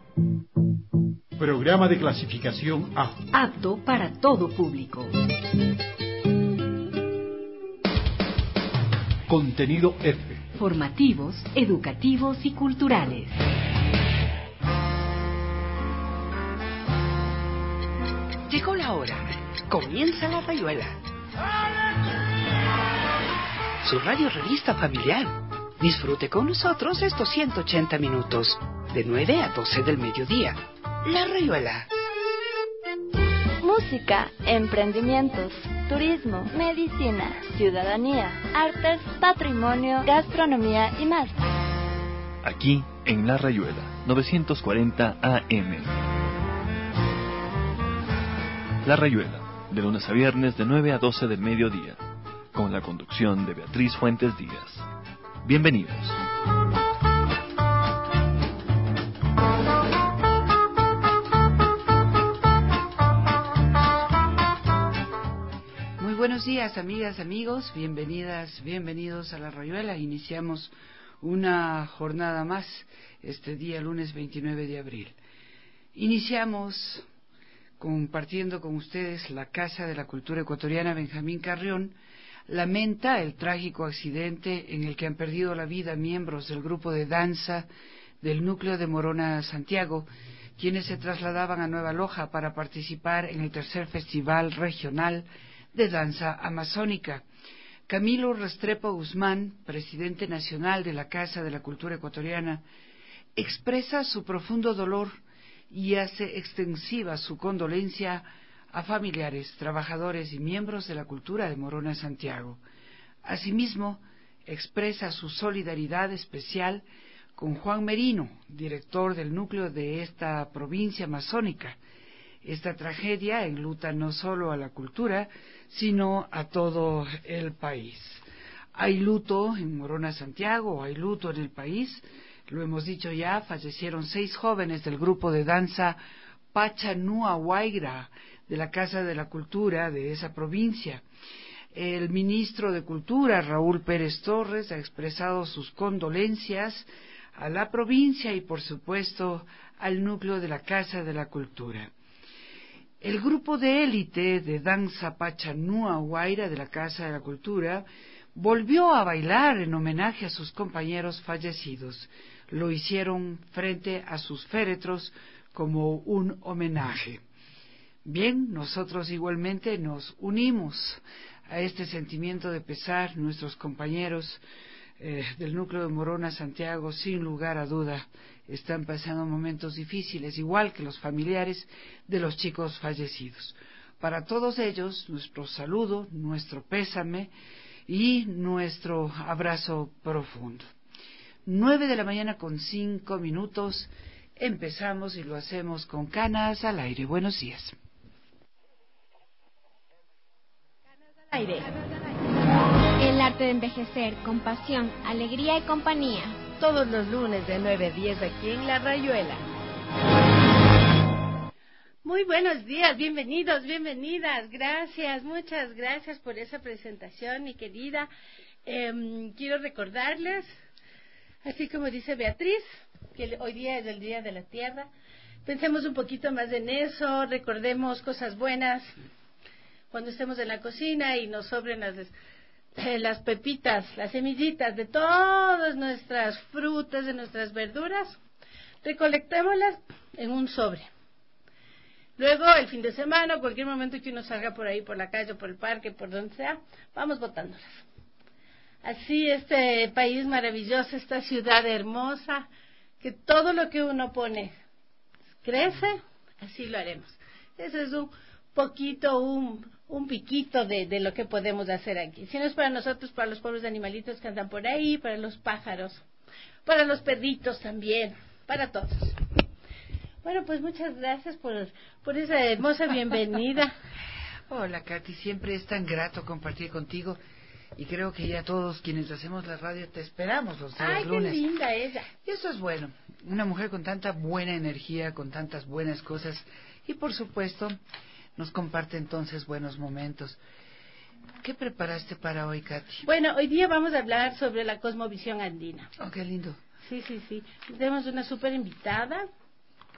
Programa de clasificación A. Apto para todo público. Contenido F. Formativos, educativos y culturales. Llegó la hora. Comienza La Rayuela. Su radio revista familiar. Disfrute con nosotros estos 180 minutos, de 9 a 12 del mediodía. La Rayuela. Música, emprendimientos, turismo, medicina, ciudadanía, artes, patrimonio, gastronomía y más. Aquí en La Rayuela, 940 AM. La Rayuela, de lunes a viernes de 9 a 12 del mediodía, con la conducción de Beatriz Fuentes Díaz. Bienvenidos. Muy buenos días, amigas, amigos, bienvenidas, bienvenidos a La Rayuela. Iniciamos una jornada más este día, lunes 29 de abril. Iniciamos compartiendo con ustedes la Casa de la Cultura Ecuatoriana Benjamín Carrión. Lamenta el trágico accidente en el que han perdido la vida miembros del grupo de danza del núcleo de Morona Santiago, quienes se trasladaban a Nueva Loja para participar en el tercer Festival Regional de Danza Amazónica. Camilo Restrepo Guzmán, presidente nacional de la Casa de la Cultura Ecuatoriana, expresa su profundo dolor y hace extensiva su condolencia a familiares, trabajadores y miembros de la cultura de Morona Santiago. Asimismo, expresa su solidaridad especial con Juan Merino, director del núcleo de esta provincia amazónica. Esta tragedia enluta no solo a la cultura, sino a todo el país. Hay luto en Morona Santiago, hay luto en el país. Lo hemos dicho ya, fallecieron 6 jóvenes del grupo de danza Pachanúa Huayra, de la Casa de la Cultura de esa provincia. El ministro de Cultura, Raúl Pérez Torres, ha expresado sus condolencias a la provincia y, por supuesto, al núcleo de la Casa de la Cultura. El grupo de élite de danza Pachanúa Huayra de la Casa de la Cultura volvió a bailar en homenaje a sus compañeros fallecidos. Lo hicieron frente a sus féretros como un homenaje. Bien, nosotros igualmente nos unimos a este sentimiento de pesar. Nuestros compañeros del núcleo de Morona Santiago, sin lugar a duda, están pasando momentos difíciles, igual que los familiares de los chicos fallecidos. Para todos ellos, nuestro saludo, nuestro pésame y nuestro abrazo profundo. 9:05 a.m, empezamos y lo hacemos con Canas al Aire. Buenos días. Aire. El arte de envejecer con pasión, alegría y compañía. Todos los lunes de 9 a 10 aquí en La Rayuela. Muy buenos días, bienvenidos, bienvenidas. Gracias, muchas gracias por esa presentación, mi querida. Quiero recordarles, así como dice Beatriz, que hoy día es el Día de la Tierra. Pensemos un poquito más en eso, recordemos cosas buenas. Cuando estemos en la cocina y nos sobren las pepitas, las semillitas de todas nuestras frutas, de nuestras verduras, recolectémoslas en un sobre. Luego, el fin de semana, cualquier momento que uno salga por ahí, por la calle, por el parque, por donde sea, vamos botándolas. Así este país maravilloso, esta ciudad hermosa, que todo lo que uno pone crece, así lo haremos. Ese es un poquito, un piquito de lo que podemos hacer aquí. Si no es para nosotros, para los pobres animalitos que andan por ahí, para los pájaros, para los perritos también, para todos. Bueno, pues muchas gracias por esa hermosa bienvenida. Hola, Katy, siempre es tan grato compartir contigo y creo que ya todos quienes hacemos la radio te esperamos los días lunes. ¡Ay, qué linda ella! Y eso es bueno, una mujer con tanta buena energía, con tantas buenas cosas y por supuesto nos comparte entonces buenos momentos. ¿Qué preparaste para hoy, Katy? Bueno, hoy día vamos a hablar sobre la cosmovisión andina. Oh, qué lindo. Sí. Tenemos una súper invitada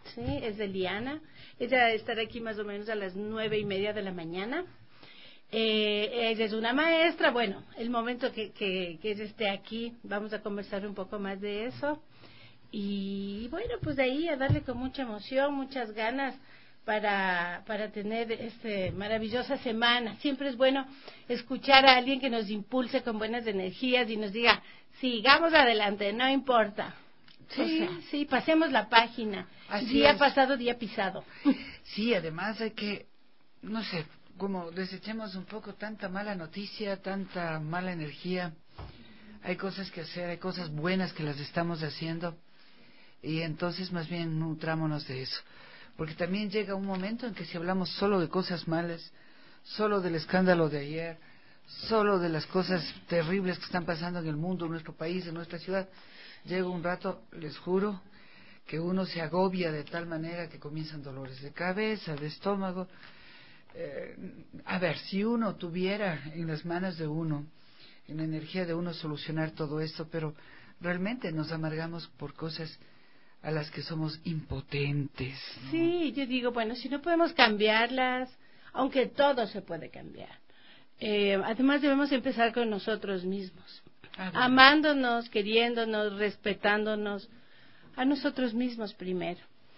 Sí, es de Liana. Ella estará aquí más o menos a las 9:30 de la mañana. Ella es una maestra. Bueno, el momento que ella esté aquí, vamos a conversar un poco más de eso. Y bueno, pues de ahí a darle con mucha emoción, muchas ganas para tener maravillosa semana. Siempre es bueno escuchar a alguien que nos impulse con buenas energías y nos diga, sigamos adelante, no importa. Sí, o sea, sí, pasemos la página. Así día es. Pasado, día pisado. Sí, además hay que, no sé, como desechemos un poco tanta mala noticia, tanta mala energía. Hay cosas que hacer, hay cosas buenas que las estamos haciendo. Y entonces más bien nutrámonos de eso. Porque también llega un momento en que si hablamos solo de cosas malas, solo del escándalo de ayer, solo de las cosas terribles que están pasando en el mundo, en nuestro país, en nuestra ciudad, llega un rato, les juro, que uno se agobia de tal manera que comienzan dolores de cabeza, de estómago. A ver, si uno tuviera en las manos de uno, en la energía de uno solucionar todo esto, pero realmente nos amargamos por cosas a las que somos impotentes, ¿no? Sí, yo digo, bueno, si no podemos cambiarlas, aunque todo se puede cambiar. Además debemos empezar con nosotros mismos, amándonos, queriéndonos, respetándonos a nosotros mismos primero.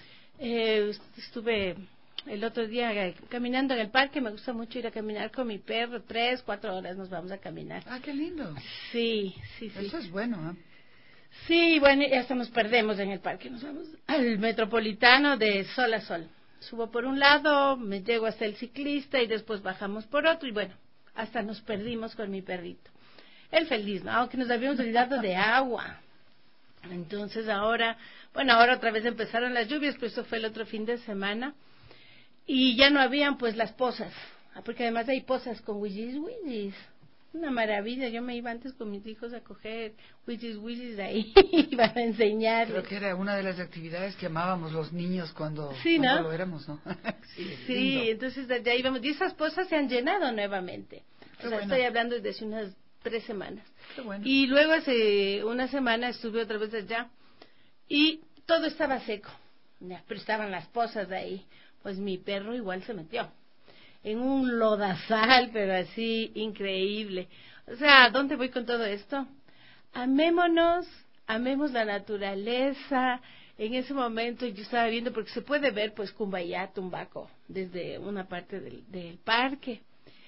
Estuve el otro día caminando en el parque, me gusta mucho ir a caminar con mi perro, 3-4 horas nos vamos a caminar. Ah, qué lindo. Sí. Eso es bueno, ¿eh? Sí, bueno, ya hasta nos perdemos en el parque, nos vamos al Metropolitano de sol a sol. Subo por un lado, me llego hasta el ciclista y después bajamos por otro y bueno, hasta nos perdimos con mi perrito. Él feliz, ¿no? Aunque nos habíamos olvidado de agua. Entonces ahora otra vez empezaron las lluvias, pero eso fue el otro fin de semana y ya no habían pues las pozas, porque además hay pozas con willis. Una maravilla, yo me iba antes con mis hijos a coger willis ahí y iban a enseñar. Creo que era una de las actividades que amábamos los niños cuando lo éramos, ¿no? Sí, entonces ya íbamos, y esas pozas se han llenado nuevamente. Estoy hablando desde hace unas 3 semanas. Qué bueno. Y luego hace una semana estuve otra vez allá y todo estaba seco, pero estaban las pozas de ahí. Pues mi perro igual se metió en un lodazal, pero así increíble. O sea, ¿a dónde voy con todo esto? Amémonos, amemos la naturaleza. En ese momento yo estaba viendo, porque se puede ver pues Cumbayá, Tumbaco, desde una parte del parque.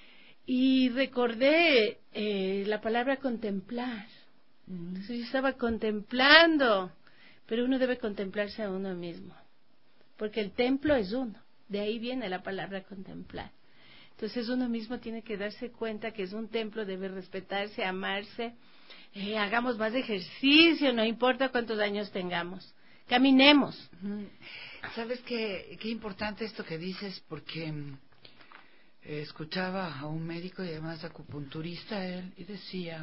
Y recordé la palabra contemplar. Entonces yo estaba contemplando, pero uno debe contemplarse a uno mismo, porque el templo es uno. De ahí viene la palabra contemplar. Entonces uno mismo tiene que darse cuenta que es un templo, debe respetarse, amarse, hagamos más ejercicio, no importa cuántos años tengamos, caminemos. ¿Sabes qué importante esto que dices? Porque escuchaba a un médico y además acupunturista él, y decía,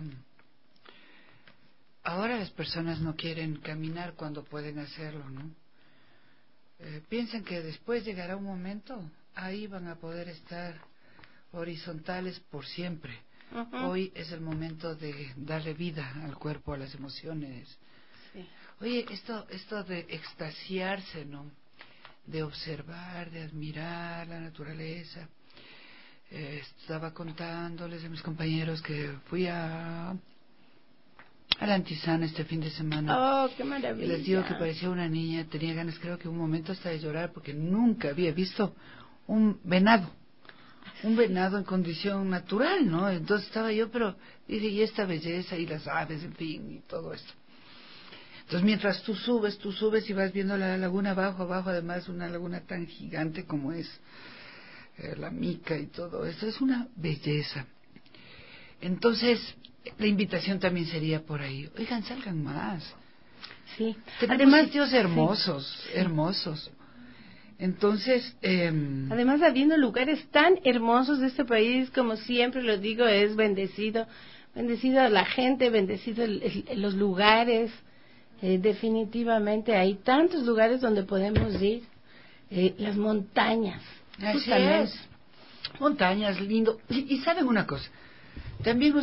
ahora las personas no quieren caminar cuando pueden hacerlo, ¿no? Piensan que después llegará un momento, ahí van a poder estar horizontales por siempre. Hoy es el momento de darle vida al cuerpo, a las emociones. Sí. Oye, esto de extasiarse, ¿no? De observar, de admirar la naturaleza. Estaba contándoles a mis compañeros que fui a la Antizana este fin de semana. ¡Oh, qué maravilla! Y les digo que parecía una niña, tenía ganas, creo que un momento hasta de llorar, porque nunca había visto un venado en condición natural, ¿no? Entonces estaba yo, pero dije, y esta belleza, y las aves, en fin, y todo esto. Entonces mientras tú subes y vas viendo la laguna abajo, además una laguna tan gigante como es la Mica y todo eso, es una belleza. Entonces, la invitación también sería por ahí, oigan, salgan más. Sí. Tenemos además sitios hermosos. Entonces, además, habiendo lugares tan hermosos de este país, como siempre lo digo, es bendecido la gente, bendecido los lugares. Definitivamente hay tantos lugares donde podemos ir. Las montañas. Así es. Montañas, lindo. Y saben una cosa, también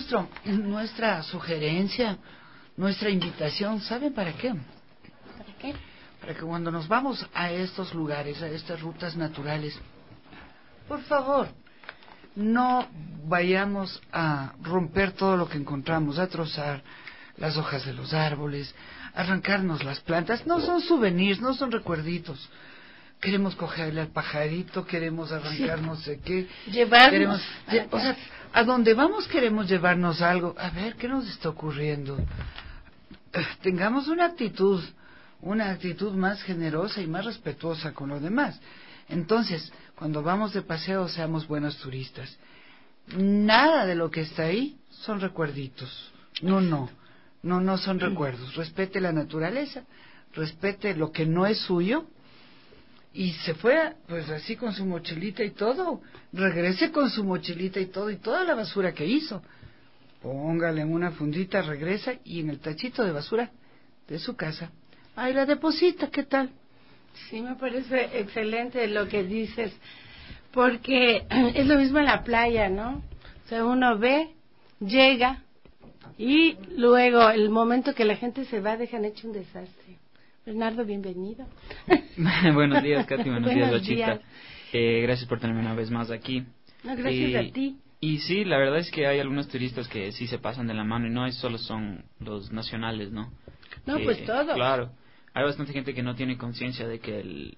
nuestra sugerencia, nuestra invitación, ¿saben para qué? ¿Para qué? para que cuando nos vamos a estos lugares, a estas rutas naturales, por favor, no vayamos a romper todo lo que encontramos, a trozar las hojas de los árboles, arrancarnos las plantas. No son souvenirs, no son recuerditos. Queremos cogerle al pajarito, queremos arrancar no sé qué. Llevarnos. O sea, a donde vamos queremos llevarnos algo. A ver, ¿qué nos está ocurriendo? Tengamos una actitud más generosa y más respetuosa con los demás. Entonces, cuando vamos de paseo, seamos buenos turistas. Nada de lo que está ahí son recuerditos. No son recuerdos. Respete la naturaleza, respete lo que no es suyo. Y se fue, pues así con su mochilita y todo. Regrese con su mochilita y todo, y toda la basura que hizo. Póngale en una fundita, regresa, y en el tachito de basura de su casa, ahí la deposita, ¿qué tal? Sí, me parece excelente lo que dices, porque es lo mismo en la playa, ¿no? O sea, uno ve, llega, y luego, el momento que la gente se va, dejan hecho un desastre. Bernardo, bienvenido. Buenos días, Katy, buenos días, Buenos Bachita. días. Gracias por tenerme una vez más aquí. No, gracias a ti. Y sí, la verdad es que hay algunos turistas que sí se pasan de la mano, y no es solo son los nacionales, ¿no? No, pues todos. Claro, hay bastante gente que no tiene conciencia de que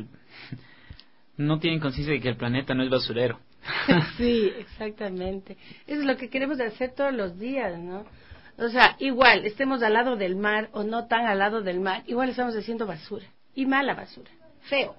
no tienen conciencia de que el planeta no es basurero. Sí, exactamente. Eso es lo que queremos hacer todos los días, ¿no? O sea, igual, estemos al lado del mar o no tan al lado del mar, igual estamos haciendo basura. Y mala basura. Feo.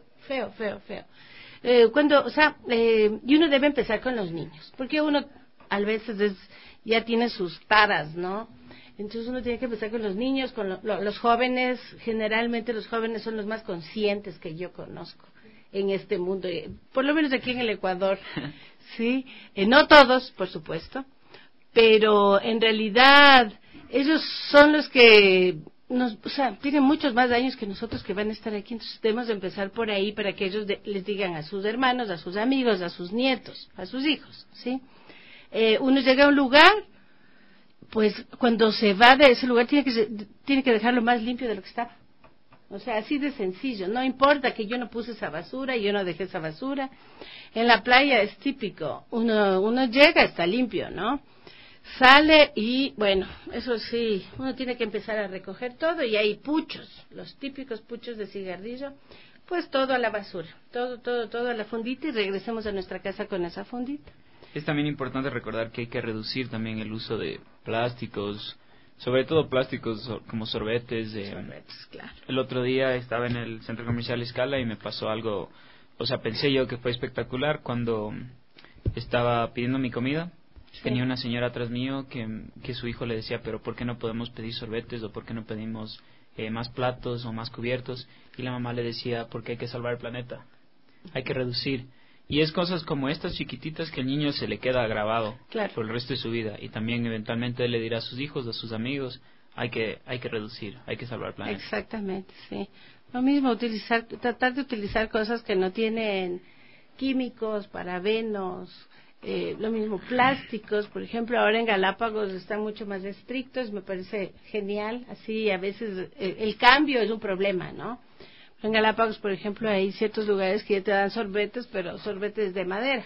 Y uno debe empezar con los niños. Porque uno, a veces, ya tiene sus taras, ¿no? Entonces uno tiene que empezar con los niños, con los jóvenes. Generalmente los jóvenes son los más conscientes que yo conozco en este mundo. Por lo menos aquí en el Ecuador. Sí. No todos, por supuesto. Pero en realidad ellos son los que tienen muchos más años que nosotros que van a estar aquí. Entonces debemos empezar por ahí para que ellos les digan a sus hermanos, a sus amigos, a sus nietos, a sus hijos, ¿sí? Uno llega a un lugar, pues cuando se va de ese lugar tiene que dejarlo más limpio de lo que estaba. O sea, así de sencillo. No importa que yo no puse esa basura y yo no dejé esa basura. En la playa es típico. Uno llega, está limpio, ¿no? Sale y, bueno, eso sí, uno tiene que empezar a recoger todo, y hay puchos, los típicos puchos de cigarrillo, pues todo a la basura, todo a la fundita, y regresemos a nuestra casa con esa fundita. Es también importante recordar que hay que reducir también el uso de plásticos, sobre todo plásticos como sorbetes. Sorbetes, claro. El otro día estaba en el centro comercial Escala y me pasó algo, o sea, pensé yo que fue espectacular cuando estaba pidiendo mi comida. Sí. Tenía una señora atrás mío que su hijo le decía, pero ¿por qué no podemos pedir sorbetes o por qué no pedimos más platos o más cubiertos? Y la mamá le decía, porque hay que salvar el planeta, hay que reducir. Y es cosas como estas chiquititas que al niño se le queda grabado, claro, por el resto de su vida. Y también eventualmente él le dirá a sus hijos, a sus amigos, hay que reducir, hay que salvar el planeta. Exactamente, sí. Lo mismo, tratar de utilizar cosas que no tienen químicos, parabenos. Lo mismo, plásticos, por ejemplo, ahora en Galápagos están mucho más estrictos, me parece genial, así a veces el cambio es un problema, ¿no? En Galápagos, por ejemplo, hay ciertos lugares que ya te dan sorbetes, pero sorbetes de madera.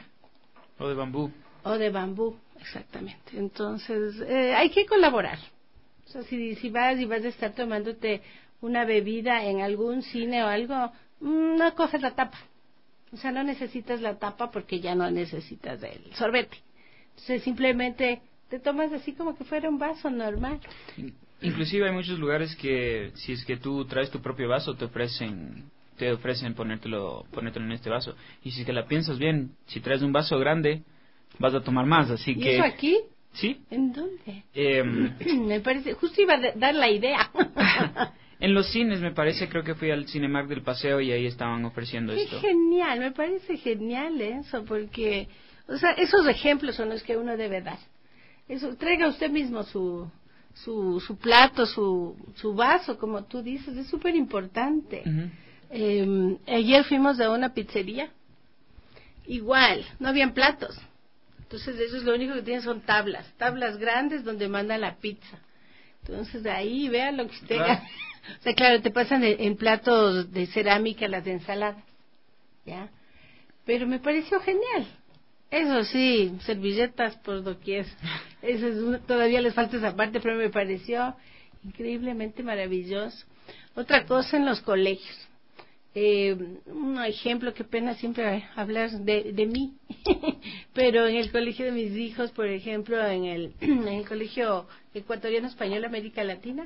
O de bambú. O de bambú, exactamente. Entonces, hay que colaborar. O sea, si vas y vas a estar tomándote una bebida en algún cine o algo, no coges la tapa. O sea, no necesitas la tapa porque ya no necesitas el sorbete. Entonces, simplemente te tomas así como que fuera un vaso normal. Inclusive hay muchos lugares que, si es que tú traes tu propio vaso, te ofrecen ponértelo en este vaso. Y si es que la piensas bien, si traes un vaso grande, vas a tomar más, así que... ¿Y eso aquí? ¿Sí? ¿En dónde? Me parece, justo iba a dar la idea. En los cines, me parece, creo que fui al Cinemark del Paseo y ahí estaban ofreciendo esto. Qué genial, me parece genial eso, porque, o sea, esos ejemplos son los que uno debe dar. Eso, traiga usted mismo su plato, su vaso, como tú dices, es súper importante. Uh-huh. Ayer fuimos a una pizzería, igual, no habían platos. Entonces, eso es lo único que tienen son tablas grandes donde mandan la pizza. Entonces, de ahí, vean lo que usted... Claro. O sea, claro, te pasan en platos de cerámica las ensaladas, ¿ya? Pero me pareció genial. Eso sí, servilletas por doquier. Todavía les falta esa parte, pero me pareció increíblemente maravilloso. Otra cosa en los colegios. Un ejemplo, qué pena siempre hablar de mí, pero en el colegio de mis hijos, por ejemplo, en el Colegio Ecuatoriano Español América Latina,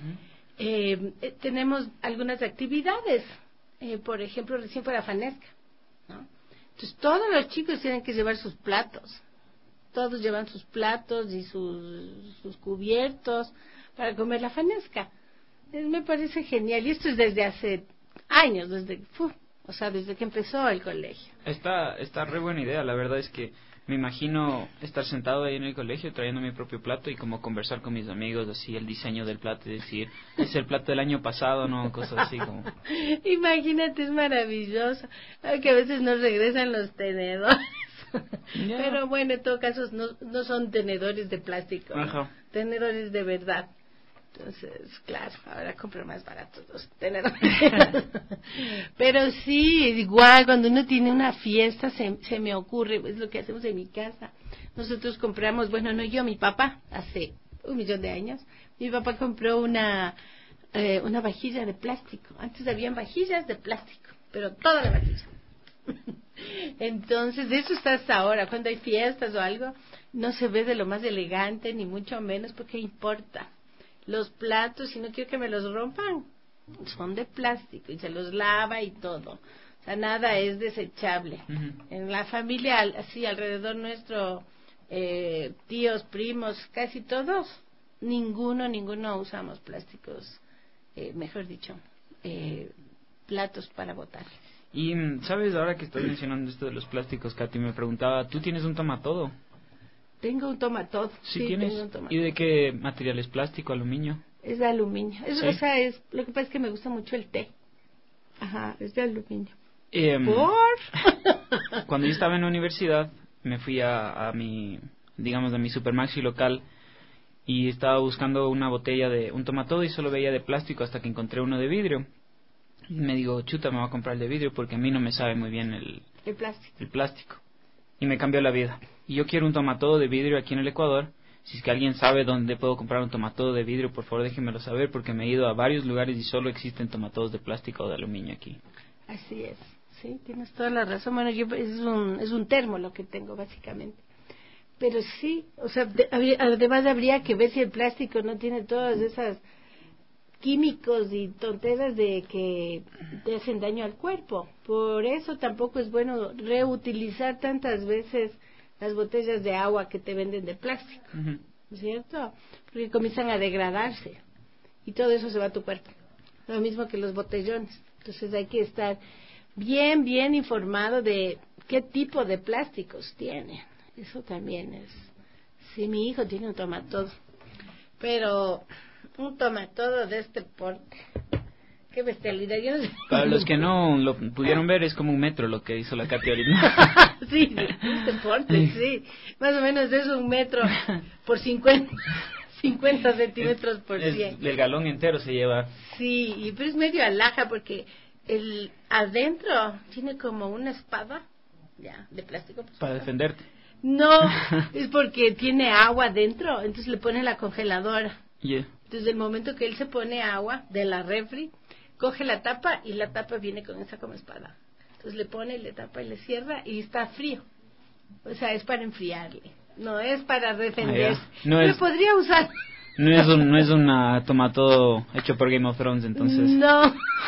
tenemos algunas actividades. Por ejemplo, recién fue la Fanesca, ¿no? Entonces todos los chicos tienen que llevar sus platos, todos llevan sus platos y sus cubiertos para comer la Fanesca. Me parece genial, y esto es desde hace años, desde que empezó el colegio. Está re buena idea, la verdad es que me imagino estar sentado ahí en el colegio trayendo mi propio plato y como conversar con mis amigos, así el diseño del plato y decir, es el plato del año pasado, ¿no? Cosas así como... Imagínate, es maravilloso, que a veces nos regresan los tenedores. Yeah. Pero bueno, en todo caso no son tenedores de plástico, ¿no? Tenedores de verdad. Entonces, claro, ahora compro más baratos los tenedores. Pero sí, igual cuando uno tiene una fiesta se me ocurre, es lo que hacemos en mi casa. Nosotros compramos, bueno, no yo, mi papá, hace 1,000,000 de años, mi papá compró una vajilla de plástico. Antes habían vajillas de plástico, pero toda la vajilla. Entonces, de eso está hasta ahora. Cuando hay fiestas o algo, no se ve de lo más elegante, ni mucho menos, porque importa. Los platos, si no quiero que me los rompan, son de plástico y se los lava y todo. O sea, nada es desechable. En la familia, así alrededor nuestro, tíos, primos, casi todos, ninguno usamos plásticos, mejor dicho, platos para botar. Y, ¿sabes? Ahora que estás mencionando esto de los plásticos, Katy, me preguntaba, ¿tú tienes un tomatodo? Tengo un tomatodo. Sí, ¿tienes? Tengo un tomatodo. ¿Y de qué material es? ¿Plástico, aluminio? Es de aluminio. ¿Sí? O sea, lo que pasa es que me gusta mucho el té. Ajá, es de aluminio. ¿Por? Cuando yo estaba en la universidad, me fui a mi Supermaxi local y estaba buscando una botella de un tomatodo y solo veía de plástico hasta que encontré uno de vidrio. Y me digo, chuta, me voy a comprar el de vidrio porque a mí no me sabe muy bien el plástico. Y me cambió la vida. Y yo quiero un tomatodo de vidrio aquí en el Ecuador. Si es que alguien sabe dónde puedo comprar un tomatodo de vidrio, por favor déjenmelo saber, porque me he ido a varios lugares y solo existen tomatodos de plástico o de aluminio aquí. Así es, sí, tienes toda la razón. Bueno, es un termo lo que tengo básicamente. Pero sí, o sea, además habría que ver si el plástico no tiene todas esas químicos y tonteras de que te hacen daño al cuerpo. Por eso tampoco es bueno reutilizar tantas veces las botellas de agua que te venden de plástico, ¿cierto? Porque comienzan a degradarse y todo eso se va a tu cuerpo. Lo mismo que los botellones. Entonces hay que estar bien informado de qué tipo de plásticos tiene. Eso también es. Sí, mi hijo tiene un tomatodo, pero un tomatodo de este porte. Qué bestialidad. Yo no sé. Para los que no lo pudieron ver, es como 1 metro lo que hizo la Katy ahorita. Sí, este porte, sí. Más o menos es 1 metro por 50 centímetros por 100. El galón entero se lleva. Sí, pero es medio alhaja porque adentro tiene como una espada, ya, de plástico. Para defenderte. No, es porque tiene agua dentro, entonces le pone la congeladora. Yeah. Desde el momento que él se pone agua de la refri, coge la tapa y la tapa viene con esa como espada. Entonces le pone, le tapa y le cierra y está frío. O sea, es para enfriarle, no es para defenderse. No podría usar. No es una tomatodo hecho por Game of Thrones, entonces. No.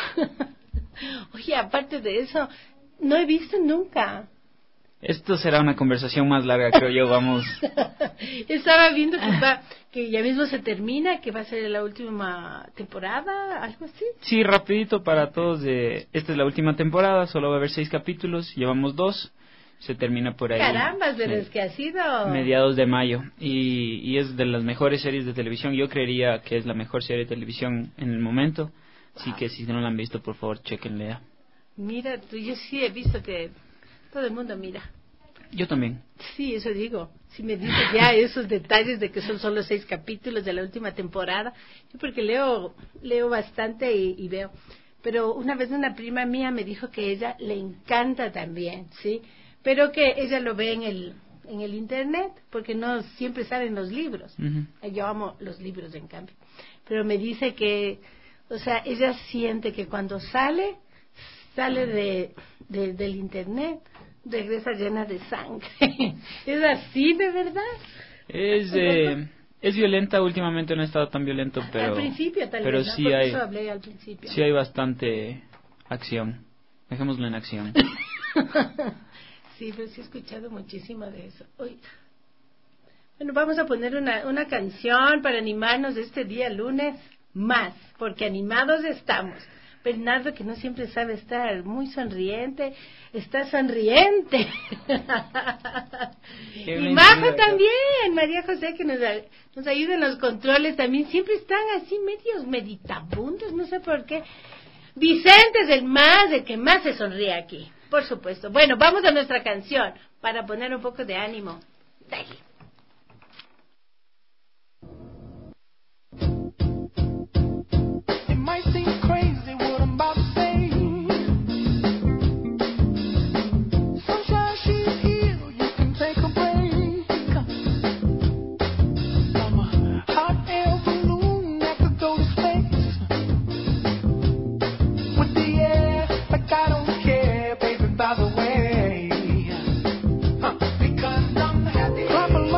Oye, aparte de eso, no he visto nunca. Esto será una conversación más larga, creo yo, vamos. Estaba viendo que ya mismo se termina, que va a ser la última temporada, algo así. Sí, rapidito para todos. Esta es la última temporada, solo va a haber 6 capítulos, llevamos 2, se termina por ahí. Carambas, pero es que ha sido... mediados de mayo, y es de las mejores series de televisión, yo creería que es la mejor serie de televisión en el momento, así que si no la han visto, por favor, chequenla. Mira, yo sí he visto que... todo el mundo mira. Yo también. Sí, eso digo. Si me dices ya esos detalles de que son solo 6 capítulos de la última temporada, yo porque leo bastante y veo. Pero una vez una prima mía me dijo que a ella le encanta también, ¿sí? Pero que ella lo ve en el internet, porque no siempre salen los libros. Yo amo los libros, en cambio. Pero me dice que, o sea, ella siente que cuando sale del internet, regresa llena de sangre. ¿Es así de verdad? Es violenta. Últimamente no ha estado tan violento, pero al principio tal pero vez, ¿no? sí Porque hay, eso hablé al principio. sí hay bastante acción. Dejémoslo en acción. Sí, pero sí he escuchado muchísimo de eso. Uy. Bueno, vamos a poner una canción para animarnos este día lunes más, porque animados estamos. Bernardo, que no siempre sabe estar muy sonriente, está sonriente. Y Majo también, María José, que nos ayuda en los controles también, siempre están así medios meditabundos, no sé por qué. Vicente es el que más se sonríe aquí, por supuesto. Bueno, vamos a nuestra canción para poner un poco de ánimo. Dale. Clap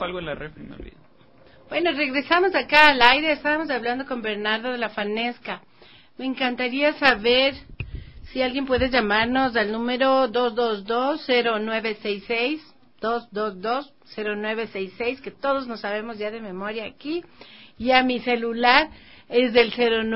algo en la refri, me olvido. Bueno, regresamos acá al aire. Estábamos hablando con Bernardo de la Fanesca. Me encantaría saber si alguien puede llamarnos al número 222-0966, 222-0966, que todos nos sabemos ya de memoria aquí. Y a mi celular es del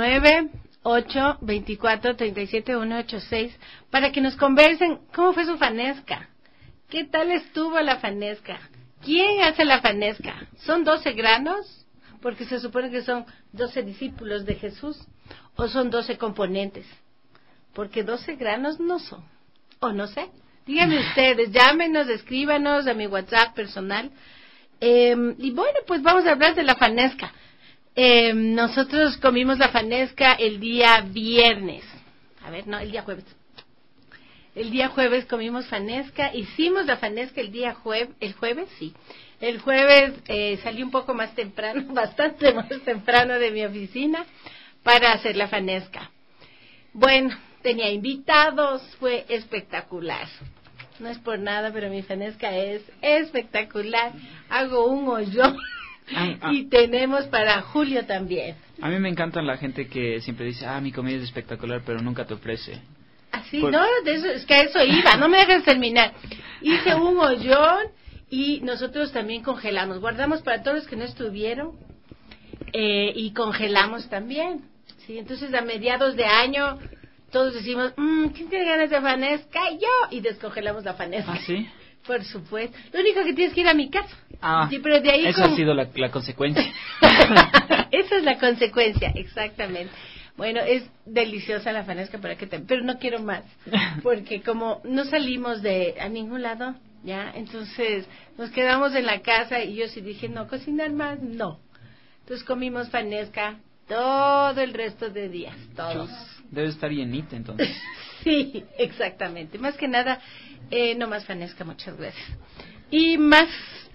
098-24-37-186, para que nos conversen cómo fue su Fanesca. ¿Qué tal estuvo la Fanesca? ¿Quién hace la Fanesca? ¿Son 12 granos? Porque se supone que son 12 discípulos de Jesús. ¿O son 12 componentes? Porque 12 granos no son. O no sé. Díganme ustedes, llámenos, escríbanos a mi WhatsApp personal. Y bueno, pues vamos a hablar de la Fanesca. Nosotros comimos la Fanesca el día viernes. A ver, no, el día jueves. El día jueves comimos Fanesca, hicimos la Fanesca el jueves, sí. El jueves salí un poco más temprano, bastante más temprano de mi oficina para hacer la Fanesca. Bueno, tenía invitados, fue espectacular. No es por nada, pero mi Fanesca es espectacular. Hago un hoyo y tenemos para julio también. A mí me encanta la gente que siempre dice, mi comida es espectacular, pero nunca te ofrece. Así, no, de eso, es que a eso iba, no me dejes terminar. Hice un hoyón y nosotros también congelamos, guardamos para todos los que no estuvieron y congelamos también. Sí, entonces a mediados de año todos decimos, ¿quién tiene ganas de Fanesca? Yo, y descongelamos la Fanesca. ¿Ah, sí? Por supuesto. Lo único que tienes que ir a mi casa. Sí, pero de ahí esa ha sido la consecuencia. Esa es la consecuencia, exactamente. Bueno, es deliciosa la Fanesca, pero no quiero más, porque como no salimos a ningún lado, ya, entonces nos quedamos en la casa y yo sí dije, no, cocinar más, no. Entonces comimos Fanesca todo el resto de días, todos. Debe estar llenita, entonces. Sí, exactamente. Más que nada, no más Fanesca, muchas gracias. Y más,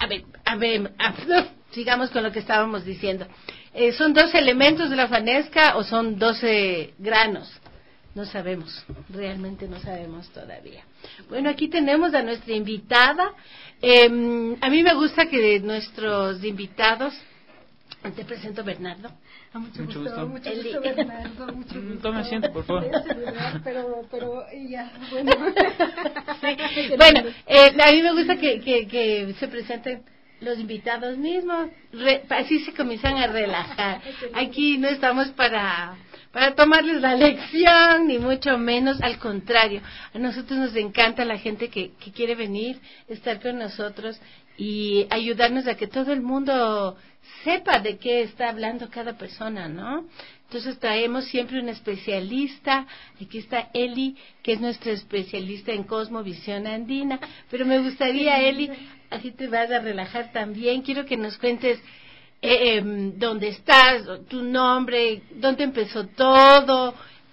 sigamos con lo que estábamos diciendo. ¿Son 12 elementos de la Fanesca o son 12 granos? No sabemos, realmente no sabemos todavía. Bueno, aquí tenemos a nuestra invitada. A mí me gusta que nuestros invitados, te presento Bernardo. Mucho gusto, Bernardo. Mucho gusto. Tome asiento, por favor. Pero ya, bueno. Sí. Bueno, a mí me gusta que se presenten los invitados mismos, así se comienzan a relajar. Aquí no estamos para tomarles la lección, ni mucho menos, al contrario. A nosotros nos encanta la gente que quiere venir, estar con nosotros y ayudarnos a que todo el mundo sepa de qué está hablando cada persona, ¿no? Entonces traemos siempre un especialista. Aquí está Eli, que es nuestra especialista en cosmovisión andina. Pero me gustaría, Eli, así te vas a relajar también. Quiero que nos cuentes dónde estás, tu nombre, dónde empezó todo.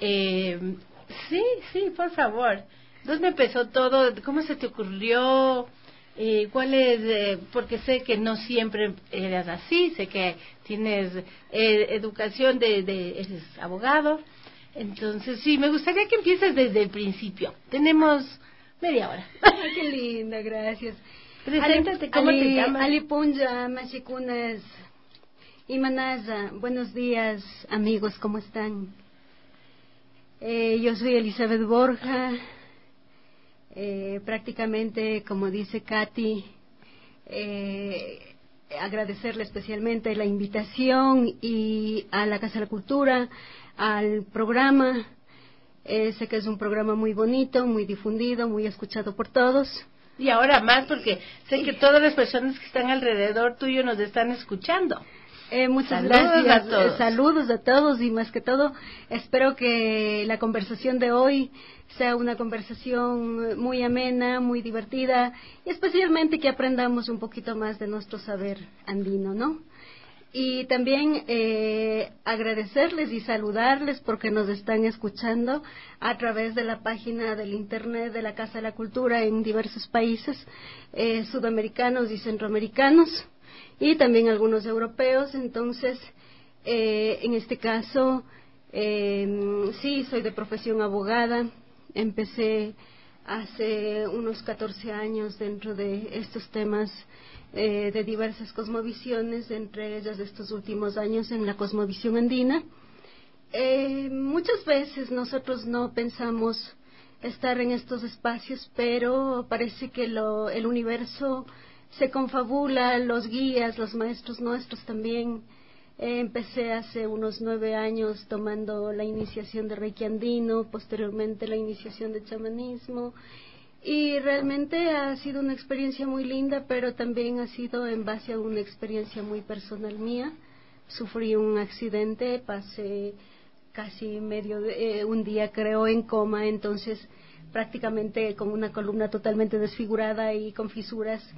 Sí, por favor. ¿Dónde empezó todo? ¿Cómo se te ocurrió? ¿Cuál es? Porque sé que no siempre eras así, sé que tienes educación eres abogado, entonces sí, me gustaría que empieces desde el principio. Tenemos media hora. Ay, qué linda, gracias. Preséntate, ¿cómo te llamas? Alipunja, Machikunas, Imanaya. Buenos días, amigos, ¿cómo están? Yo soy Elizabeth Borja. Prácticamente, como dice Katy, agradecerle especialmente la invitación y a la Casa de la Cultura, al programa. Sé que es un programa muy bonito, muy difundido, muy escuchado por todos. Y ahora más, porque sé que todas las personas que están alrededor tuyo nos están escuchando. Muchas gracias. Saludos a todos y más que todo espero que la conversación de hoy sea una conversación muy amena, muy divertida y especialmente que aprendamos un poquito más de nuestro saber andino, ¿no? Y también agradecerles y saludarles porque nos están escuchando a través de la página del internet de la Casa de la Cultura en diversos países sudamericanos y centroamericanos y también algunos europeos. Entonces, en este caso, sí, soy de profesión abogada. Empecé hace unos 14 años dentro de estos temas de diversas cosmovisiones, entre ellas de estos últimos años en la cosmovisión andina. Muchas veces nosotros no pensamos estar en estos espacios, pero parece que el universo se confabula, los guías, los maestros nuestros también. Empecé hace unos 9 años tomando la iniciación de Reiki andino, posteriormente la iniciación de chamanismo, y realmente ha sido una experiencia muy linda, pero también ha sido en base a una experiencia muy personal mía. Sufrí un accidente, pasé casi un día creo en coma, entonces prácticamente con una columna totalmente desfigurada y con fisuras.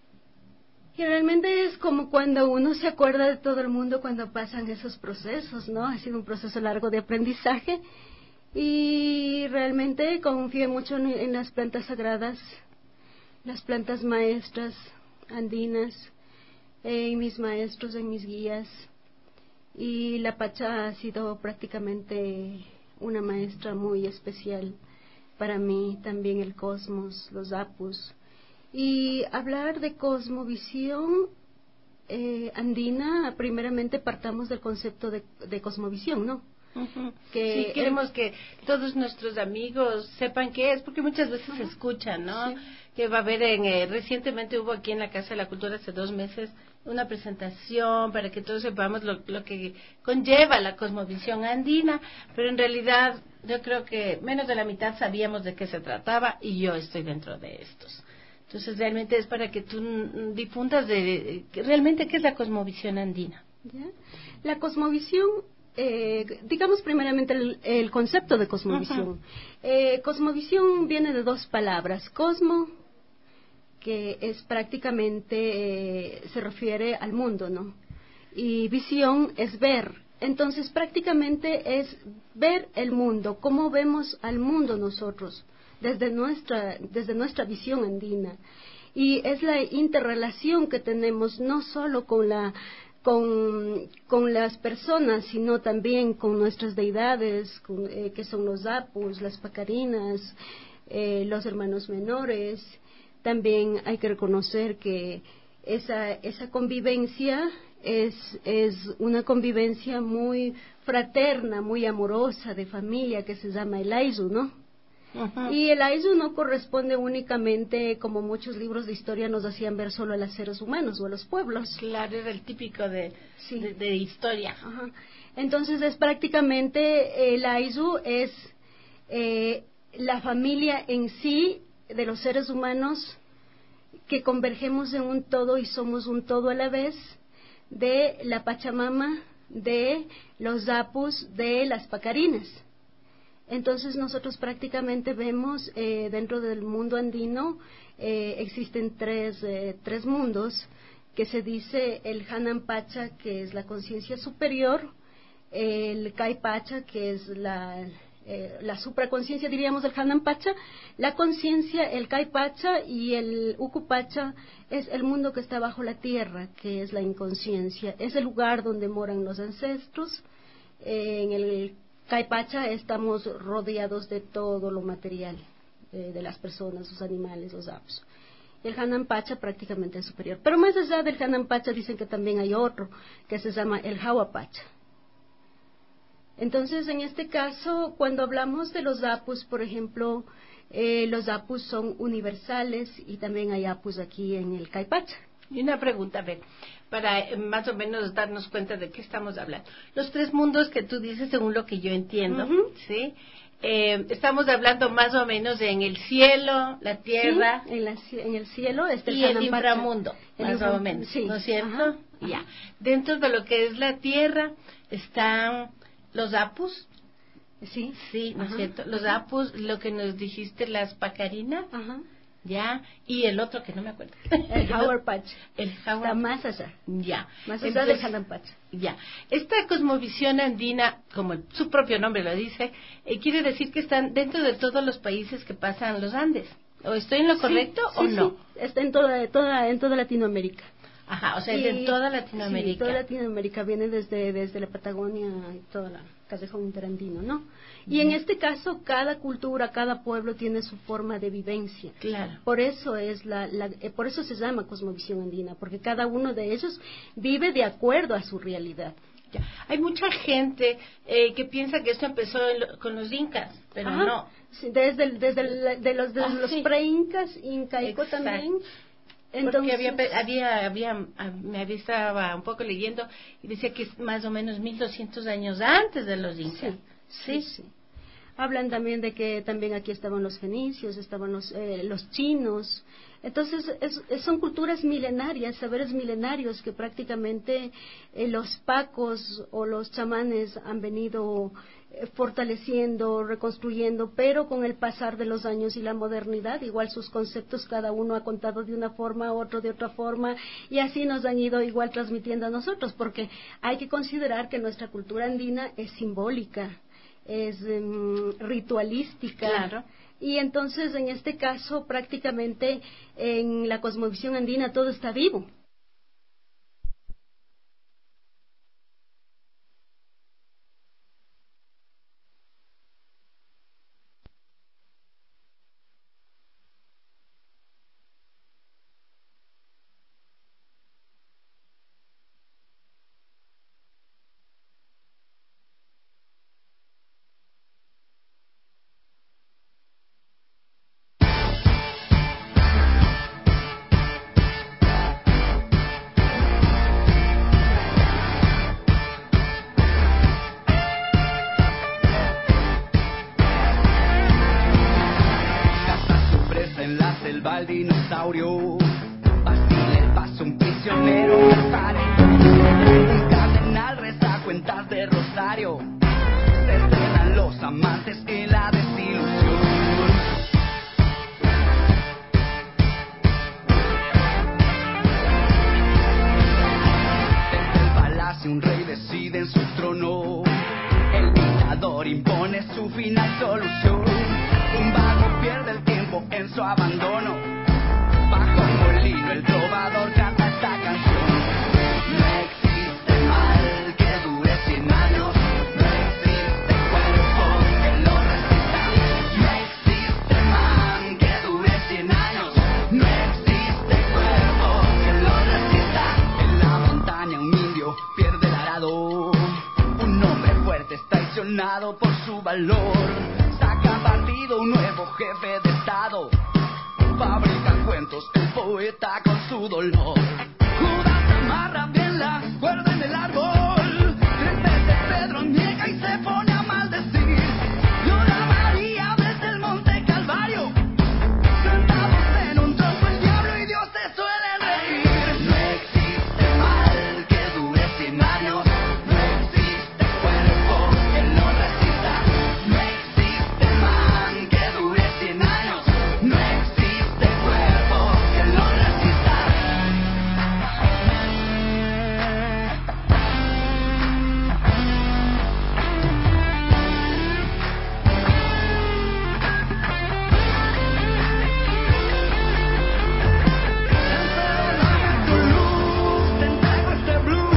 Y realmente es como cuando uno se acuerda de todo el mundo cuando pasan esos procesos, ¿no? Ha sido un proceso largo de aprendizaje y realmente confío mucho en las plantas sagradas, las plantas maestras andinas, en mis maestros, en mis guías. Y la Pacha ha sido prácticamente una maestra muy especial para mí, también el cosmos, los apus. Y hablar de cosmovisión andina, primeramente partamos del concepto de cosmovisión, ¿no? Sí, queremos que todos nuestros amigos sepan qué es, porque muchas veces se escuchan, ¿no? Sí. Que va a haber recientemente hubo aquí en la Casa de la Cultura hace 2 meses una presentación para que todos sepamos lo que conlleva la cosmovisión andina, pero en realidad yo creo que menos de la mitad sabíamos de qué se trataba y yo estoy dentro de estos. Entonces realmente es para que tú difundas realmente qué es la cosmovisión andina. ¿Ya? La cosmovisión, digamos primeramente el concepto de cosmovisión. Cosmovisión viene de 2 palabras, cosmo, que es prácticamente, se refiere al mundo, ¿no? Y visión es ver. Entonces prácticamente es ver el mundo, cómo vemos al mundo nosotros, desde nuestra visión andina. Y es la interrelación que tenemos no solo con las personas, sino también con nuestras deidades, que son los apus, las pacarinas, los hermanos menores. También hay que reconocer que esa convivencia es una convivencia muy fraterna, muy amorosa, de familia, que se llama el Aizu, ¿no? Y el Aizu no corresponde únicamente, como muchos libros de historia nos hacían ver, solo a los seres humanos o a los pueblos. Claro, era el típico de historia. Entonces es prácticamente, el Aizu es la familia en sí de los seres humanos que convergemos en un todo y somos un todo a la vez, de la Pachamama, de los apus, de las pacarinas. Entonces nosotros prácticamente vemos dentro del mundo andino existen tres mundos, que se dice el Hanan Pacha, que es la conciencia superior, el Kai Pacha, que es la supraconciencia, diríamos, del Hanan Pacha, la conciencia, el Kai Pacha, y el Uku Pacha es el mundo que está bajo la tierra, que es la inconsciencia, es el lugar donde moran los ancestros. En el Kai Pacha estamos rodeados de todo lo material, de las personas, los animales, los apus. El Hanan Pacha prácticamente es superior. Pero más allá del Hanan Pacha dicen que también hay otro, que se llama el Hawa Pacha. Entonces, en este caso, cuando hablamos de los apus, por ejemplo, los apus son universales y también hay apus aquí en el Kai Pacha. Y una pregunta, a ver, para más o menos darnos cuenta de qué estamos hablando. Los 3 mundos que tú dices, según lo que yo entiendo, ¿sí? Estamos hablando más o menos en el cielo, la tierra. Sí, en el cielo está y el inframundo, más o menos, sí. ¿no es cierto? Ya. Dentro de lo que es la tierra están los apus. Sí, ¿no es cierto? Los apus, lo que nos dijiste, las pacarinas. Ya, y el otro que no me acuerdo. El Howard Patch. Está más allá. Ya. Más allá del Hanan Patch. Ya. Esta cosmovisión andina, como su propio nombre lo dice, quiere decir que están dentro de todos los países que pasan los Andes. ¿O estoy en lo correcto o no? Sí, está en toda Latinoamérica. Ajá, o sea, es en toda Latinoamérica. Sí, toda Latinoamérica, viene desde la Patagonia y toda la... Callejón Interandino, ¿no? Y en este caso, cada cultura, cada pueblo tiene su forma de vivencia. Claro. Por eso por eso se llama cosmovisión andina, porque cada uno de ellos vive de acuerdo a su realidad. Hay mucha gente que piensa que esto empezó con los incas, pero no. Sí, desde los pre-incas, incaico también. Entonces, porque estaba un poco leyendo y decía que es más o menos 1200 años antes de los incas. Sí. Hablan también de que también aquí estaban los fenicios, estaban los chinos. Entonces, son culturas milenarias, saberes milenarios que prácticamente los pacos o los chamanes han venido fortaleciendo, reconstruyendo, pero con el pasar de los años y la modernidad, igual sus conceptos cada uno ha contado de una forma, otro de otra forma, y así nos han ido igual transmitiendo a nosotros, porque hay que considerar que nuestra cultura andina es simbólica, es ritualística. Claro. Y entonces, en este caso, prácticamente en la cosmovisión andina todo está vivo. Al dinosaurio, Basile el paso, un prisionero un cardenal reza cuentas de rosario, se estrenan los amantes en la desilusión. Desde el palacio un rey decide en su trono, el dictador impone su final solución. Un vago pierde el tiempo en su abandono. Bajo un molino el trovador canta esta canción. No existe mal que dure 100 años. No existe cuerpo que lo resista. No existe man que dure 100 años. No existe cuerpo que lo resista. En la montaña un indio pierde el arado. Un hombre fuerte es traicionado por su valor. Saca partido un nuevo jefe de estado. Fabrica cuentos el poeta con su dolor. Judas amarra bien la cuerda en el árbol. 3 veces Pedro niega y se pone a maldecir. Llora María desde el monte Calvario. Sentados en un tronco el diablo y Dios se suele reír. No existe mal que dure 100 años. No existe cuerpo que lo resista. No existe man que dure 100 años. No existe cuerpo que lo resista. Dame tu luz, te entrego este blues.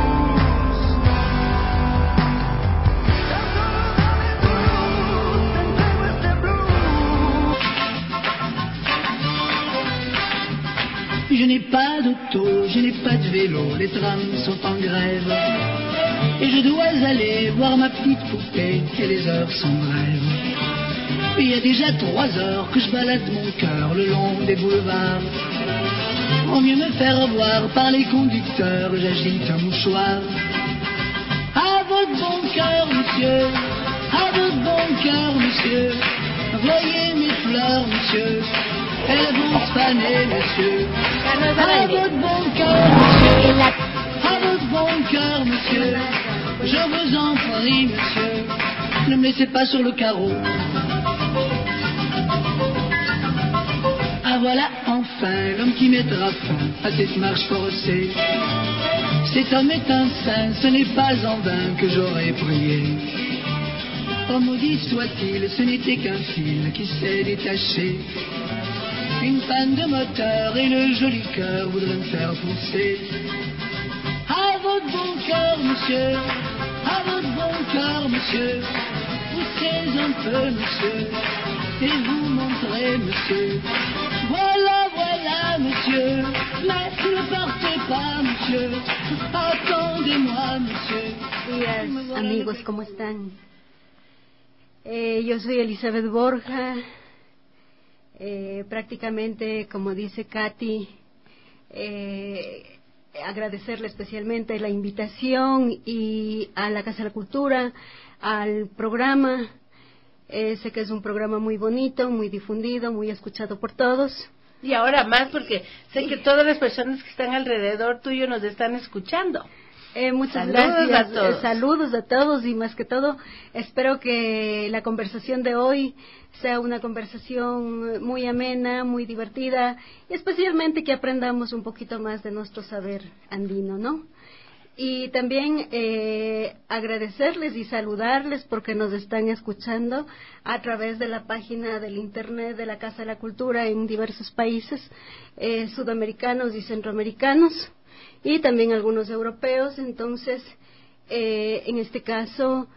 Dame tu luz, te entrego este blues. Je n'ai pas d'auto, je n'ai pas de vélo, les trams sont en grève. Et je dois aller voir ma petite poupée, et les heures sont brèves. Il y a déjà 3 heures que je balade mon cœur le long des boulevards. Pour mieux me faire voir par les conducteurs, j'agite un mouchoir. À votre bon cœur, monsieur, à votre bon cœur, monsieur. Voyez mes fleurs, monsieur, elles vont se faner, monsieur. À votre bon cœur, monsieur, à votre bon cœur, monsieur. Je vous en prie, monsieur, ne me laissez pas sur le carreau. Ah voilà enfin l'homme qui mettra fin à cette marche forcée. Cet homme est un saint, ce n'est pas en vain que j'aurais prié. Oh maudit soit-il, ce n'était qu'un fil qui s'est détaché. Une panne de moteur et le joli cœur voudrait me faire pousser. À votre bon cœur, monsieur, à votre bon cœur, monsieur. Poussez un peu, monsieur, et vous montrez, monsieur. Voilà, voilà, monsieur, mais ne partez pas, monsieur. Attendez-moi, monsieur. Buenos días, amigos, ¿cómo están? Yo soy Elizabeth Borja. Prácticamente, como dice Katy, agradecerle especialmente la invitación y a la Casa de la Cultura, al programa. Sé que es un programa muy bonito, muy difundido, muy escuchado por todos. Y ahora más porque sé que todas las personas que están alrededor tuyo nos están escuchando. Muchas Saludos gracias. A todos. Saludos a todos y más que todo espero que la conversación de hoy sea una conversación muy amena, muy divertida y especialmente que aprendamos un poquito más de nuestro saber andino, ¿no? Y también agradecerles y saludarles porque nos están escuchando a través de la página del internet de la Casa de la Cultura en diversos países sudamericanos y centroamericanos y también algunos europeos. Entonces, en este caso,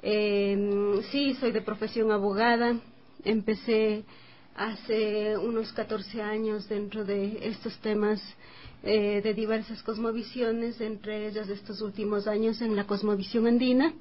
sí, soy de profesión abogada. Empecé hace unos 14 años dentro de estos temas de diversas cosmovisiones, entre ellas estos últimos años en la cosmovisión andina.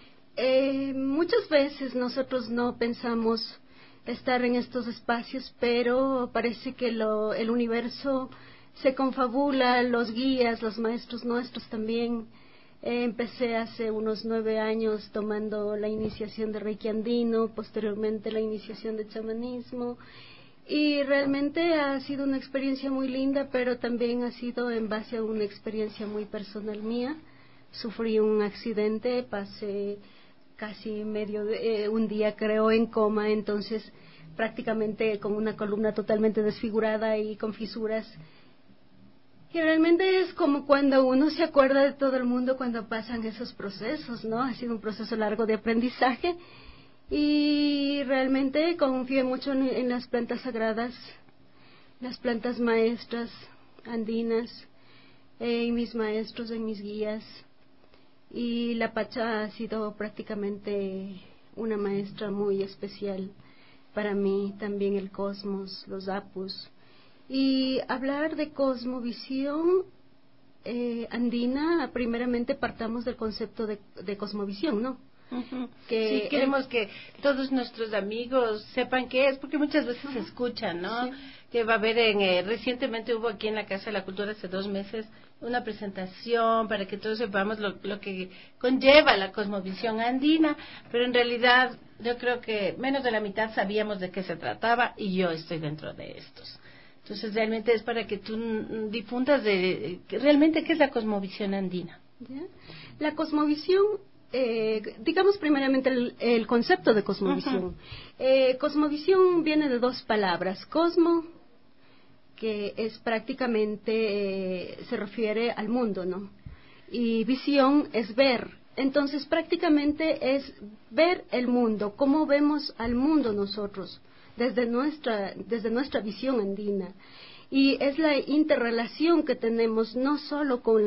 Muchas veces nosotros no pensamos estar en estos espacios, pero parece que el universo se confabula, los guías, los maestros nuestros también. Empecé hace unos 9 años tomando la iniciación de Reiki andino, posteriormente la iniciación de chamanismo, y realmente ha sido una experiencia muy linda, pero también ha sido en base a una experiencia muy personal mía. Sufrí un accidente, pasé casi un día creo en coma, entonces prácticamente con una columna totalmente desfigurada y con fisuras. Y realmente es como cuando uno se acuerda de todo el mundo cuando pasan esos procesos, ¿no? Ha sido un proceso largo de aprendizaje y realmente confío mucho en las plantas sagradas, las plantas maestras andinas, en mis maestros, en mis guías. Y la Pacha ha sido prácticamente una maestra muy especial para mí, también el cosmos, los apus. Y hablar de cosmovisión andina, primeramente partamos del concepto de cosmovisión, ¿no? Uh-huh. Sí, queremos que todos nuestros amigos sepan qué es, porque muchas veces se escuchan, ¿no? Sí. Que va a haber recientemente hubo aquí en la Casa de la Cultura hace 2 meses una presentación para que todos sepamos lo que conlleva la cosmovisión andina, pero en realidad yo creo que menos de la mitad sabíamos de qué se trataba y yo estoy dentro de estos. Entonces realmente es para que tú difundas realmente qué es la cosmovisión andina. ¿Ya? La cosmovisión, digamos primeramente el concepto de cosmovisión. Uh-huh. Cosmovisión viene de 2 palabras, cosmo, que es prácticamente, se refiere al mundo, ¿no? Y visión es ver. Entonces prácticamente es ver el mundo, cómo vemos al mundo nosotros, desde nuestra visión andina. Y es la interrelación que tenemos no solo con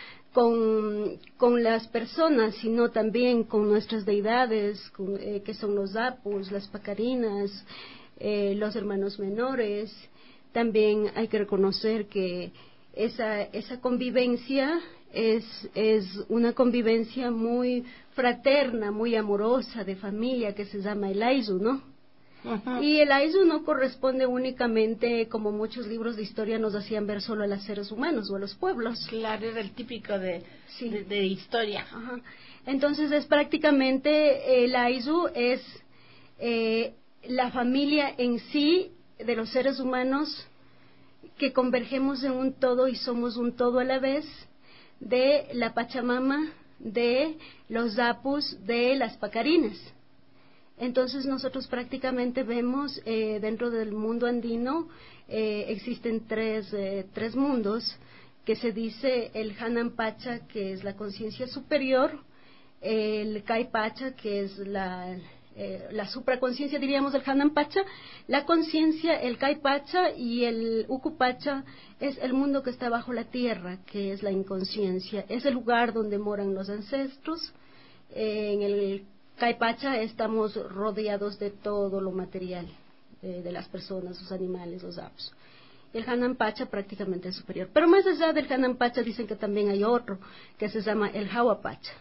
las personas, sino también con nuestras deidades, que son los apus, las pacarinas, los hermanos menores. También hay que reconocer que esa convivencia es una convivencia muy fraterna, muy amorosa, de familia, que se llama el Aizu, ¿no? Uh-huh. Y el Aizu no corresponde únicamente, como muchos libros de historia nos hacían ver, solo a los seres humanos o a los pueblos. Claro, era el típico de historia. Uh-huh. Entonces es prácticamente, el Aizu es la familia en sí de los seres humanos que convergemos en un todo y somos un todo a la vez, de la Pachamama, de los apus, de las pacarinas. Entonces nosotros prácticamente vemos dentro del mundo andino existen tres mundos, que se dice el Hanan Pacha, que es la conciencia superior, el Kai Pacha, que es la supraconciencia, diríamos, del Hanan Pacha, la conciencia, el Kai Pacha, y el Uku Pacha es el mundo que está bajo la tierra, que es la inconsciencia, es el lugar donde moran los ancestros, En el Caipacha estamos rodeados de todo lo material, de las personas, los animales, los apus. El Hanampacha prácticamente es superior. Pero más allá del Hanampacha dicen que también hay otro, que se llama el Hawapacha.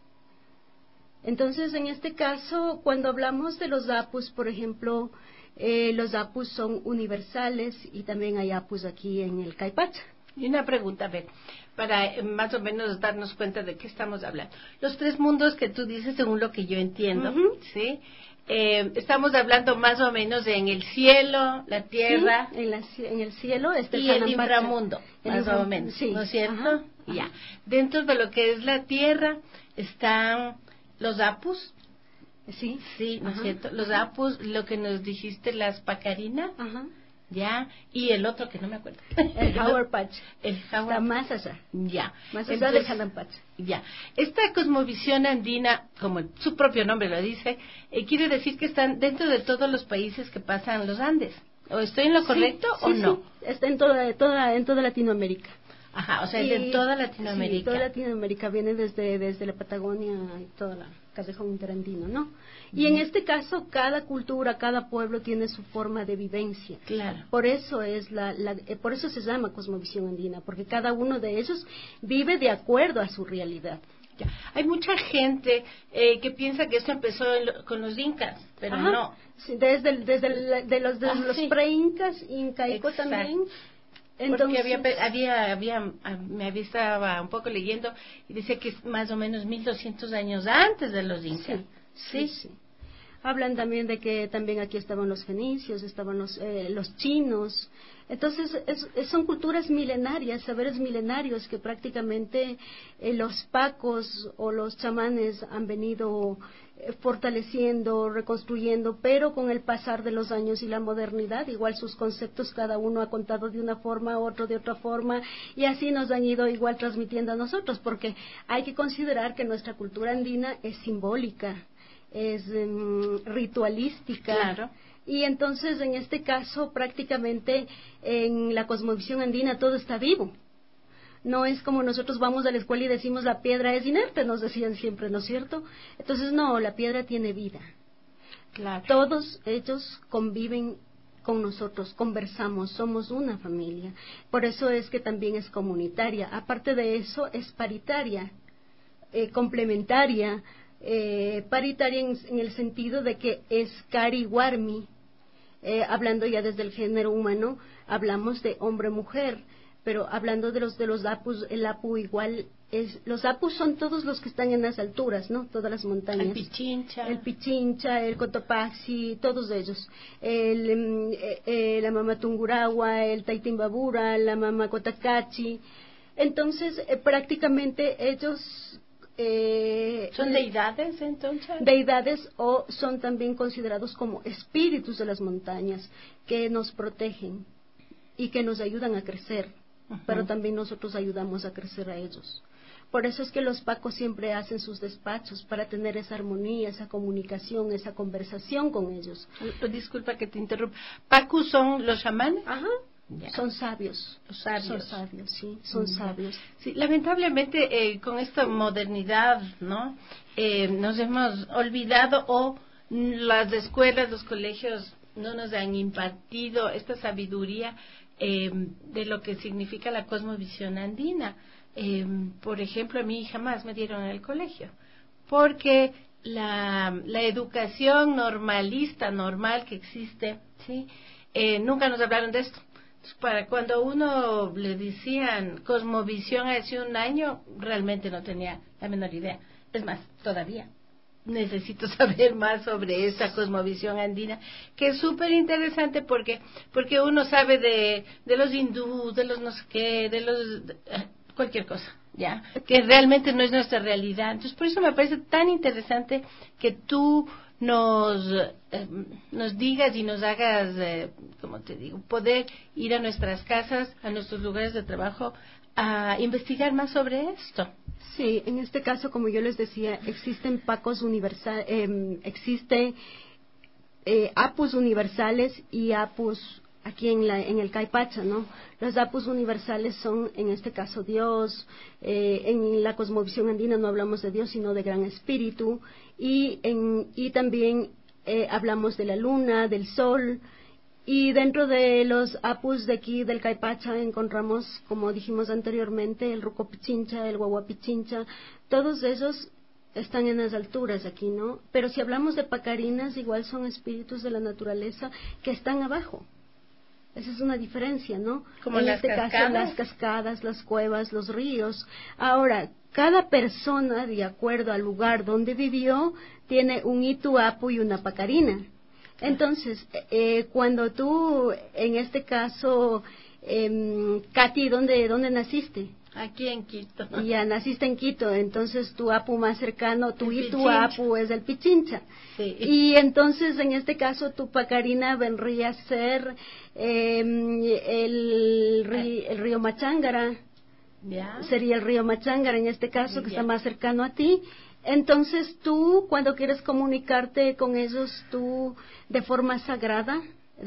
Entonces, en este caso, cuando hablamos de los apus, por ejemplo, los apus son universales y también hay apus aquí en el Caipacha. Y una pregunta, a ver, para más o menos darnos cuenta de qué estamos hablando. Los tres mundos que tú dices, según lo que yo entiendo, ¿sí? Estamos hablando más o menos en el cielo, la tierra. Sí, en el cielo y el inframundo, más o menos, sí. ¿no es cierto? Ya. Dentro de lo que es la tierra están los apus. Sí. Sí, ¿no es cierto? Los apus, lo que nos dijiste, las pacarinas. Ya, y el otro que no me acuerdo. El Hawapacha. Está más allá. Ya. Más allá del Hanampacha. Ya. Esta cosmovisión andina, como su propio nombre lo dice, quiere decir que están dentro de todos los países que pasan los Andes. ¿O estoy en lo correcto o no? Sí, está en toda Latinoamérica. Ajá, o sea, es de toda Latinoamérica. Sí, toda Latinoamérica, viene desde la Patagonia y toda la callejón interandino, ¿no? Y en este caso, cada cultura, cada pueblo tiene su forma de vivencia. Claro. Por eso por eso se llama cosmovisión andina, porque cada uno de ellos vive de acuerdo a su realidad. Ya. Hay mucha gente que piensa que esto empezó con los incas, pero no. Sí, desde los pre-incas, incaico también. Entonces, porque estaba un poco leyendo y decía que es más o menos 1200 años antes de los incas. Sí. Hablan también de que también aquí estaban los fenicios, estaban los chinos. Entonces, son culturas milenarias, saberes milenarios que prácticamente los pacos o los chamanes han venido fortaleciendo, reconstruyendo, pero con el pasar de los años y la modernidad, igual sus conceptos cada uno ha contado de una forma, otro de otra forma, y así nos han ido igual transmitiendo a nosotros, porque hay que considerar que nuestra cultura andina es simbólica, es ritualística. Claro. Y entonces, en este caso, prácticamente en la cosmovisión andina todo está vivo. No es como nosotros vamos a la escuela y decimos la piedra es inerte, nos decían siempre, ¿no es cierto? Entonces, no, la piedra tiene vida. Claro. Todos ellos conviven con nosotros, conversamos, somos una familia. Por eso es que también es comunitaria. Aparte de eso, es paritaria, complementaria, paritaria en el sentido de que es cari-warmi. Hablando ya desde el género humano, hablamos de hombre-mujer, pero hablando de los apus, el apu igual los apus son todos los que están en las alturas, ¿no? Todas las montañas. El Pichincha, el Cotopaxi, todos ellos. La Mama Tungurahua, el Taitimbabura, la Mama Cotacachi. Entonces, prácticamente ellos ¿son deidades entonces? Deidades, o son también considerados como espíritus de las montañas que nos protegen y que nos ayudan a crecer, pero también nosotros ayudamos a crecer a ellos. Por eso es que los pacos siempre hacen sus despachos, para tener esa armonía, esa comunicación, esa conversación con ellos. Disculpa que te interrumpa. ¿Pacos son los chamanes? Ya. Son sabios. Son sabios, sí, son sabios. Sí, lamentablemente con esta modernidad, ¿no? Nos hemos olvidado, o las escuelas, los colegios no nos han impartido esta sabiduría de lo que significa la cosmovisión andina. Por ejemplo, a mí jamás me dieron en el colegio, porque la educación normalista, normal que existe, ¿sí? Nunca nos hablaron de esto. Para cuando a uno le decían cosmovisión hace un año, realmente no tenía la menor idea. Es más, todavía necesito saber más sobre esta cosmovisión andina, que es súper interesante porque uno sabe de los hindúes, de los no sé qué, de los cualquier cosa, ya, que realmente no es nuestra realidad. Entonces, por eso me parece tan interesante que tú nos digas y nos hagas, como te digo, poder ir a nuestras casas, a nuestros lugares de trabajo, a investigar más sobre esto. Sí, en este caso, como yo les decía, existen pacos universales, existe apus universales y apus aquí en el Caipacha, ¿no? Los apus universales son, en este caso, Dios. En la cosmovisión andina no hablamos de Dios, sino de Gran Espíritu. Y también hablamos de la luna, del sol. Y dentro de los apus de aquí, del Caipacha, encontramos, como dijimos anteriormente, el Rucopichincha, el Guaguapichincha. Todos esos están en las alturas aquí, ¿no? Pero si hablamos de pacarinas, igual son espíritus de la naturaleza que están abajo. Esa es una diferencia, ¿no? Como en las este cascadas. caso, las cascadas, las cuevas, los ríos. Ahora, cada persona, de acuerdo al lugar donde vivió, tiene un ituapu y una pacarina. Entonces, cuando tú, en este caso, Katy, ¿dónde naciste? Aquí en Quito. Ya naciste en Quito, entonces tu apu más cercano, tu El itu Pichincha. apu es el Pichincha. Sí. Y entonces en este caso tu pacarina vendría a ser el río Machángara. Ya. Sería el río Machángara en este caso, que Ya. está más cercano a ti. Entonces tú, cuando quieres comunicarte con ellos, tú de forma sagrada,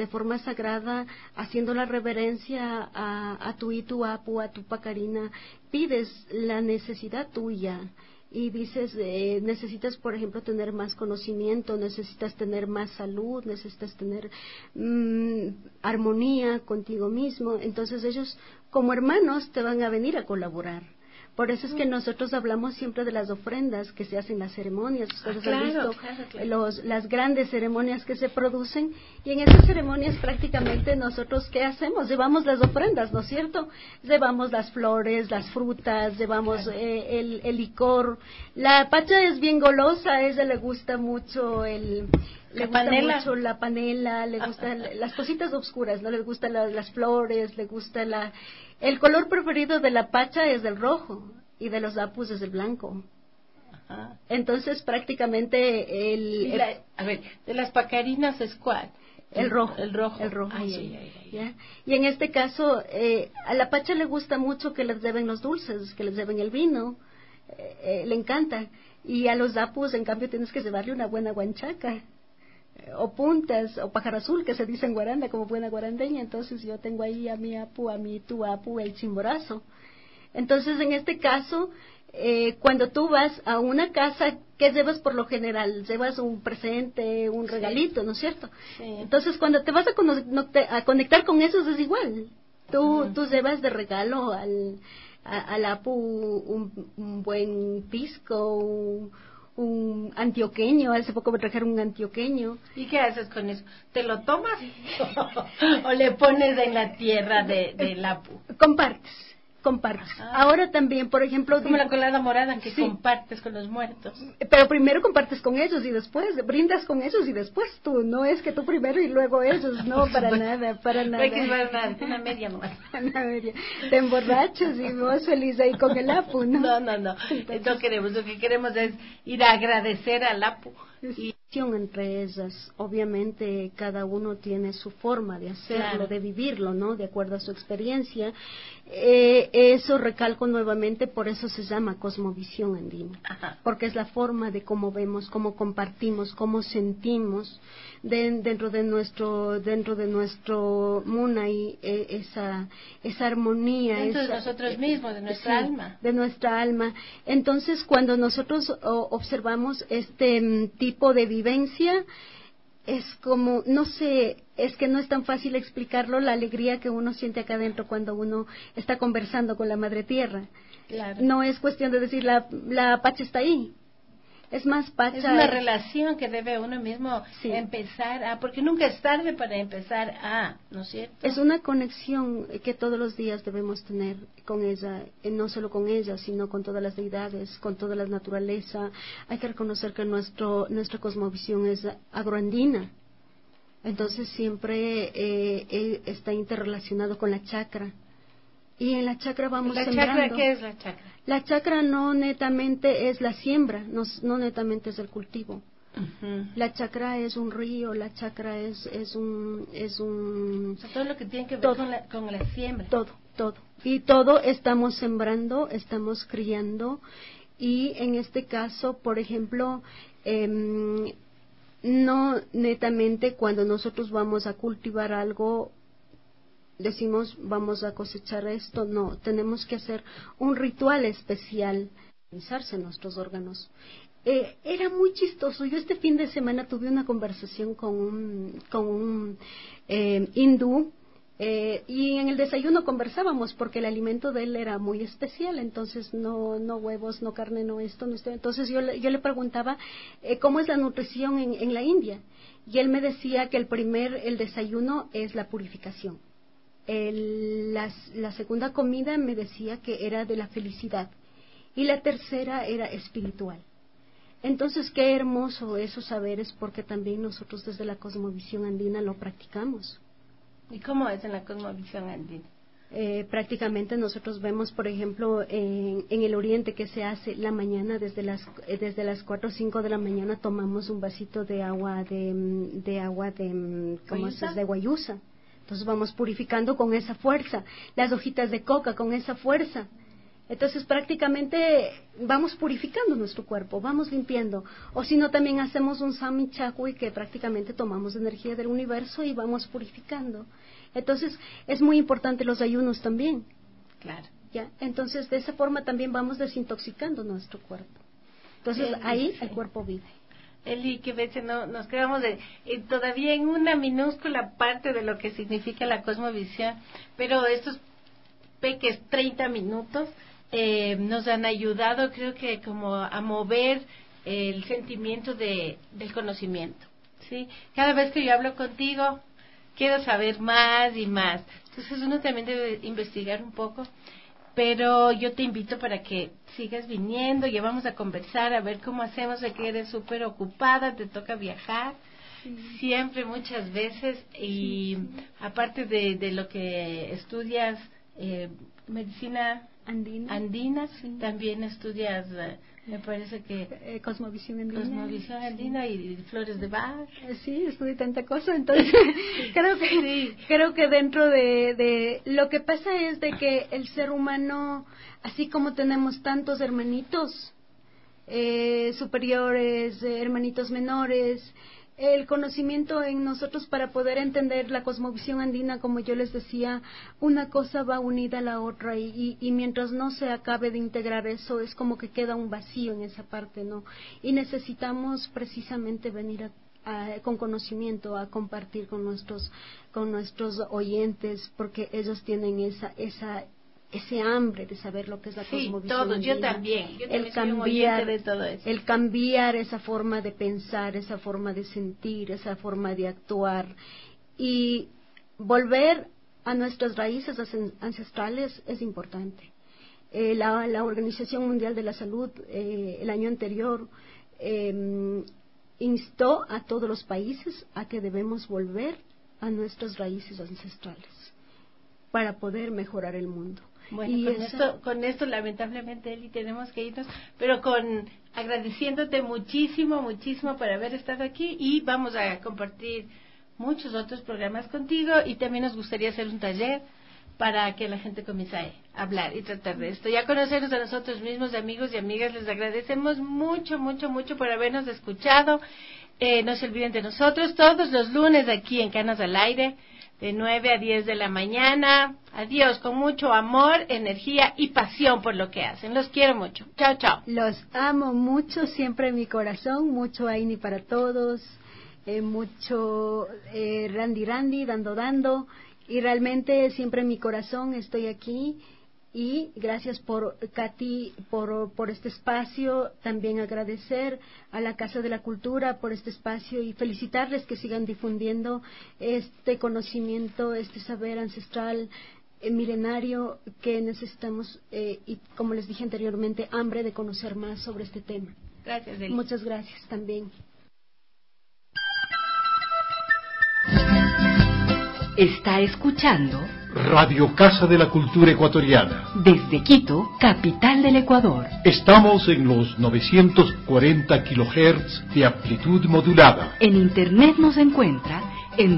haciendo la reverencia a tu itu apu, a tu pacarina, pides la necesidad tuya y dices, necesitas, por ejemplo, tener más conocimiento, necesitas tener más salud, necesitas tener armonía contigo mismo. Entonces ellos, como hermanos, te van a venir a colaborar. Por eso es que nosotros hablamos siempre de las ofrendas que se hacen en las ceremonias. Ustedes han visto las grandes ceremonias que se producen, y en esas ceremonias prácticamente nosotros, ¿qué hacemos? Llevamos las ofrendas, ¿no es cierto? Llevamos las flores, las frutas, llevamos el licor. La pacha es bien golosa, a ella le gusta mucho le gusta mucho la panela, le gustan las cositas oscuras, ¿no? Le gustan las flores, le gusta el color preferido de la pacha es el rojo y de los apus es el blanco. Ajá. Entonces prácticamente a ver, de las pacarinas es ¿cuál? El rojo. Ay, sí. ay. ¿Ya? Y en este caso a la pacha le gusta mucho que les lleven los dulces, que les lleven el vino, le encanta. Y a los apus en cambio tienes que llevarle una buena guanchaca, o puntas, o pájaro azul, que se dice en guaranda como buena guarandeña. Entonces yo tengo ahí a mi apu, a mi tu apu, el chimborazo. Entonces en este caso, cuando tú vas a una casa, ¿qué llevas por lo general? Llevas un presente, un regalito, ¿no es cierto? Sí. Entonces cuando te vas a conectar con esos es igual. Tú llevas de regalo al apu un buen pisco, un antioqueño. Hace poco me trajeron un antioqueño. ¿Y qué haces con eso? ¿Te lo tomas o le pones en la tierra del apu? Compartes. Ajá. Ahora también, por ejemplo, es como la colada morada que compartes con los muertos. Pero primero compartes con ellos y después brindas con ellos y después tú. No es que tú primero y luego ellos, no, para nada. No hay que llevar una media nomás. Una media. Te emborrachas y vos feliz ahí con el apu, ¿no? No. Entonces, no queremos. Lo que queremos es ir a agradecer al apu. Y entre ellas, obviamente cada uno tiene su forma de hacerlo, de vivirlo, ¿no? De acuerdo a su experiencia. Eso recalco nuevamente, por eso se llama cosmovisión andina. Ajá. Porque es la forma de cómo vemos, cómo compartimos, cómo sentimos dentro de nuestro munay, esa armonía, dentro de nosotros mismos, de nuestra alma. De nuestra alma. Entonces, cuando nosotros observamos este tipo de vivencia, es como, no sé, es que no es tan fácil explicarlo, la alegría que uno siente acá adentro cuando uno está conversando con la Madre Tierra. Claro. No es cuestión de decir la pacha está ahí. Es más, pacha. Es una relación que debe uno mismo empezar a, porque nunca es tarde para empezar a, ¿no es cierto? Es una conexión que todos los días debemos tener con ella, no solo con ella, sino con todas las deidades, con toda la naturaleza. Hay que reconocer que nuestra cosmovisión es agroandina. Entonces siempre está interrelacionado con la chakra. Y en la chakra vamos sembrando. ¿La chakra qué es la chakra? La chakra no netamente es la siembra, no netamente es el cultivo. Uh-huh. La chakra es un río, la chakra es un o sea, todo lo que tiene que ver con la siembra. Todo. Y todo estamos sembrando, estamos criando. Y en este caso, por ejemplo, no netamente cuando nosotros vamos a cultivar algo, decimos vamos a cosechar esto, no, tenemos que hacer un ritual especial, pensarse en nuestros órganos. Era muy chistoso. Yo este fin de semana tuve una conversación con un hindú, y en el desayuno conversábamos porque el alimento de él era muy especial, entonces no huevos, no carne, no esto, no esto. Entonces yo le preguntaba cómo es la nutrición en la India, y él me decía que el desayuno es la purificación. La segunda comida me decía que era de la felicidad, y la tercera era espiritual. Entonces, qué hermoso esos saberes, porque también nosotros desde la cosmovisión andina lo practicamos. ¿Y cómo es en la cosmovisión andina? Prácticamente nosotros vemos, por ejemplo, en el oriente que se hace la mañana, desde las 4 o 5 de la mañana tomamos un vasito de agua de guayusa. Entonces vamos purificando con esa fuerza, las hojitas de coca con esa fuerza. Entonces prácticamente vamos purificando nuestro cuerpo, vamos limpiando. O si no, también hacemos un Sami Chakui, que prácticamente tomamos energía del universo y vamos purificando. Entonces es muy importante los ayunos también. Claro. ¿Ya? Entonces de esa forma también vamos desintoxicando nuestro cuerpo. Entonces ahí el cuerpo vive. Eli, que a veces nos quedamos todavía en una minúscula parte de lo que significa la cosmovisión, pero estos peques 30 minutos nos han ayudado, creo que como a mover el sentimiento del conocimiento, ¿sí? Cada vez que yo hablo contigo quiero saber más y más, entonces uno también debe investigar un poco, pero yo te invito para que sigas viniendo, ya vamos a conversar, a ver cómo hacemos, de que eres súper ocupada, te toca viajar, siempre, muchas veces, y aparte de lo que estudias, medicina andina, también estudias, me parece que cosmovisión andina y flores de Bach. Sí, estudié tanta cosa, entonces creo que dentro de lo que pasa es de que el ser humano, así como tenemos tantos hermanitos superiores, hermanitos menores, el conocimiento en nosotros para poder entender la cosmovisión andina, como yo les decía, una cosa va unida a la otra y mientras no se acabe de integrar eso, es como que queda un vacío en esa parte, ¿no? Y necesitamos precisamente venir con conocimiento a compartir con nuestros oyentes, porque ellos tienen ese hambre de saber lo que es la cosmovisión todos, andina. yo también soy un oyente de todo eso. El cambiar esa forma de pensar, esa forma de sentir, esa forma de actuar y volver a nuestras raíces ancestrales es importante. La Organización Mundial de la Salud el año anterior instó a todos los países a que debemos volver a nuestras raíces ancestrales para poder mejorar el mundo. Bueno, y con esto lamentablemente, Eli, tenemos que irnos, pero agradeciéndote muchísimo por haber estado aquí, y vamos a compartir muchos otros programas contigo, y también nos gustaría hacer un taller para que la gente comience a hablar y tratar de esto, y a conocernos a nosotros mismos, amigos y amigas. Les agradecemos mucho por habernos escuchado. No se olviden de nosotros todos los lunes aquí en Canas al Aire, de 9 a 10 de la mañana. Adiós, con mucho amor, energía y pasión por lo que hacen. Los quiero mucho. Chao, chao. Los amo mucho, siempre en mi corazón. Mucho Aini para todos. Mucho Randy, dando. Y realmente siempre en mi corazón estoy aquí. Y gracias por Katy, por este espacio. También agradecer a la Casa de la Cultura por este espacio y felicitarles que sigan difundiendo este conocimiento, este saber ancestral milenario que necesitamos, y como les dije anteriormente, hambre de conocer más sobre este tema. Gracias, Eli. Muchas gracias también. Está escuchando Radio Casa de la Cultura Ecuatoriana. Desde Quito, capital del Ecuador. Estamos en los 940 kHz de amplitud modulada. En internet nos encuentra en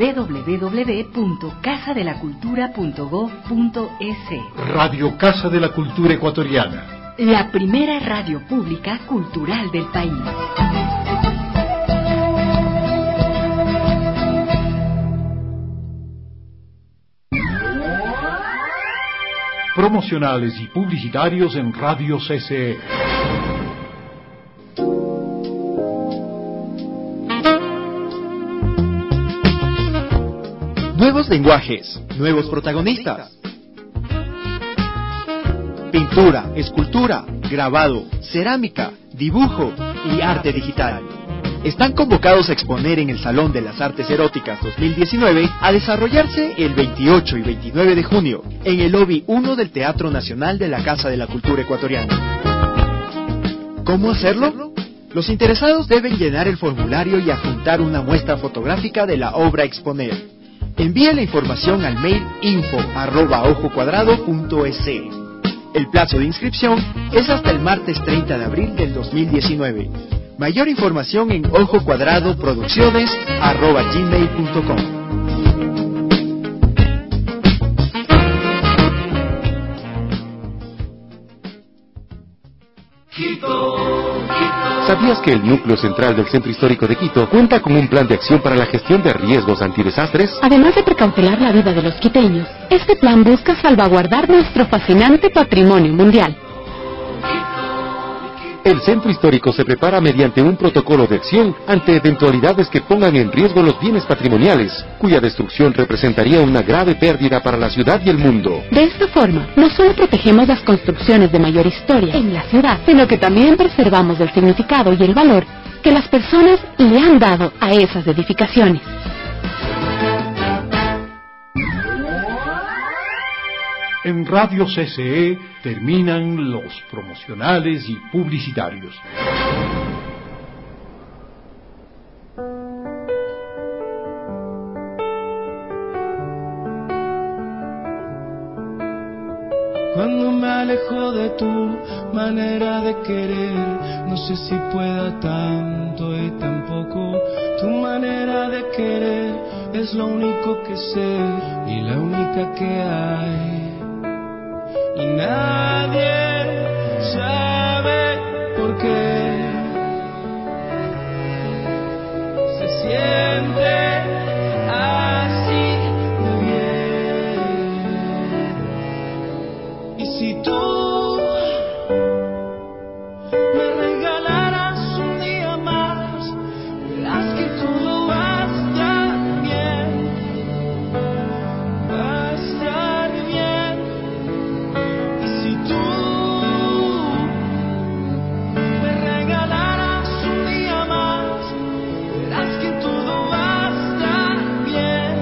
www.casadelacultura.gov.es. Radio Casa de la Cultura Ecuatoriana. La primera radio pública cultural del país. promocionales y publicitarios en Radio CCE. Nuevos lenguajes, nuevos protagonistas. Pintura, escultura, grabado, cerámica, dibujo y arte digital. Están convocados a exponer en el Salón de las Artes Eróticas 2019 a desarrollarse el 28 y 29 de junio en el lobby 1 del Teatro Nacional de la Casa de la Cultura Ecuatoriana. ¿Cómo hacerlo? Los interesados deben llenar el formulario y adjuntar una muestra fotográfica de la obra a exponer. Envíe la información al mail info@ojocuadrado.es. El plazo de inscripción es hasta el martes 30 de abril del 2019. Mayor información en ojocuadradoproducciones@gmail.com. ¿Sabías que el núcleo central del Centro Histórico de Quito cuenta con un plan de acción para la gestión de riesgos antidesastres? Además de precautelar la vida de los quiteños, este plan busca salvaguardar nuestro fascinante patrimonio mundial. El Centro Histórico se prepara mediante un protocolo de acción ante eventualidades que pongan en riesgo los bienes patrimoniales, cuya destrucción representaría una grave pérdida para la ciudad y el mundo. De esta forma, no solo protegemos las construcciones de mayor historia en la ciudad, sino que también preservamos el significado y el valor que las personas le han dado a esas edificaciones. En Radio CCE terminan los promocionales y publicitarios. Cuando me alejo de tu manera de querer, no sé si pueda tanto y tampoco. Tu manera de querer es lo único que sé y la única que hay. Y nadie sabe por qué se siente así de bien. Y si tú me regalaras un día más, verás que todo va a estar bien. Va a estar bien. Y si tú me regalaras un día más, verás que todo va a estar bien.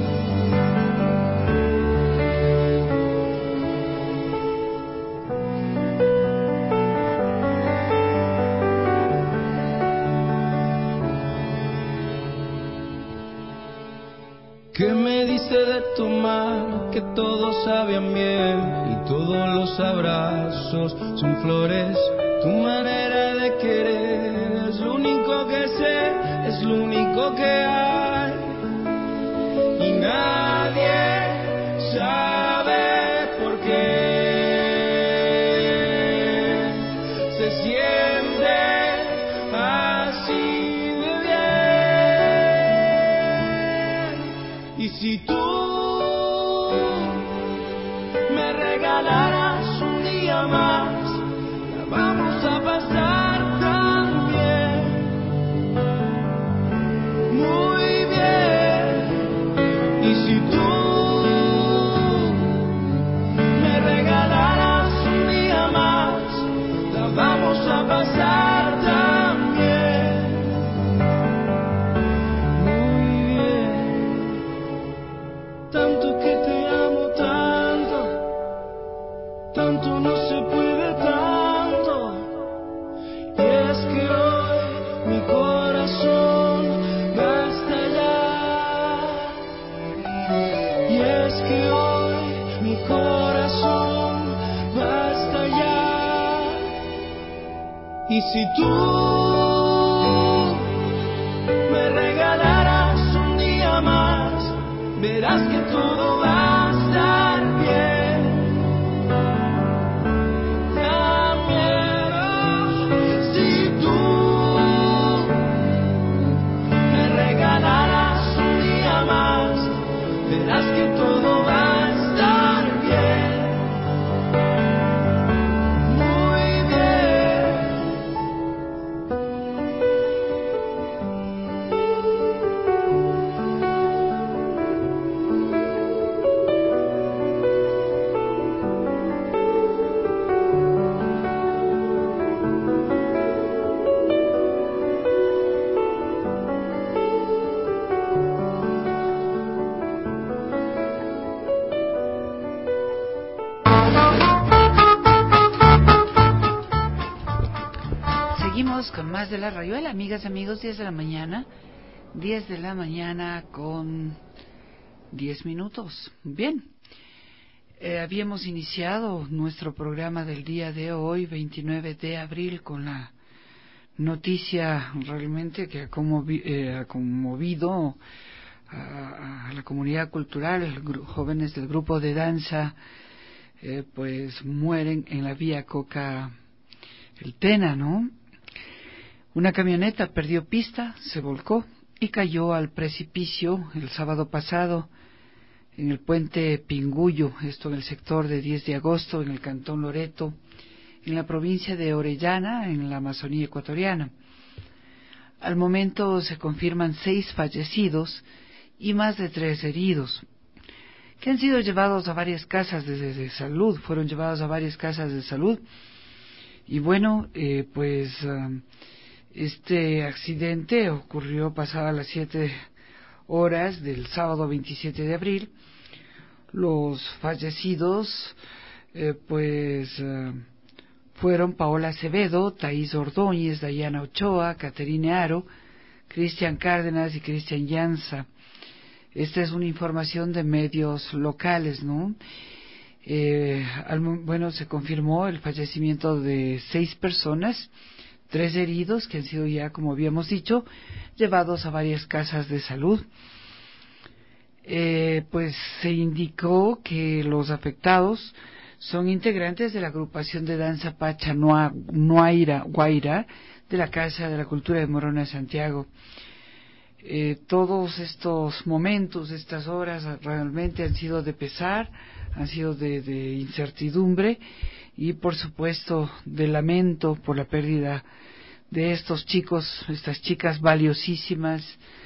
¿Qué me dice de tu mano? Que todo sabe a miel y todos los abrazos son flores. Tu manera de querer es lo único que sé, es lo único que hay. Y nadie sabe por qué se siente así de bien. Y si tú me regalaras un día más, la vamos a pasar tan bien, muy bien. Y si tú me regalaras un día más, la vamos a pasar tan bien, muy bien. Tanto que te amo tanto, tanto no se puede tanto. Y es que hoy mi corazón va a estallar. Y es que hoy mi corazón va a estallar. Y si tú me regalaras un día más, verás que todo va a estar bien. También, si tú me regalaras un día más, verás que todo va a estar bien. continuamos con más de La Rayuela, amigas, amigos, 10 de la mañana con 10 minutos. Bien, habíamos iniciado nuestro programa del día de hoy, 29 de abril, con la noticia realmente que ha conmovido a la comunidad cultural. Jóvenes del grupo de danza pues mueren en la vía Coca el Tena, ¿no? Una camioneta perdió pista, se volcó y cayó al precipicio el sábado pasado en el puente Pinguyo, esto en el sector de 10 de agosto, en el cantón Loreto, en la provincia de Orellana, en la Amazonía ecuatoriana. Al momento se confirman 6 fallecidos y más de 3 heridos, que han sido llevados a varias casas de salud, fueron llevados a varias casas de salud. Y bueno, este accidente ocurrió pasadas las 7 horas del sábado 27 de abril. Los fallecidos fueron Paola Acevedo, Thaís Ordóñez, Dayana Ochoa, Caterine Aro, Cristian Cárdenas y Cristian Llanza. Esta es una información de medios locales, ¿no? Se confirmó el fallecimiento de 6 personas, 3 heridos que han sido ya, como habíamos dicho, llevados a varias casas de salud. Se indicó que los afectados son integrantes de la agrupación de danza Pacha Guaira de la Casa de la Cultura de Morona Santiago. Todos estos momentos, estas horas realmente han sido de pesar, han sido de incertidumbre y por supuesto de lamento por la pérdida de estos chicos, estas chicas valiosísimas,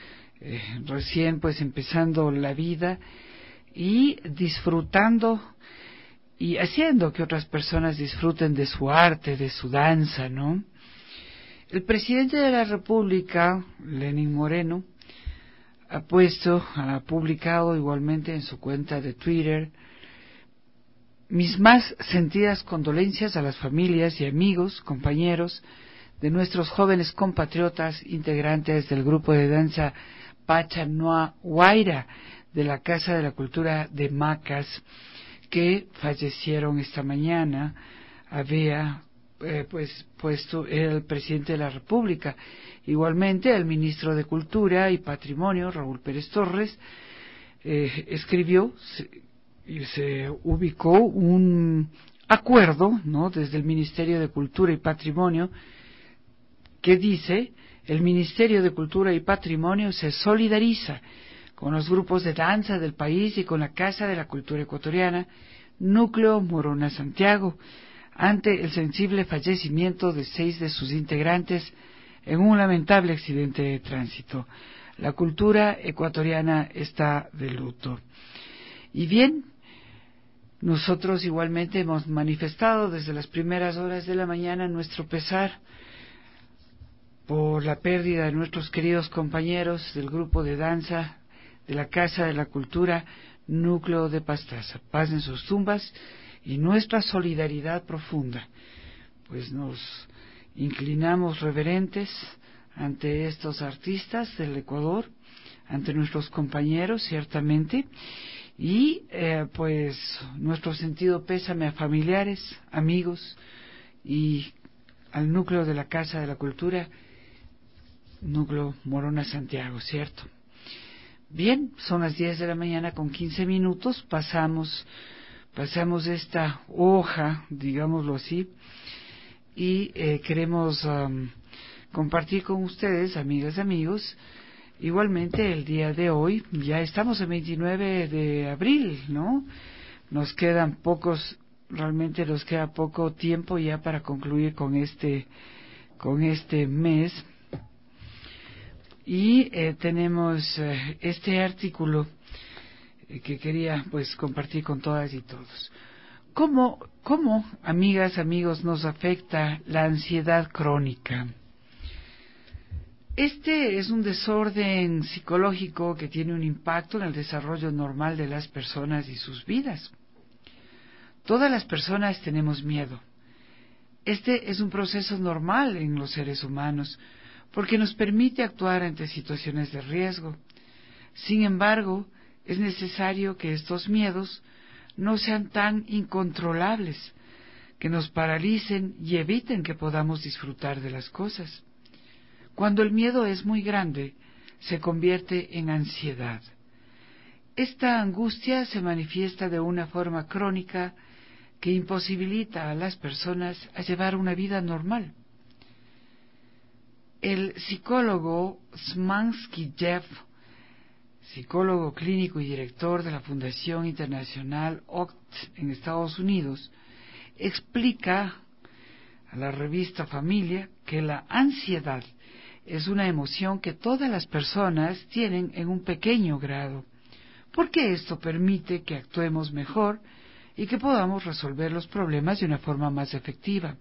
recién pues empezando la vida y disfrutando y haciendo que otras personas disfruten de su arte, de su danza, ¿no? El presidente de la República, Lenín Moreno, ha publicado igualmente en su cuenta de Twitter: mis más sentidas condolencias a las familias y amigos, compañeros de nuestros jóvenes compatriotas integrantes del grupo de danza Pacha Guaira de la Casa de la Cultura de Macas, que fallecieron esta mañana. Había puesto el presidente de la República, igualmente el ministro de Cultura y Patrimonio, Raúl Pérez Torres, escribió y se ubicó un acuerdo, ¿no?, desde el Ministerio de Cultura y Patrimonio, que dice: el Ministerio de Cultura y Patrimonio se solidariza con los grupos de danza del país y con la Casa de la Cultura Ecuatoriana, Núcleo Morona Santiago, ante el sensible fallecimiento de 6 de sus integrantes en un lamentable accidente de tránsito. La cultura ecuatoriana está de luto. Y bien, nosotros igualmente hemos manifestado desde las primeras horas de la mañana nuestro pesar por la pérdida de nuestros queridos compañeros del grupo de danza de la Casa de la Cultura Núcleo de Pastaza. Paz en sus tumbas y nuestra solidaridad profunda. Pues nos inclinamos reverentes ante estos artistas del Ecuador, ante nuestros compañeros, ciertamente, y nuestro sentido pésame a familiares, amigos y al núcleo de la Casa de la Cultura, Núcleo Morona Santiago, ¿cierto? Bien, son las 10 de la mañana con 15 minutos, pasamos esta hoja, digámoslo así, y queremos compartir con ustedes, amigas y amigos, igualmente el día de hoy. Ya estamos el 29 de abril, ¿no? Nos quedan realmente nos queda poco tiempo ya para concluir con este mes. Y tenemos este artículo que quería compartir con todas y todos. ¿Cómo, amigas, amigos, nos afecta la ansiedad crónica? Este es un desorden psicológico que tiene un impacto en el desarrollo normal de las personas y sus vidas. Todas las personas tenemos miedo. Este es un proceso normal en los seres humanos, porque nos permite actuar ante situaciones de riesgo. Sin embargo, es necesario que estos miedos no sean tan incontrolables, que nos paralicen y eviten que podamos disfrutar de las cosas. Cuando el miedo es muy grande, se convierte en ansiedad. Esta angustia se manifiesta de una forma crónica que imposibilita a las personas a llevar una vida normal. El psicólogo Szymanski Jeff, psicólogo clínico y director de la Fundación Internacional OCT en Estados Unidos, explica a la revista Familia que la ansiedad es una emoción que todas las personas tienen en un pequeño grado, porque esto permite que actuemos mejor y que podamos resolver los problemas de una forma más efectiva.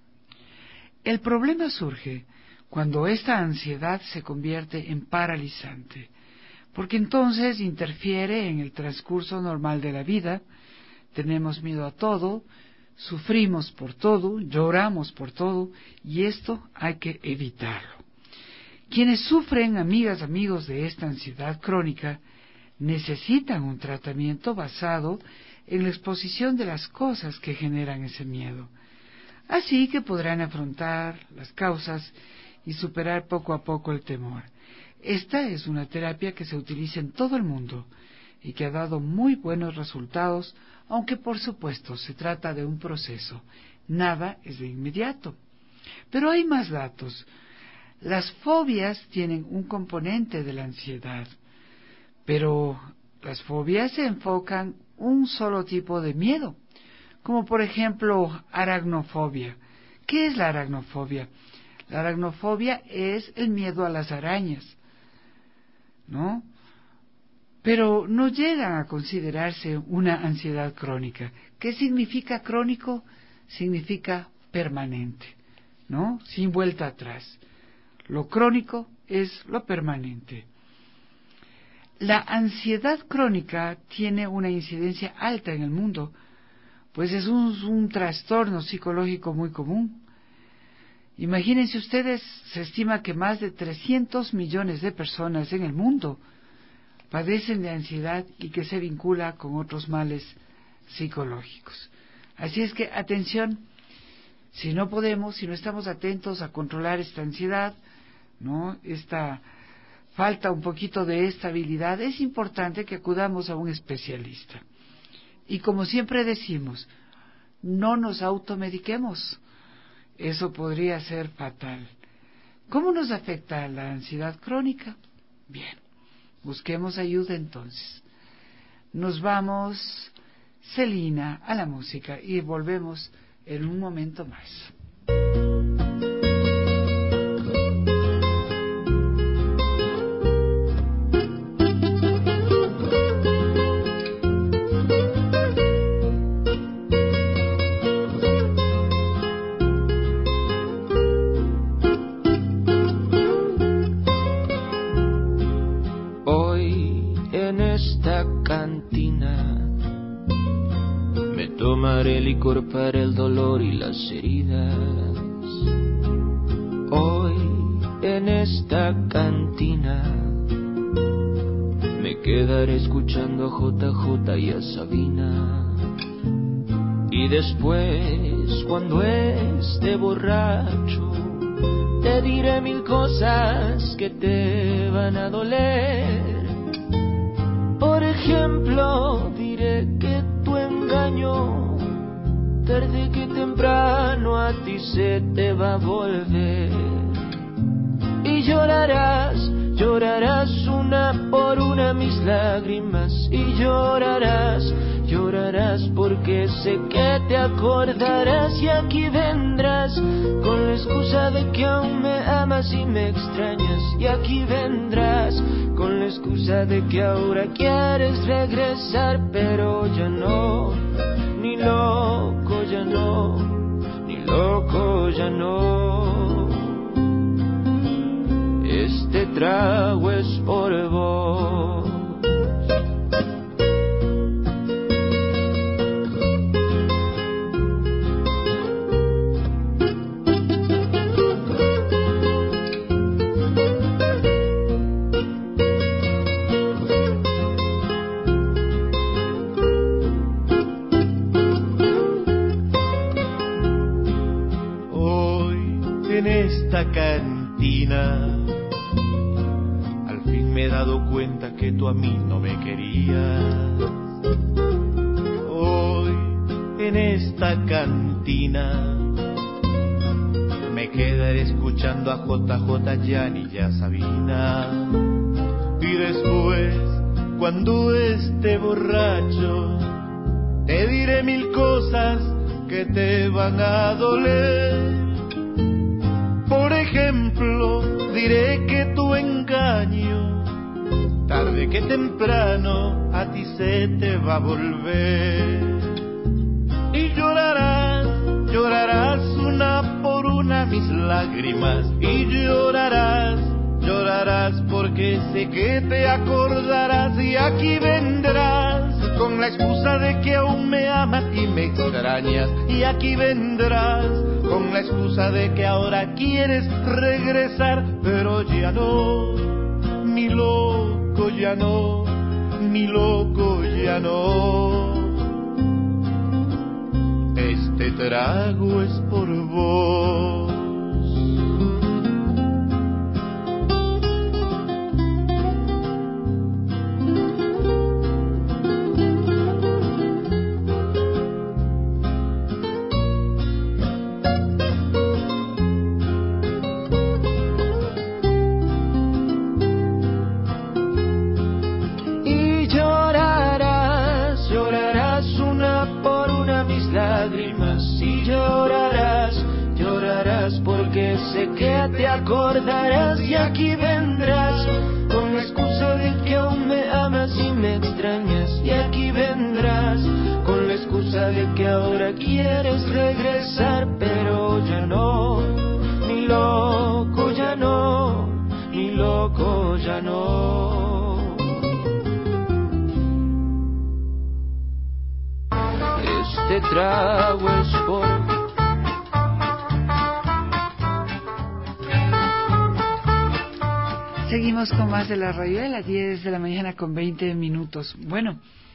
El problema surge cuando esta ansiedad se convierte en paralizante, porque entonces interfiere en el transcurso normal de la vida, tenemos miedo a todo, sufrimos por todo, lloramos por todo, y esto hay que evitarlo. Quienes sufren, amigas, amigos, de esta ansiedad crónica, necesitan un tratamiento basado en la exposición de las cosas que generan ese miedo. Así que podrán afrontar las causas y superar poco a poco el temor. Esta es una terapia que se utiliza en todo el mundo y que ha dado muy buenos resultados, aunque por supuesto se trata de un proceso. Nada es de inmediato. Pero hay más datos. Las fobias tienen un componente de la ansiedad, pero las fobias se enfocan un solo tipo de miedo, como por ejemplo aracnofobia. ¿Qué es la aracnofobia? La aracnofobia es el miedo a las arañas, ¿no? Pero no llegan a considerarse una ansiedad crónica. ¿Qué significa crónico? Significa permanente, ¿no? Sin vuelta atrás. Lo crónico es lo permanente. La ansiedad crónica tiene una incidencia alta en el mundo, pues es un trastorno psicológico muy común. Imagínense ustedes, se estima que más de 300 millones de personas en el mundo padecen de ansiedad y que se vincula con otros males psicológicos. Así es que, atención, si no estamos atentos a controlar esta ansiedad, ¿no? Esta falta un poquito de estabilidad, es importante que acudamos a un especialista. Y como siempre decimos, no nos automediquemos. Eso podría ser fatal. ¿Cómo nos afecta la ansiedad crónica? Bien, busquemos ayuda entonces. Nos vamos, Celina, a la música y volvemos en un momento más. Tomaré licor para el dolor y las heridas. Hoy en esta cantina me quedaré escuchando a JJ y a Sabina. Y después, cuando esté borracho, te diré 1000 cosas que te van a doler. Por ejemplo, diré que tu engaño, tarde que temprano a ti se te va a volver. Y llorarás, llorarás una por una mis lágrimas. Y llorarás, llorarás porque sé que te acordarás. Y aquí vendrás con la excusa de que aún me amas y me extrañas. Y aquí vendrás con la excusa de que ahora quieres regresar. Pero ya no, ni loco ya no, ni loco ya no. Este trago es por vos. en esta cantina. Al fin me he dado cuenta que tú a mí no me querías. Hoy en esta cantina me quedaré escuchando a JJ, Yanni y a Sabina. Y después, cuando esté borracho, te diré mil cosas que te van a doler. Por ejemplo, diré que tu engaño, tarde que temprano, a ti se te va a volver. Y llorarás, llorarás una por una mis lágrimas. Y llorarás, llorarás porque sé que te acordarás. Y aquí vendrás con la excusa de que aún me amas y me extrañas. Y aquí vendrás con la excusa de que ahora quieres regresar. Pero ya no, mi loco, ya no, mi loco, ya no. Este trago es por vos. Sé que te acordarás y aquí vendrás con la excusa de que aún me amas y me extrañas. Y aquí vendrás con la excusa de que ahora quieres regresar. Pero ya no, mi loco, ya no, mi loco, ya no. Este trago es por Seguimos con más de La Rayuela, 10 de la mañana con 20 minutos. Bueno,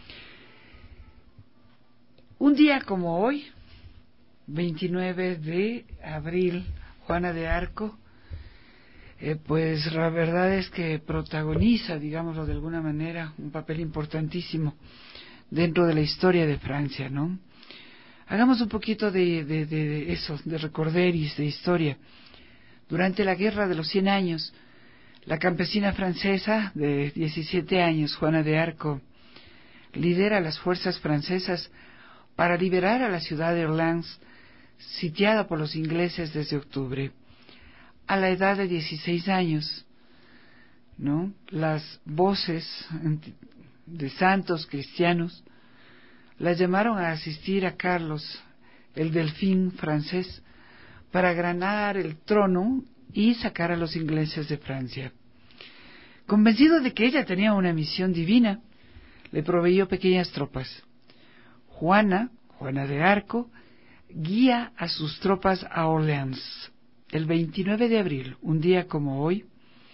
un día como hoy, 29 de abril, Juana de Arco, pues la verdad es que protagoniza, digámoslo de alguna manera, un papel importantísimo dentro de la historia de Francia, ¿no? Hagamos un poquito de eso, de recorderis, de historia. Durante la Guerra de los 100 años, la campesina francesa de 17 años, Juana de Arco, lidera las fuerzas francesas para liberar a la ciudad de Orleans, sitiada por los ingleses desde octubre. A la edad de 16 años, ¿no? Las voces de santos cristianos la llamaron a asistir a Carlos, el delfín francés, para ganar el trono y sacar a los ingleses de Francia. Convencido de que ella tenía una misión divina, le proveyó pequeñas tropas. Juana de Arco, guía a sus tropas a Orleans. El 29 de abril, un día como hoy,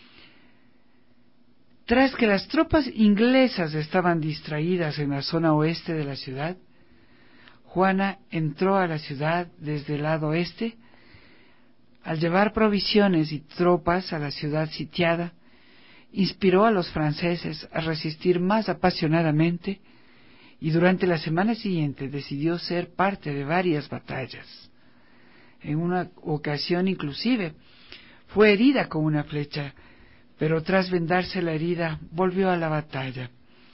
tras que las tropas inglesas estaban distraídas en la zona oeste de la ciudad, Juana entró a la ciudad desde el lado este. Al llevar provisiones y tropas a la ciudad sitiada, inspiró a los franceses a resistir más apasionadamente y durante la semana siguiente decidió ser parte de varias batallas. En una ocasión inclusive fue herida con una flecha, pero tras vendarse la herida volvió a la batalla.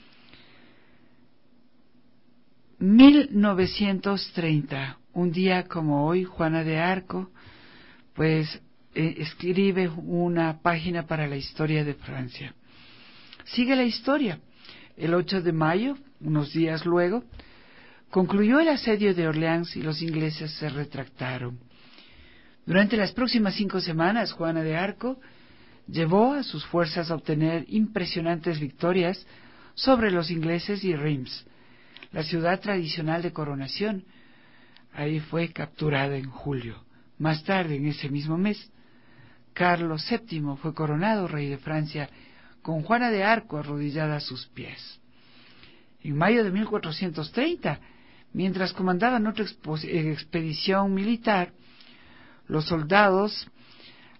1930, un día como hoy, Juana de Arco pues escribe una página para la historia de Francia. Sigue la historia. El 8 de mayo, unos días luego, concluyó el asedio de Orleans y los ingleses se retractaron. Durante las próximas 5 semanas, Juana de Arco llevó a sus fuerzas a obtener impresionantes victorias sobre los ingleses y Reims, la ciudad tradicional de coronación. Ahí fue capturada en julio. Más tarde, en ese mismo mes, Carlos VII fue coronado rey de Francia con Juana de Arco arrodillada a sus pies. En mayo de 1430, mientras comandaban otra expedición militar, los soldados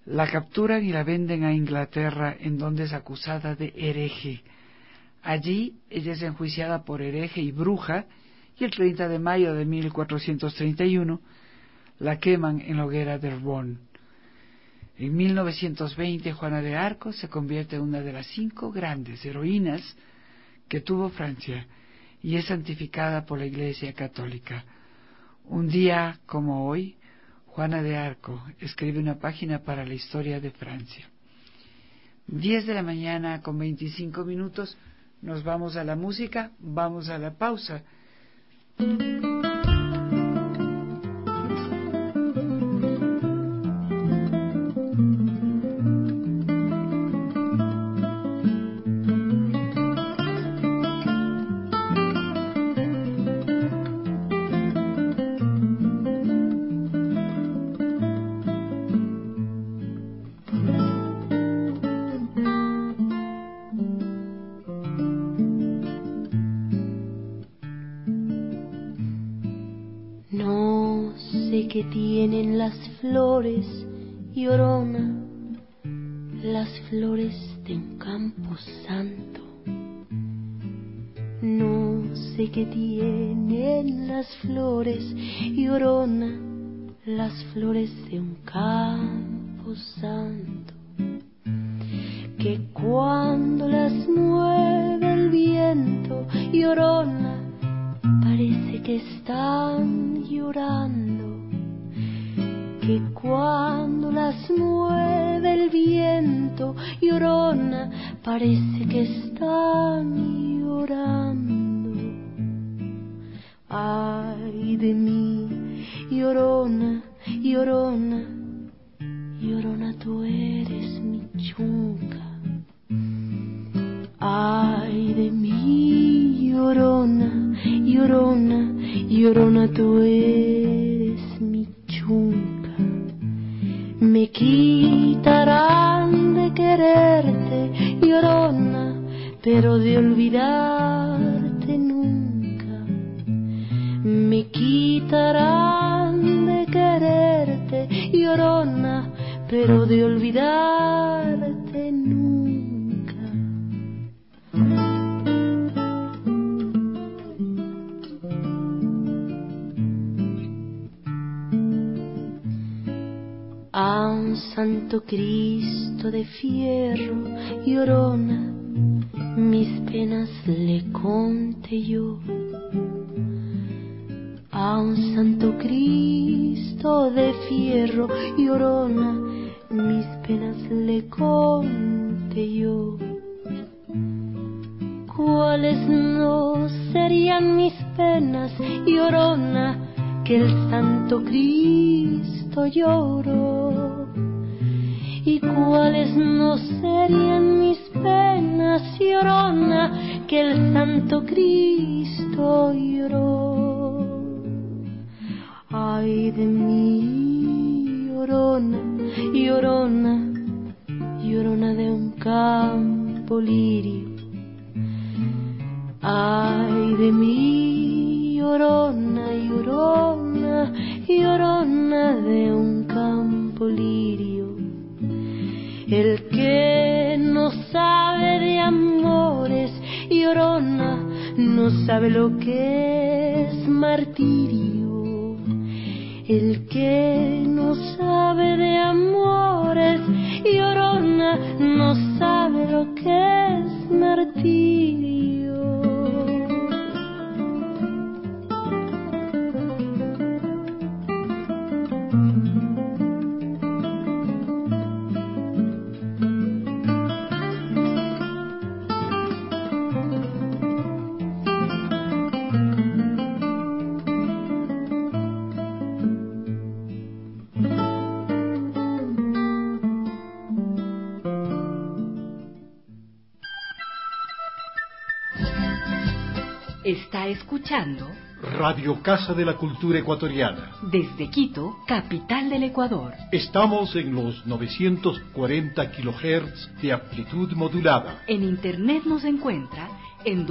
La capturan y la venden a Inglaterra, en donde es acusada de hereje. Allí ella es enjuiciada por hereje y bruja, y el 30 de mayo de 1431 la queman en la hoguera de Rouen. En 1920 Juana de Arco se convierte en una de las 5 grandes heroínas que tuvo Francia y es santificada por la Iglesia Católica. Un día como hoy, Juana de Arco escribe una página para la historia de Francia. 10 de la mañana con 25 minutos, nos vamos a la música, vamos a la pausa. Que tienen las flores, llorona, las flores de un campo santo. No sé qué tienen las flores, llorona, las flores de un campo santo, que cuando las mueve el viento, llorona, parece que están llorando. Que cuando las mueve el viento, llorona, parece que están llorando. Ay de mí, llorona, llorona, llorona, tú eres mi chunca. Ay de mí, llorona, llorona, llorona, tú eres mi chunca. Me quitarán de quererte, llorona, pero de olvidarte nunca. Me quitarán de quererte, llorona, pero de olvidarte nunca. A un santo Cristo de fierro, llorona, mis penas le conté yo. A un santo Cristo de fierro, llorona, mis penas le conté yo. ¿Cuáles no serían mis penas, llorona, que el santo Cristo lloró? ¿Y cuáles no serían mis penas, llorona, que el santo Cristo lloró? Ay de mí, llorona, llorona, llorona de un campo lirio. Ay de mí, llorona, llorona, llorona de un campo lirio. El que no sabe de amores, llorona, no sabe lo que es martirio. El que no sabe de amores, llorona, no sabe lo que es martirio. Está escuchando Radio Casa de la Cultura Ecuatoriana. Desde Quito, capital del Ecuador. Estamos en los 940 kHz de amplitud modulada. En internet nos encuentra en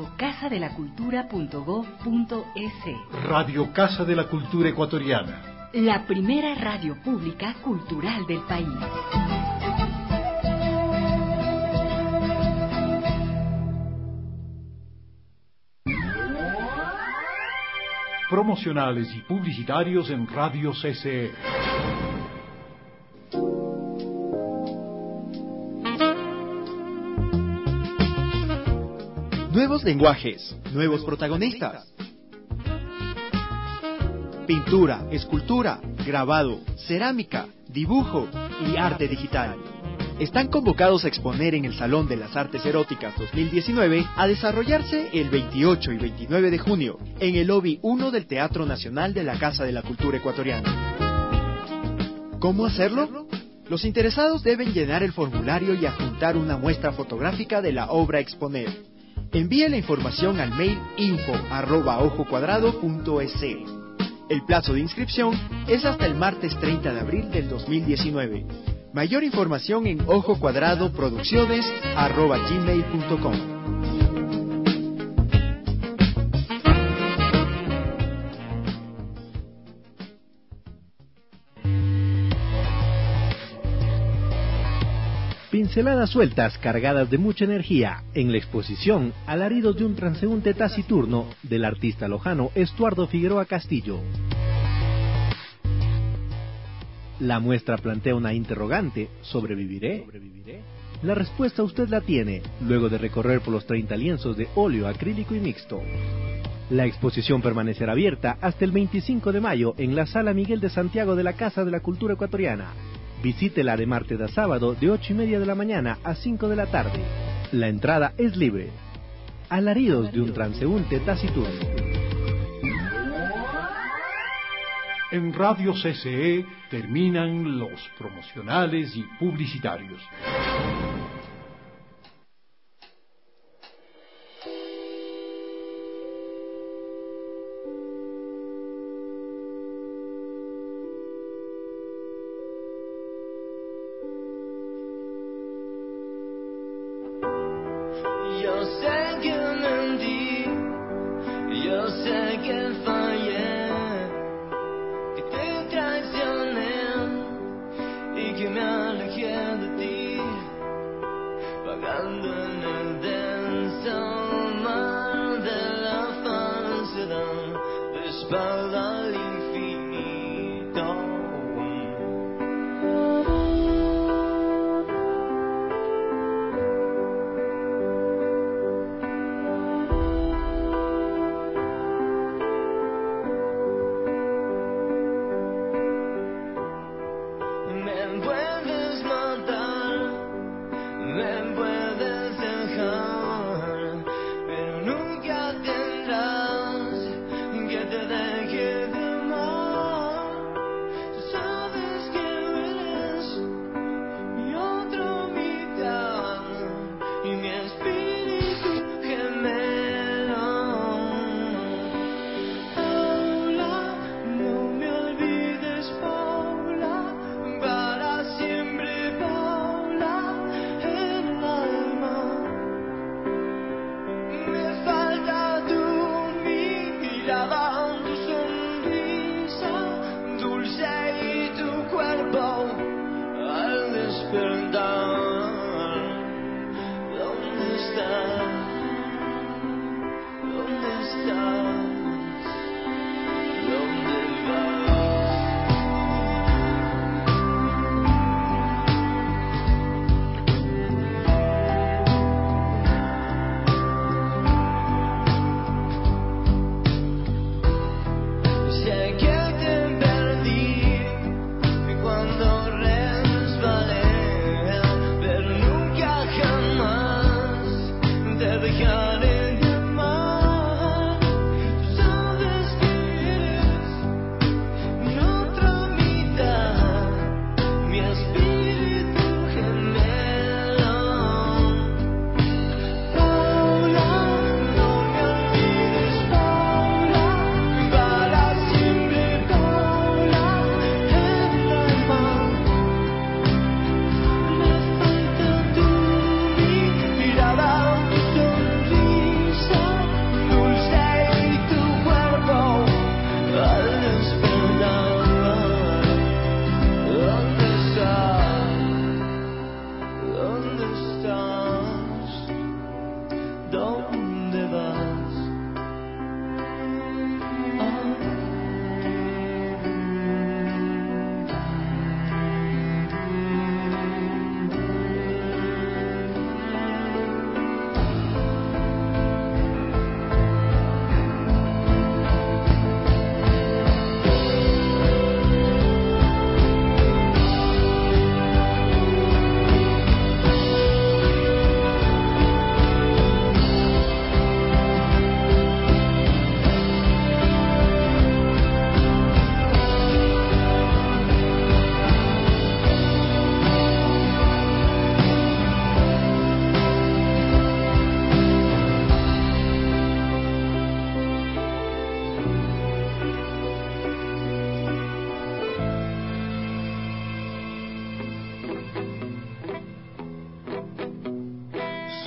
www.casadelacultura.gov.es. Radio Casa de la Cultura Ecuatoriana. la primera radio pública cultural del país. Promocionales y publicitarios en Radio CCE. Nuevos lenguajes, nuevos protagonistas. Pintura, escultura, grabado, cerámica, dibujo y arte digital. Están convocados a exponer en el Salón de las Artes Eróticas 2019 a desarrollarse el 28 y 29 de junio en el lobby 1 del Teatro Nacional de la Casa de la Cultura Ecuatoriana. ¿Cómo hacerlo? Los interesados deben llenar el formulario y adjuntar una muestra fotográfica de la obra a exponer. Envíe la información al mail info@ojocuadrado.es. El plazo de inscripción es hasta el martes 30 de abril del 2019. Mayor información en ojocuadradoproducciones@gmail.com. Pinceladas sueltas cargadas de mucha energía en la exposición Alaridos de un transeúnte taciturno del artista lojano Estuardo Figueroa Castillo. La muestra plantea una interrogante: ¿sobreviviré? La respuesta usted la tiene luego de recorrer por los 30 lienzos de óleo, acrílico y mixto. La exposición permanecerá abierta hasta el 25 de mayo en la Sala Miguel de Santiago de la Casa de la Cultura Ecuatoriana. Visítela de martes a sábado de 8:30 de la mañana a 5 de la tarde. La entrada es libre. Alaridos de un transeúnte taciturno. En Radio CCE terminan los promocionales y publicitarios. Yo sé que mentí, yo sé que fallé, que te traicioné y que me alejé de ti, vagando en el denso mar de la falsedad, de espalda al infinito. Me puedes matar, me puedes dejar, pero nunca tendrás que te deje de amar. Tú sabes que eres mi otra mitad y mi espíritu gemelo. Paula, no me olvides, Paula, para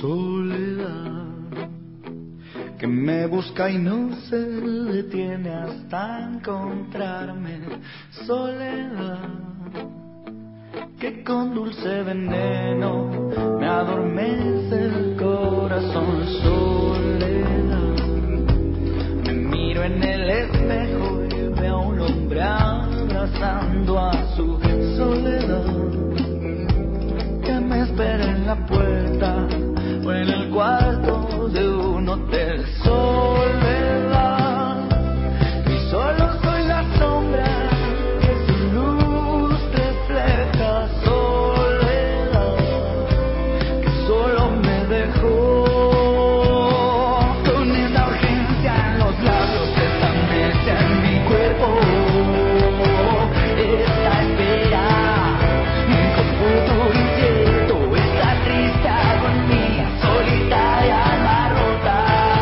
soledad que me busca y no se detiene hasta encontrarme, soledad que con dulce veneno me adormece el corazón, soledad. Me miro en el espejo y veo a un hombre abrazando a su soledad, que me espera en la puerta o en el cuarto de un hotel, soledad. Y solo soy la sombra que su luz refleja, soledad, que solo me dejó con esa urgencia en los labios, esa mesa en mi cuerpo, esta espera, con futuro incierto, esta triste agonía, solitaria, alma rota,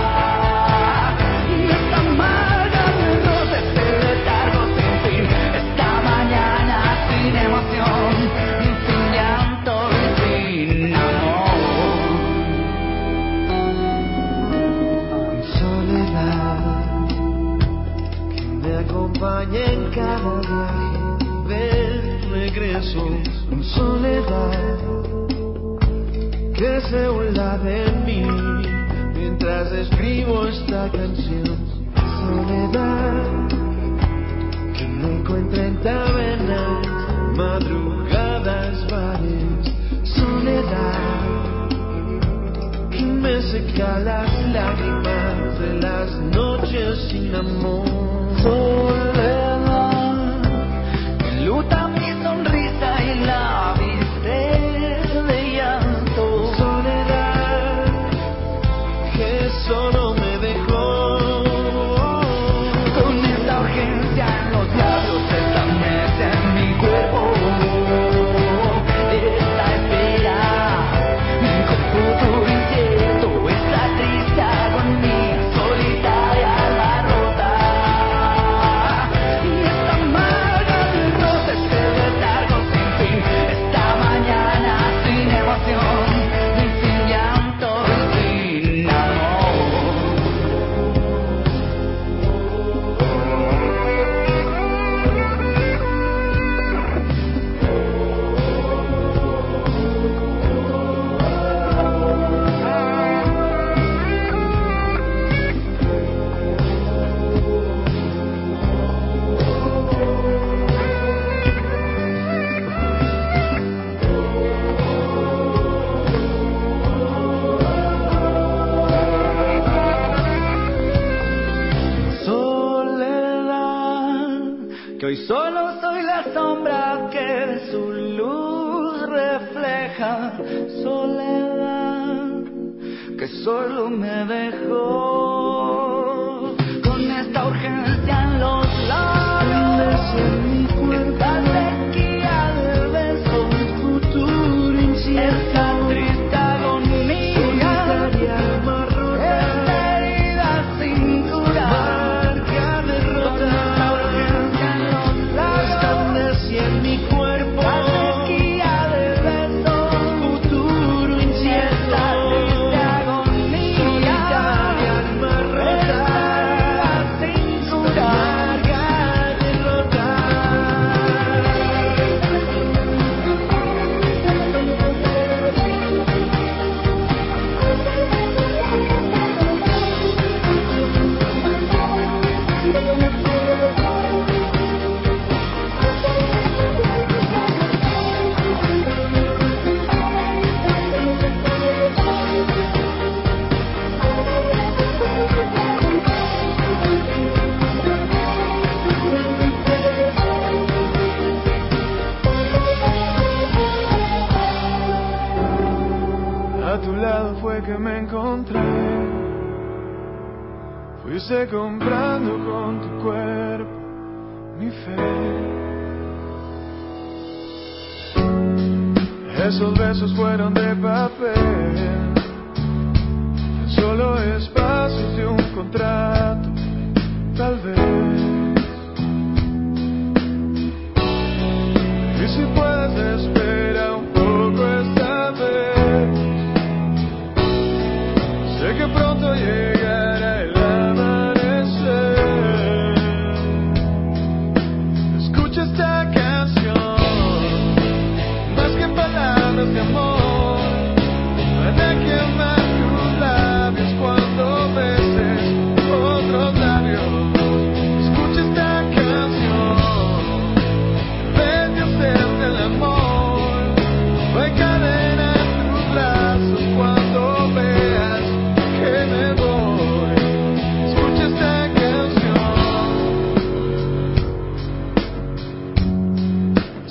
y esta amarga derrota, este letargo sin fin, esta mañana sin emoción, sin llanto y sin amor. Soledad que me acompaña en cada viaje de regreso, soledad que se burla de mí mientras escribo esta canción, soledad que me encuentra en tabernas, madrugadas, bares, soledad que me seca las lágrimas de las noches sin amor, soledad que luta mi sonrisa y la viste de llanto, soledad que solo me dejó con esta urgencia en los labios, esta mesa en mi cuerpo, esta espera con futuro incierto, esta triste agonía, solitaria, alma rota, y esta amarga derrota, este letargo sin fin, esta mañana sin emoción, sin llanto y sin amor. Soledad, que hoy solo soy la sombra que su luz refleja, soledad, que solo me dejó con esta urgencia en los labios, en mi cuerpo, esta sequía de besos, futuro incierto, esta triste agonía, solitaria, alma rota, esta herida sin curar, marca derrota, esta urgencia en los labios, esta amnesia en mi cuerpo, esta sequía de besos, futuro incierto, esta triste agonía, solitaria, alma rota, esta herida sin curar, marca derrota. A tu lado fue que me encontré, fuiste comprando con tu cuerpo mi fe. Esos besos fueron de papel, tan solo espacios de un contrato, tal vez. Y si puedes espera un poco esta vez,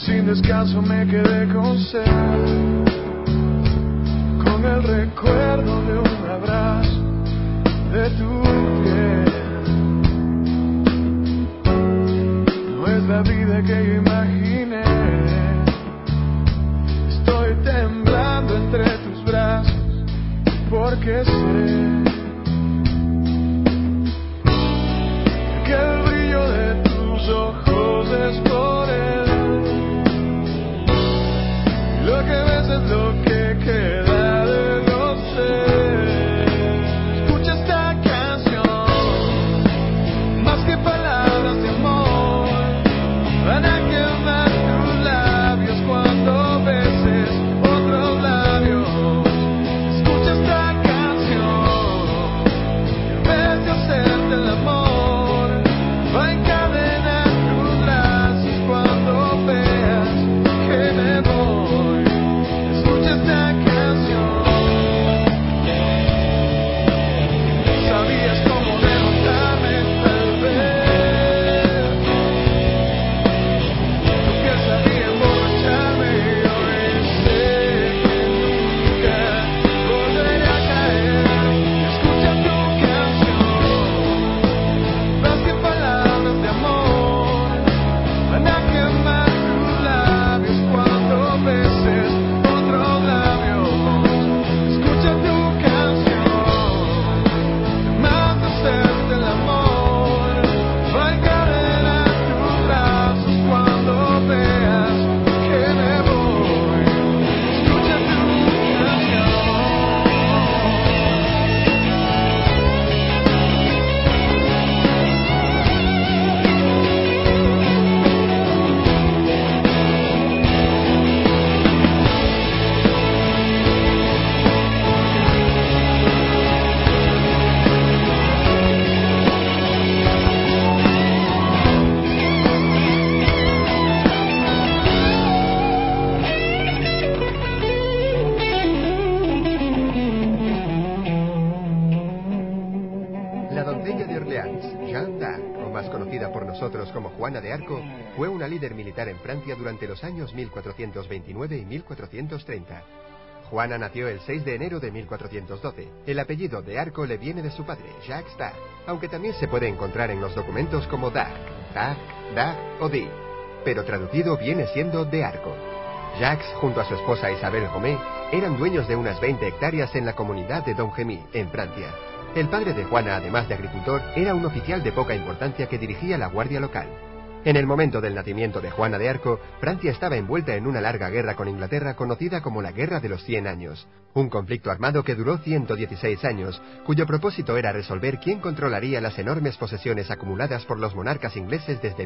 Sin descanso me quedé con sed, con el recuerdo de un abrazo de tu piel. No es la vida que yo imaginé. Estoy temblando entre tus brazos porque sé que el brillo de tus ojos es por él. Lo que ves es lo que queda de los seres. Escucha esta canción, más que palabras de amor, van a quemar tus labios cuando beses otros labios. Escucha esta canción, en vez de hacerte el amor, va a encadenar tus brazos cuando veas que me voy. Como Juana de Arco, fue una líder militar en Francia durante los años 1429 y 1430. Juana nació el 6 de enero de 1412. El apellido de Arco le viene de su padre, Jacques d'Arc, aunque también se puede encontrar en los documentos como d'Arc, d'Arc o Di, pero traducido viene siendo de Arco. Jacques, junto a su esposa Isabel Romé, eran dueños de unas 20 hectáreas en la comunidad de Domremy, en Francia. El padre de Juana, además de agricultor, era un oficial de poca importancia que dirigía la guardia local. En el momento del nacimiento de Juana de Arco, Francia estaba envuelta en una larga guerra con Inglaterra conocida como la Guerra de los 100 años, un conflicto armado que duró 116 años, cuyo propósito era resolver quién controlaría las enormes posesiones acumuladas por los monarcas ingleses desde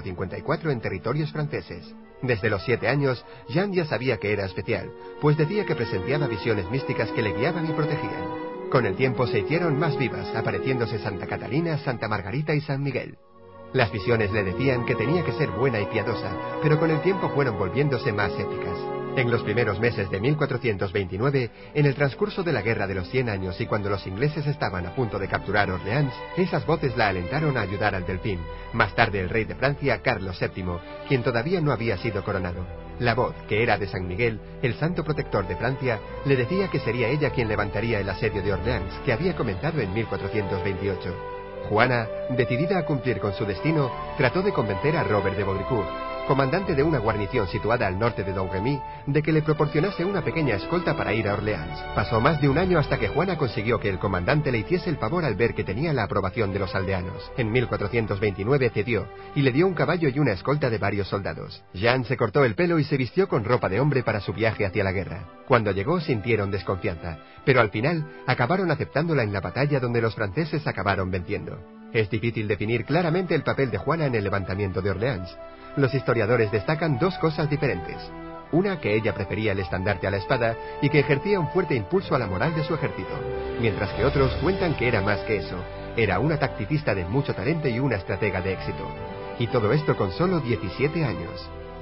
1154 en territorios franceses. Desde los 7 años, Jeanne ya sabía que era especial, pues decía que presentiaba visiones místicas que le guiaban y protegían. Con el tiempo se hicieron más vivas, apareciéndose Santa Catalina, Santa Margarita y San Miguel. Las visiones le decían que tenía que ser buena y piadosa, pero con el tiempo fueron volviéndose más épicas. En los primeros meses de 1429, en el transcurso de la Guerra de los 100 años y cuando los ingleses estaban a punto de capturar Orleans, esas voces la alentaron a ayudar al delfín, más tarde el rey de Francia, Carlos VII, quien todavía no había sido coronado. La voz, que era de San Miguel, el santo protector de Francia, le decía que sería ella quien levantaría el asedio de Orleans, que había comenzado en 1428. Juana, decidida a cumplir con su destino, trató de convencer a Robert de Baudricourt, comandante de una guarnición situada al norte de Domremy, de que le proporcionase una pequeña escolta para ir a Orleans. Pasó más de un año hasta que Juana consiguió que el comandante le hiciese el favor al ver que tenía la aprobación de los aldeanos. En 1429 cedió, y le dio un caballo y una escolta de varios soldados. Jeanne se cortó el pelo y se vistió con ropa de hombre para su viaje hacia la guerra. Cuando llegó sintieron desconfianza, pero al final acabaron aceptándola en la batalla donde los franceses acabaron venciendo. Es difícil definir claramente el papel de Juana en el levantamiento de Orleans. Los historiadores destacan dos cosas diferentes. Una, que ella prefería el estandarte a la espada y que ejercía un fuerte impulso a la moral de su ejército, mientras que otros cuentan que era más que eso. Era una tacticista de mucho talento y una estratega de éxito. Y todo esto con solo 17 años.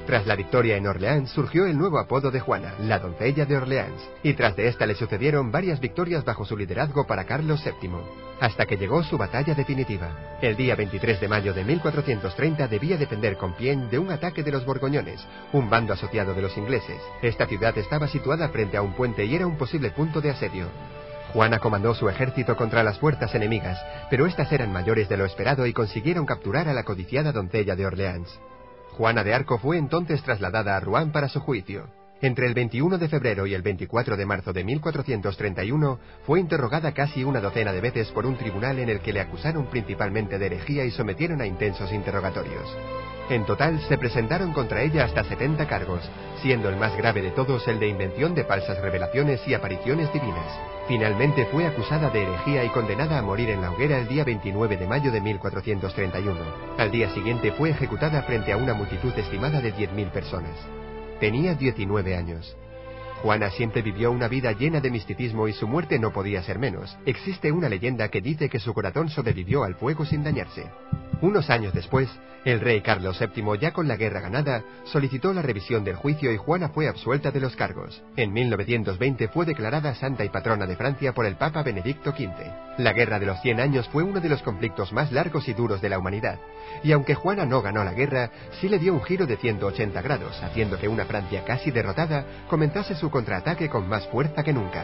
Tras la victoria en Orleans surgió el nuevo apodo de Juana, la doncella de Orleans, y tras de esta le sucedieron varias victorias bajo su liderazgo para Carlos VII, hasta que llegó su batalla definitiva. El día 23 de mayo de 1430 debía defender Compiègne de un ataque de los borgoñones, un bando asociado de los ingleses. Esta ciudad estaba situada frente a un puente y era un posible punto de asedio. Juana comandó su ejército contra las fuerzas enemigas, pero estas eran mayores de lo esperado y consiguieron capturar a la codiciada doncella de Orleans. Juana de Arco fue entonces trasladada a Rouen para su juicio. Entre el 21 de febrero y el 24 de marzo de 1431 fue interrogada casi una docena de veces por un tribunal en el que le acusaron principalmente de herejía y sometieron a intensos interrogatorios. En total se presentaron contra ella hasta 70 cargos, siendo el más grave de todos el de invención de falsas revelaciones y apariciones divinas. Finalmente fue acusada de herejía y condenada a morir en la hoguera el día 29 de mayo de 1431. Al día siguiente fue ejecutada frente a una multitud estimada de 10.000 personas. Tenía 19 años. Juana siempre vivió una vida llena de misticismo y su muerte no podía ser menos. Existe una leyenda que dice que su corazón sobrevivió al fuego sin dañarse. Unos años después, el rey Carlos VII, ya con la guerra ganada, solicitó la revisión del juicio y Juana fue absuelta de los cargos. En 1920 fue declarada santa y patrona de Francia por el Papa Benedicto XV. La Guerra de los 100 años fue uno de los conflictos más largos y duros de la humanidad. Y aunque Juana no ganó la guerra, sí le dio un giro de 180 grados, haciendo que una Francia casi derrotada comenzase su contraataque con más fuerza que nunca.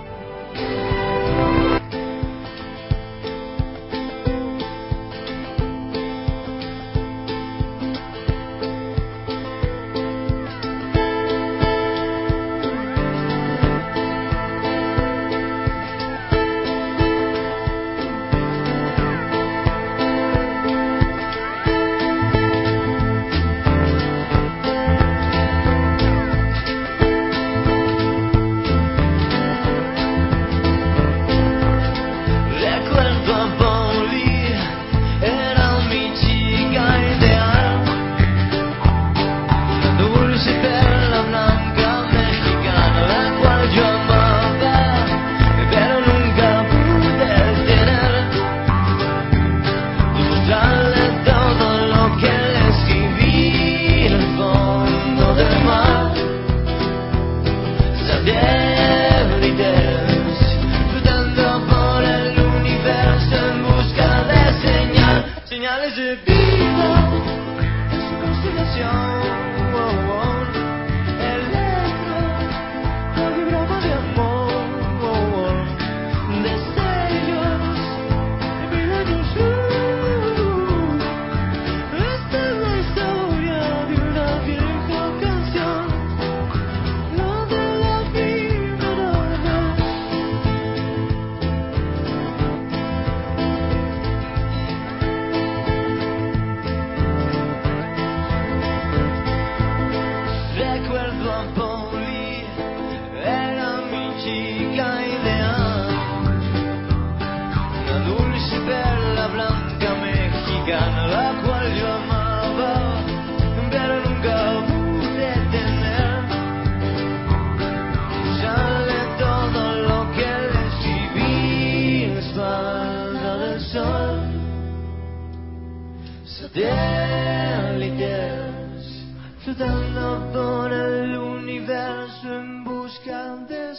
Flotando por el universo en busca de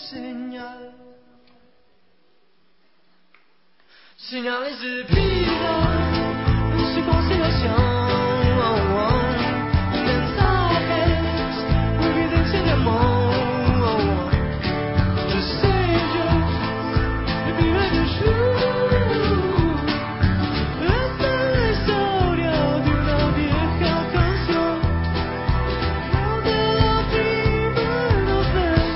señales de vida en su constelación, mensajes o evidencia de amor, destellos de vida y de luz. Esta es la historia de una vieja canción, de la primera vez.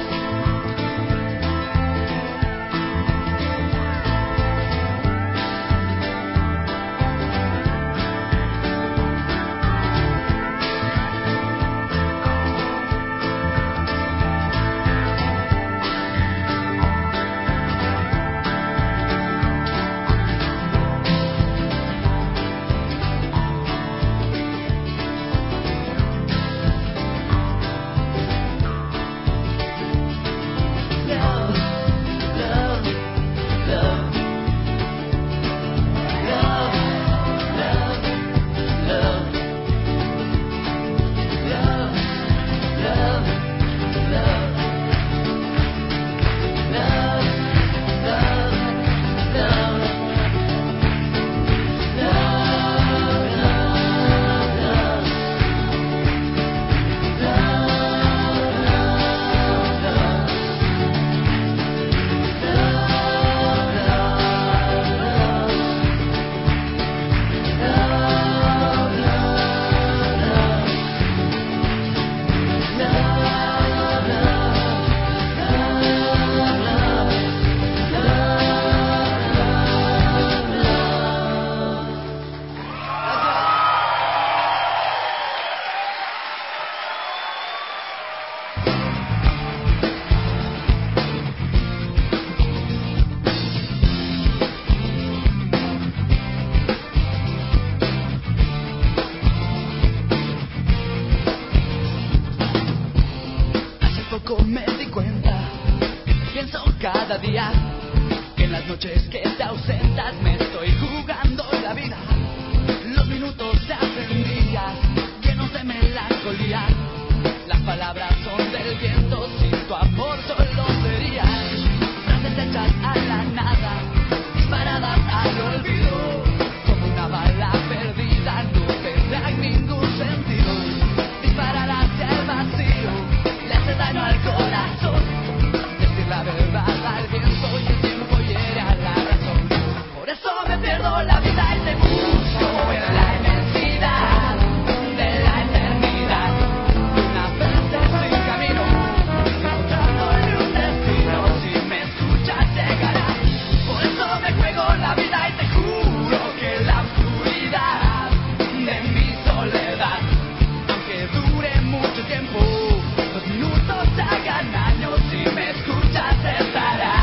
poco me di cuenta que te pienso cada día, que en las noches que te ausentas me estoy jugando la vida. Los minutos se hacen días llenos de melancolía. Las palabras son del viento, sin tu amor solo serían frases hechas a la nada, disparadas al olvido, como una bala perdida, no tendrán ningún sentido. Disparar hacia el vacío le hace daño al corazón. Decir la verdad al viento y el tiempo hiere a la razón. Por eso me pierdo la vida y te busco en la inmensidad de la eternidad. Una frase sin camino, encontrándole un destino. Si me escuchas llegará. Por eso me juego la vida y te juro que la oscuridad de mi soledad, aunque dure mucho tiempo, los minutos se hagan años. Si me escuchas estará.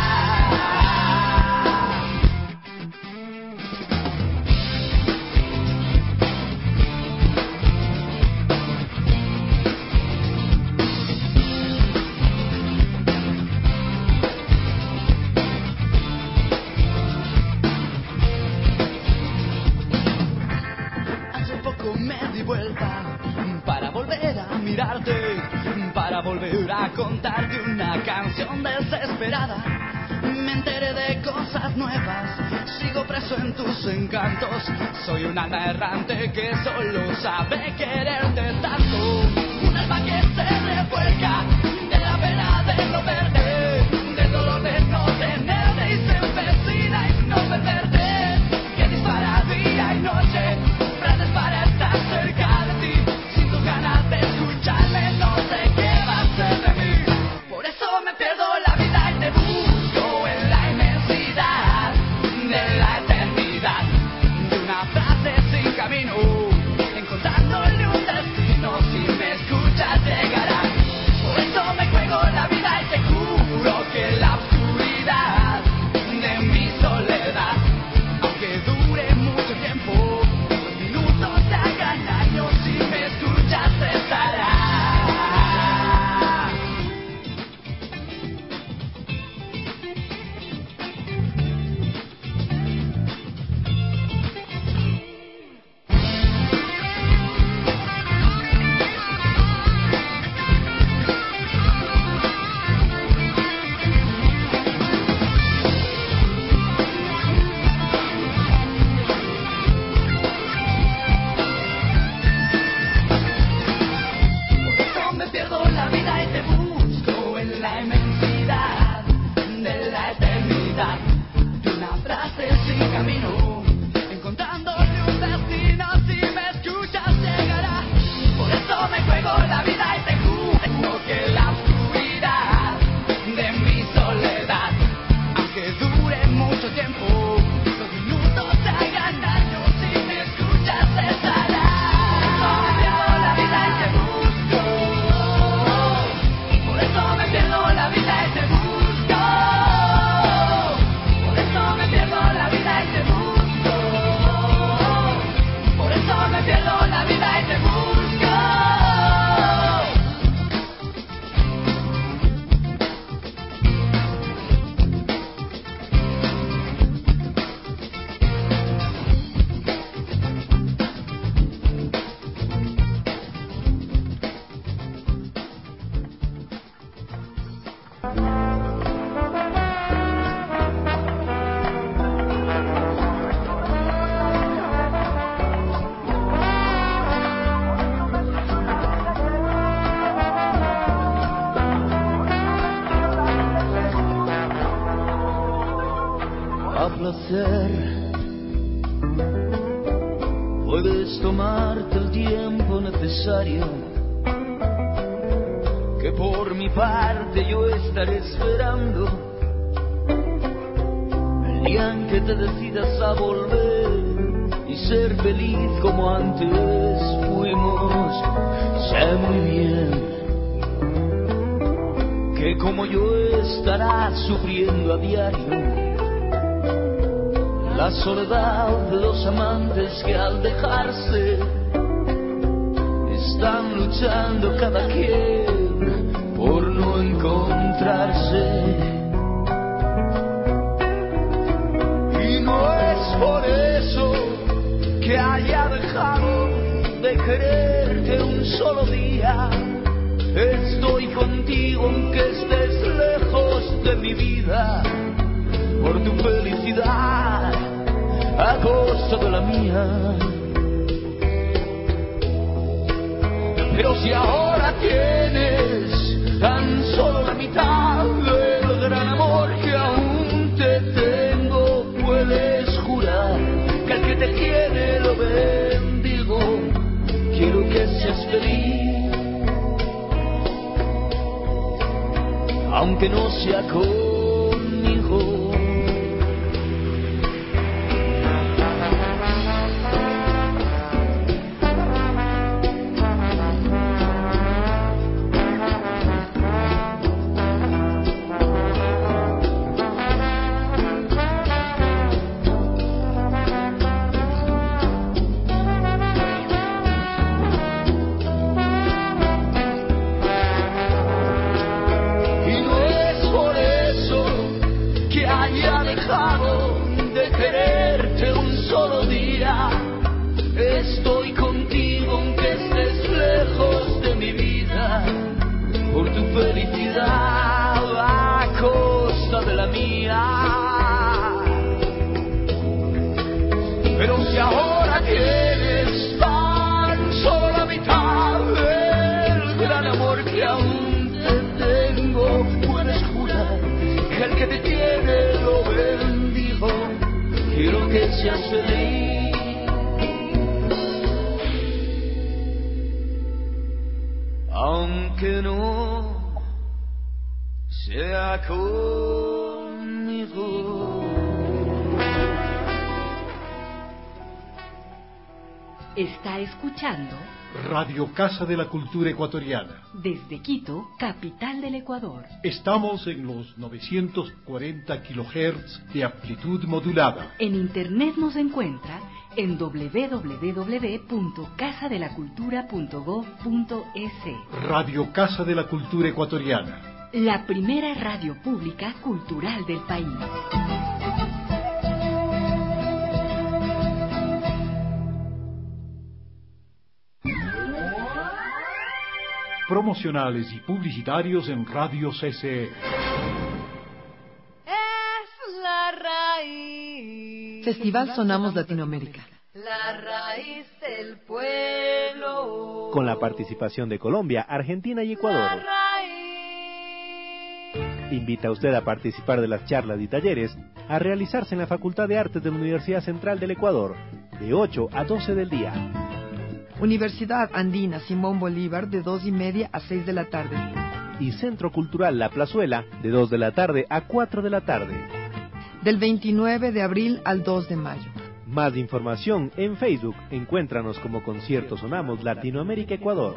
Hace poco me di vuelta para volver a mirarte, para volver a contarte una canción desesperada. Me enteré de cosas nuevas, sigo preso en tus encantos. Soy un alma errante que solo sabe quererte tanto. Un alma que se revuelca de la pena de no verte, del dolor de no tenerte, y se empecina en no perderte, que dispara día y noche, frases para estar cerca de ti. Sin tus ganas de escucharme, no sé qué va a ser de mí. Por eso me pierdo la vida y te busco en la inmensidad de la eternidad. De una frase sin camino, encontrándole un destino. Si me escuchas llegará. Por eso me juego la vida y te juro que la oscuridad de mi soledad, aunque dure mucho tiempo, los minutos se hagan años. Si me escuchas estará. Por eso me pierdo la vida y te busco en la inmensidad de la eternidad. De una frase sin camino, encontrándole un destino. Si me escuchas llegará. Por eso me juego la vida y te juro que la oscuridad de mi soledad, aunque dure mucho tiempo, los minutos se hagan años. Si me escuchas estará. Por eso me pierdo la vida y te busco. Por eso me pierdo la vida y te busco. Por eso me pierdo la vida y te busco. Por eso me pierdo la vida y te busco. A placer, puedes tomarte el tiempo necesario, que por mi parte yo estaré esperando el día en que te decidas a volver y ser feliz como antes fuimos. Sé muy bien que como yo estarás sufriendo a diario la soledad de los amantes que al dejarse están luchando cada quien por no encontrar vida por tu felicidad a costa de la mía. Pero si ahora tienes tan solo la mitad del gran amor que aún te tengo, puedes jurar que al que te quiere lo bendigo. Quiero que seas feliz, aunque no sea conmigo. Estoy contigo aunque estés lejos de mi vida, por tu felicidad a costa de la mía. Pero si ahora tienes tan solo la mitad del gran amor que aún te tengo, puedes jurar que al que te quiere lo bendigo. Quiero que seas feliz, aunque no sea conmigo. Está escuchando Radio Casa de la Cultura Ecuatoriana. Desde Quito, capital del Ecuador. Estamos en los 940 kHz de amplitud modulada. En internet nos encuentra en www.casadelacultura.gov.es. Radio Casa de la Cultura Ecuatoriana. La primera radio pública cultural del país. Promocionales y publicitarios en Radio CCE. Es la raíz. Festival Sonamos Latinoamérica. La raíz del pueblo. Con la participación de Colombia, Argentina y Ecuador. Invita a usted a participar de las charlas y talleres a realizarse en la Facultad de Artes de la Universidad Central del Ecuador, de 8 a 12 del día. Universidad Andina Simón Bolívar, de 2:30 a 6 de la tarde. Y Centro Cultural La Plazuela, de 2 de la tarde a 4 de la tarde. Del 29 de abril al 2 de mayo. Más información en Facebook. Encuéntranos como Concierto Sonamos Latinoamérica Ecuador.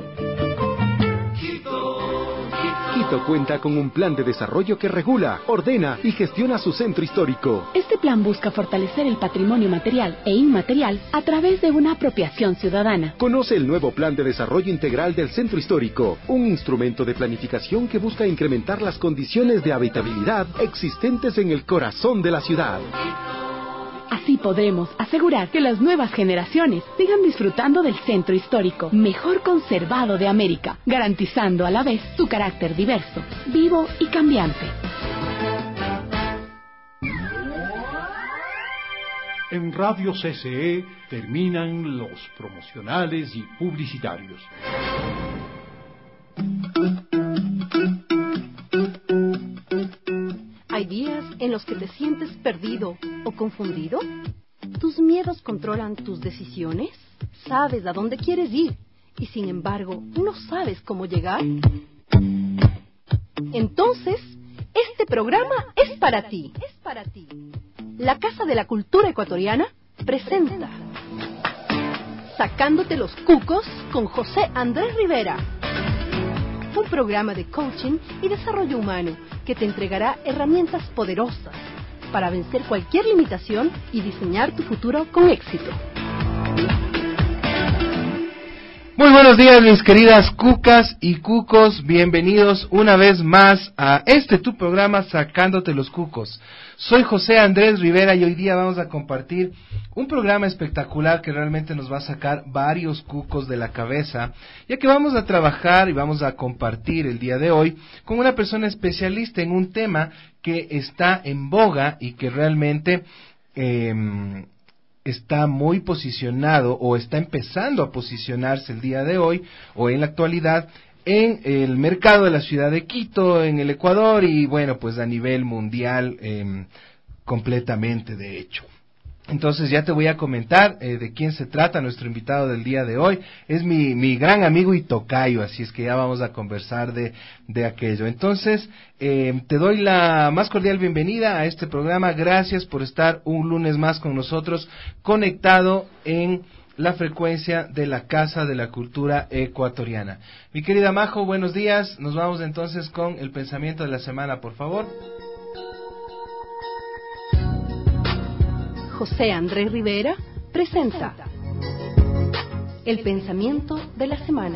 Quito cuenta con un plan de desarrollo que regula, ordena y gestiona su centro histórico. Este plan busca fortalecer el patrimonio material e inmaterial a través de una apropiación ciudadana. Conoce el nuevo Plan de Desarrollo Integral del Centro Histórico, un instrumento de planificación que busca incrementar las condiciones de habitabilidad existentes en el corazón de la ciudad. Así podremos asegurar que las nuevas generaciones sigan disfrutando del centro histórico mejor conservado de América, garantizando a la vez su carácter diverso, vivo y cambiante. En Radio CCE terminan los promocionales y publicitarios. ¿Hay días en los que te sientes perdido o confundido? ¿Tus miedos controlan tus decisiones? ¿Sabes a dónde quieres ir y sin embargo no sabes cómo llegar? Entonces, este programa es para ti. La Casa de la Cultura Ecuatoriana presenta Sacándote los Cucos con José Andrés Rivera. Un programa de coaching y desarrollo humano que te entregará herramientas poderosas para vencer cualquier limitación y diseñar tu futuro con éxito. Muy buenos días, mis queridas cucas y cucos, bienvenidos una vez más a tu programa Sacándote los Cucos. Soy José Andrés Rivera y hoy día vamos a compartir un programa espectacular que realmente nos va a sacar varios cucos de la cabeza, ya que vamos a trabajar y vamos a compartir el día de hoy con una persona especialista en un tema que está en boga y que realmente está muy posicionado o está empezando a posicionarse el día de hoy o en la actualidad en el mercado de la ciudad de Quito, en el Ecuador y bueno, pues a nivel mundial completamente de hecho. Entonces ya te voy a comentar de quién se trata nuestro invitado del día de hoy. Es mi gran amigo y tocayo, así es que ya vamos a conversar de aquello. Entonces, te doy la más cordial bienvenida a este programa. Gracias por estar un lunes más con nosotros, conectado en la frecuencia de la Casa de la Cultura Ecuatoriana. Mi querida Majo, buenos días. Nos vamos entonces con el pensamiento de la semana, por favor. José Andrés Rivera presenta el pensamiento de la semana.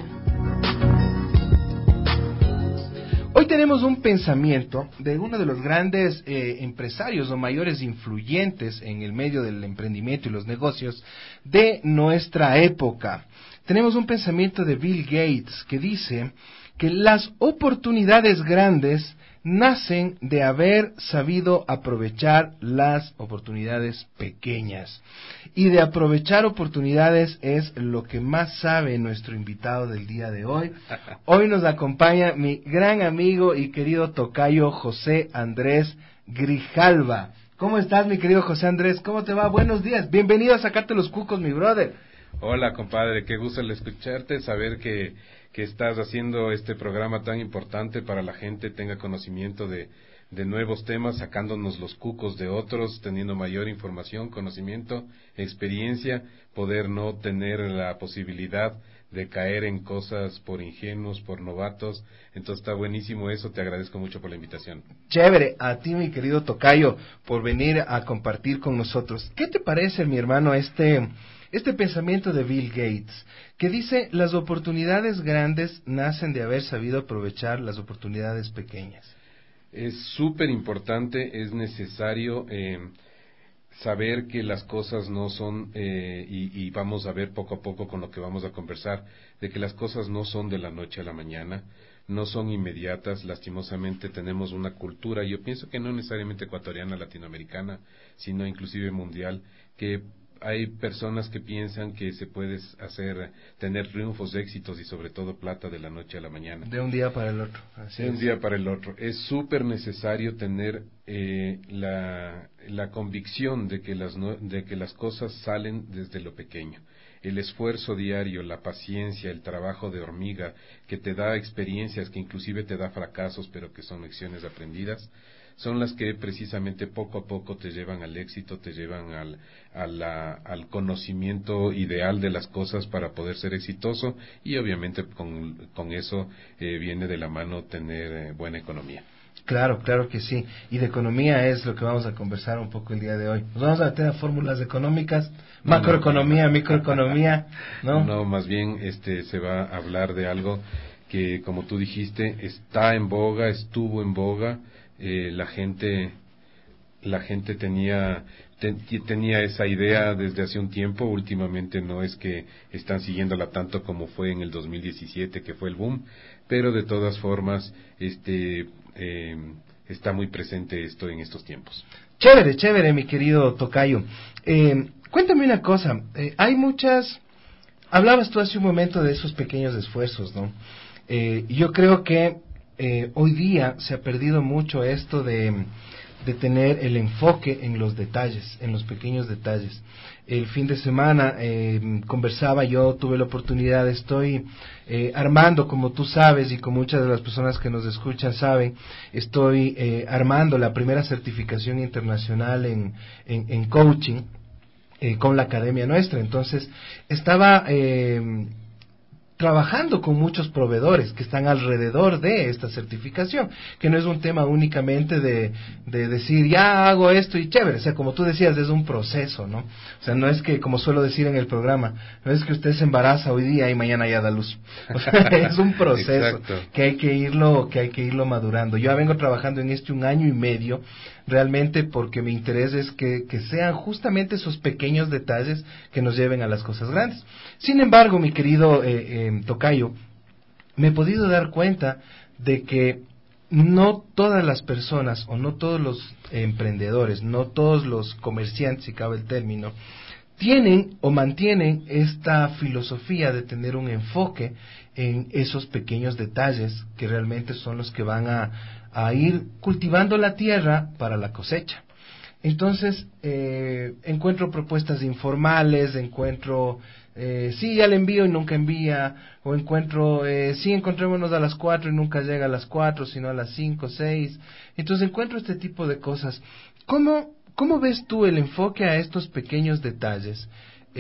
Hoy tenemos un pensamiento de uno de los grandes empresarios o mayores influyentes en el medio del emprendimiento y los negocios de nuestra época. Tenemos un pensamiento de Bill Gates que dice que las oportunidades grandes nacen de haber sabido aprovechar las oportunidades pequeñas. Y de aprovechar oportunidades es lo que más sabe nuestro invitado del día de hoy. Hoy nos acompaña mi gran amigo y querido tocayo José Andrés Grijalva. ¿Cómo estás, mi querido José Andrés? ¿Cómo te va? Buenos días. Bienvenido a Sacarte los Cucos, mi brother. Hola, compadre. Qué gusto el escucharte, saber que estás haciendo este programa tan importante para la gente, tenga conocimiento de nuevos temas, sacándonos los cucos de otros, teniendo mayor información, conocimiento, experiencia, poder no tener la posibilidad de caer en cosas por ingenuos, por novatos. Entonces está buenísimo eso, te agradezco mucho por la invitación. Chévere, a ti, mi querido tocayo, por venir a compartir con nosotros. ¿Qué te parece, mi hermano, este pensamiento de Bill Gates, que dice las oportunidades grandes nacen de haber sabido aprovechar las oportunidades pequeñas? Es súper importante, es necesario saber que las cosas no son, y vamos a ver poco a poco con lo que vamos a conversar, de que las cosas no son de la noche a la mañana, no son inmediatas. Lastimosamente tenemos una cultura, yo pienso que no necesariamente ecuatoriana, latinoamericana, sino inclusive mundial, que hay personas que piensan que se puede tener triunfos, éxitos y sobre todo plata de la noche a la mañana. De un día para el otro. De un día para el otro. Es súper necesario tener la convicción de que las cosas salen desde lo pequeño. El esfuerzo diario, la paciencia, el trabajo de hormiga, que te da experiencias, que inclusive te da fracasos, pero que son lecciones aprendidas, son las que precisamente poco a poco te llevan al éxito, te llevan al conocimiento ideal de las cosas para poder ser exitoso, y obviamente con eso viene de la mano tener buena economía. Claro, claro que sí. Y de economía es lo que vamos a conversar un poco el día de hoy. Nos vamos a tener fórmulas económicas, macroeconomía, microeconomía, ¿no? No, más bien se va a hablar de algo que, como tú dijiste, está en boga, estuvo en boga. La gente tenía esa idea desde hace un tiempo. Últimamente no es que están siguiéndola tanto como fue en el 2017, que fue el boom, pero de todas formas está muy presente esto en estos tiempos. Chévere, mi querido tocayo. Cuéntame una cosa, hablabas tú hace un momento de esos pequeños esfuerzos, ¿no? Yo creo que hoy día se ha perdido mucho esto de tener el enfoque en los detalles, en los pequeños detalles. El fin de semana conversaba, yo tuve la oportunidad, estoy armando, como tú sabes y como muchas de las personas que nos escuchan saben, estoy armando la primera certificación internacional en coaching con la academia nuestra. Entonces estaba trabajando con muchos proveedores que están alrededor de esta certificación, que no es un tema únicamente de decir, ya hago esto y chévere, o sea, como tú decías, es un proceso, ¿no? O sea, no es que, como suelo decir en el programa, no es que usted se embaraza hoy día y mañana ya da luz. O sea, es un proceso que hay que irlo madurando. Yo ya vengo trabajando en esto 1 año y medio, realmente porque mi interés es que sean justamente esos pequeños detalles que nos lleven a las cosas grandes. Sin embargo, mi querido tocayo, me he podido dar cuenta de que no todas las personas o no todos los emprendedores, no todos los comerciantes, si cabe el término, tienen o mantienen esta filosofía de tener un enfoque en esos pequeños detalles que realmente son los que van a ir cultivando la tierra para la cosecha. Entonces, encuentro propuestas informales, encuentro, sí, ya le envío y nunca envía, o encuentro, sí, encontrémonos a las 4 y nunca llega a las 4, sino a las 5, 6. Entonces, encuentro este tipo de cosas. ¿Cómo ves tú el enfoque a estos pequeños detalles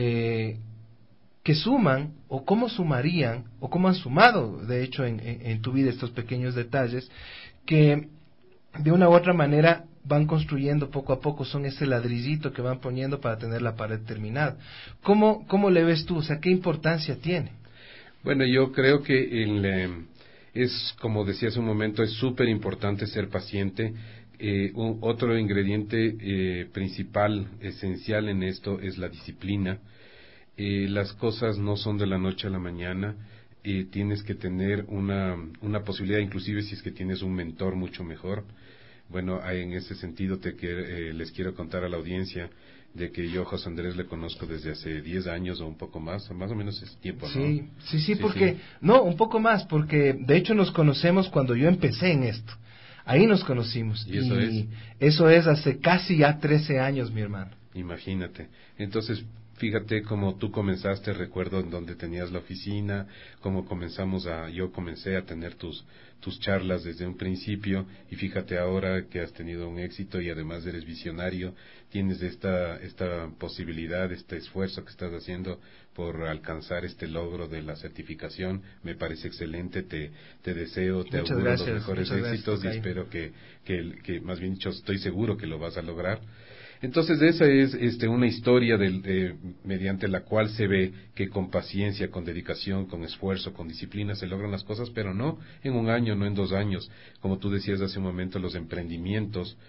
que suman, o cómo sumarían, o cómo han sumado, de hecho, en tu vida estos pequeños detalles, que de una u otra manera van construyendo poco a poco, son ese ladrillito que van poniendo para tener la pared terminada? ¿Cómo le ves tú? O sea, ¿qué importancia tiene? Bueno, yo creo que es, como decía hace un momento, es súper importante ser paciente. Otro ingrediente principal, esencial en esto, es la disciplina. Las cosas no son de la noche a la mañana. Tienes que tener una posibilidad, inclusive si es que tienes un mentor, mucho mejor. Bueno, en ese sentido les quiero contar a la audiencia de que yo, José Andrés, le conozco desde hace 10 años o un poco más o menos es tiempo, ¿no? Sí, porque, no, un poco más, porque de hecho nos conocemos cuando yo empecé en esto. Ahí nos conocimos. Y eso es hace casi ya 13 años, mi hermano. Imagínate. Entonces, fíjate cómo tú comenzaste, recuerdo en donde tenías la oficina, cómo yo comencé a tener tus charlas desde un principio, y fíjate ahora que has tenido un éxito y además eres visionario, tienes esta posibilidad, este esfuerzo que estás haciendo por alcanzar este logro de la certificación. Me parece excelente, te deseo, te auguro los mejores éxitos y espero que más bien dicho, estoy seguro que lo vas a lograr. Entonces esa es una historia mediante la cual se ve que con paciencia, con dedicación, con esfuerzo, con disciplina se logran las cosas, pero no en 1 año, no en 2 años. Como tú decías hace un momento, los emprendimientos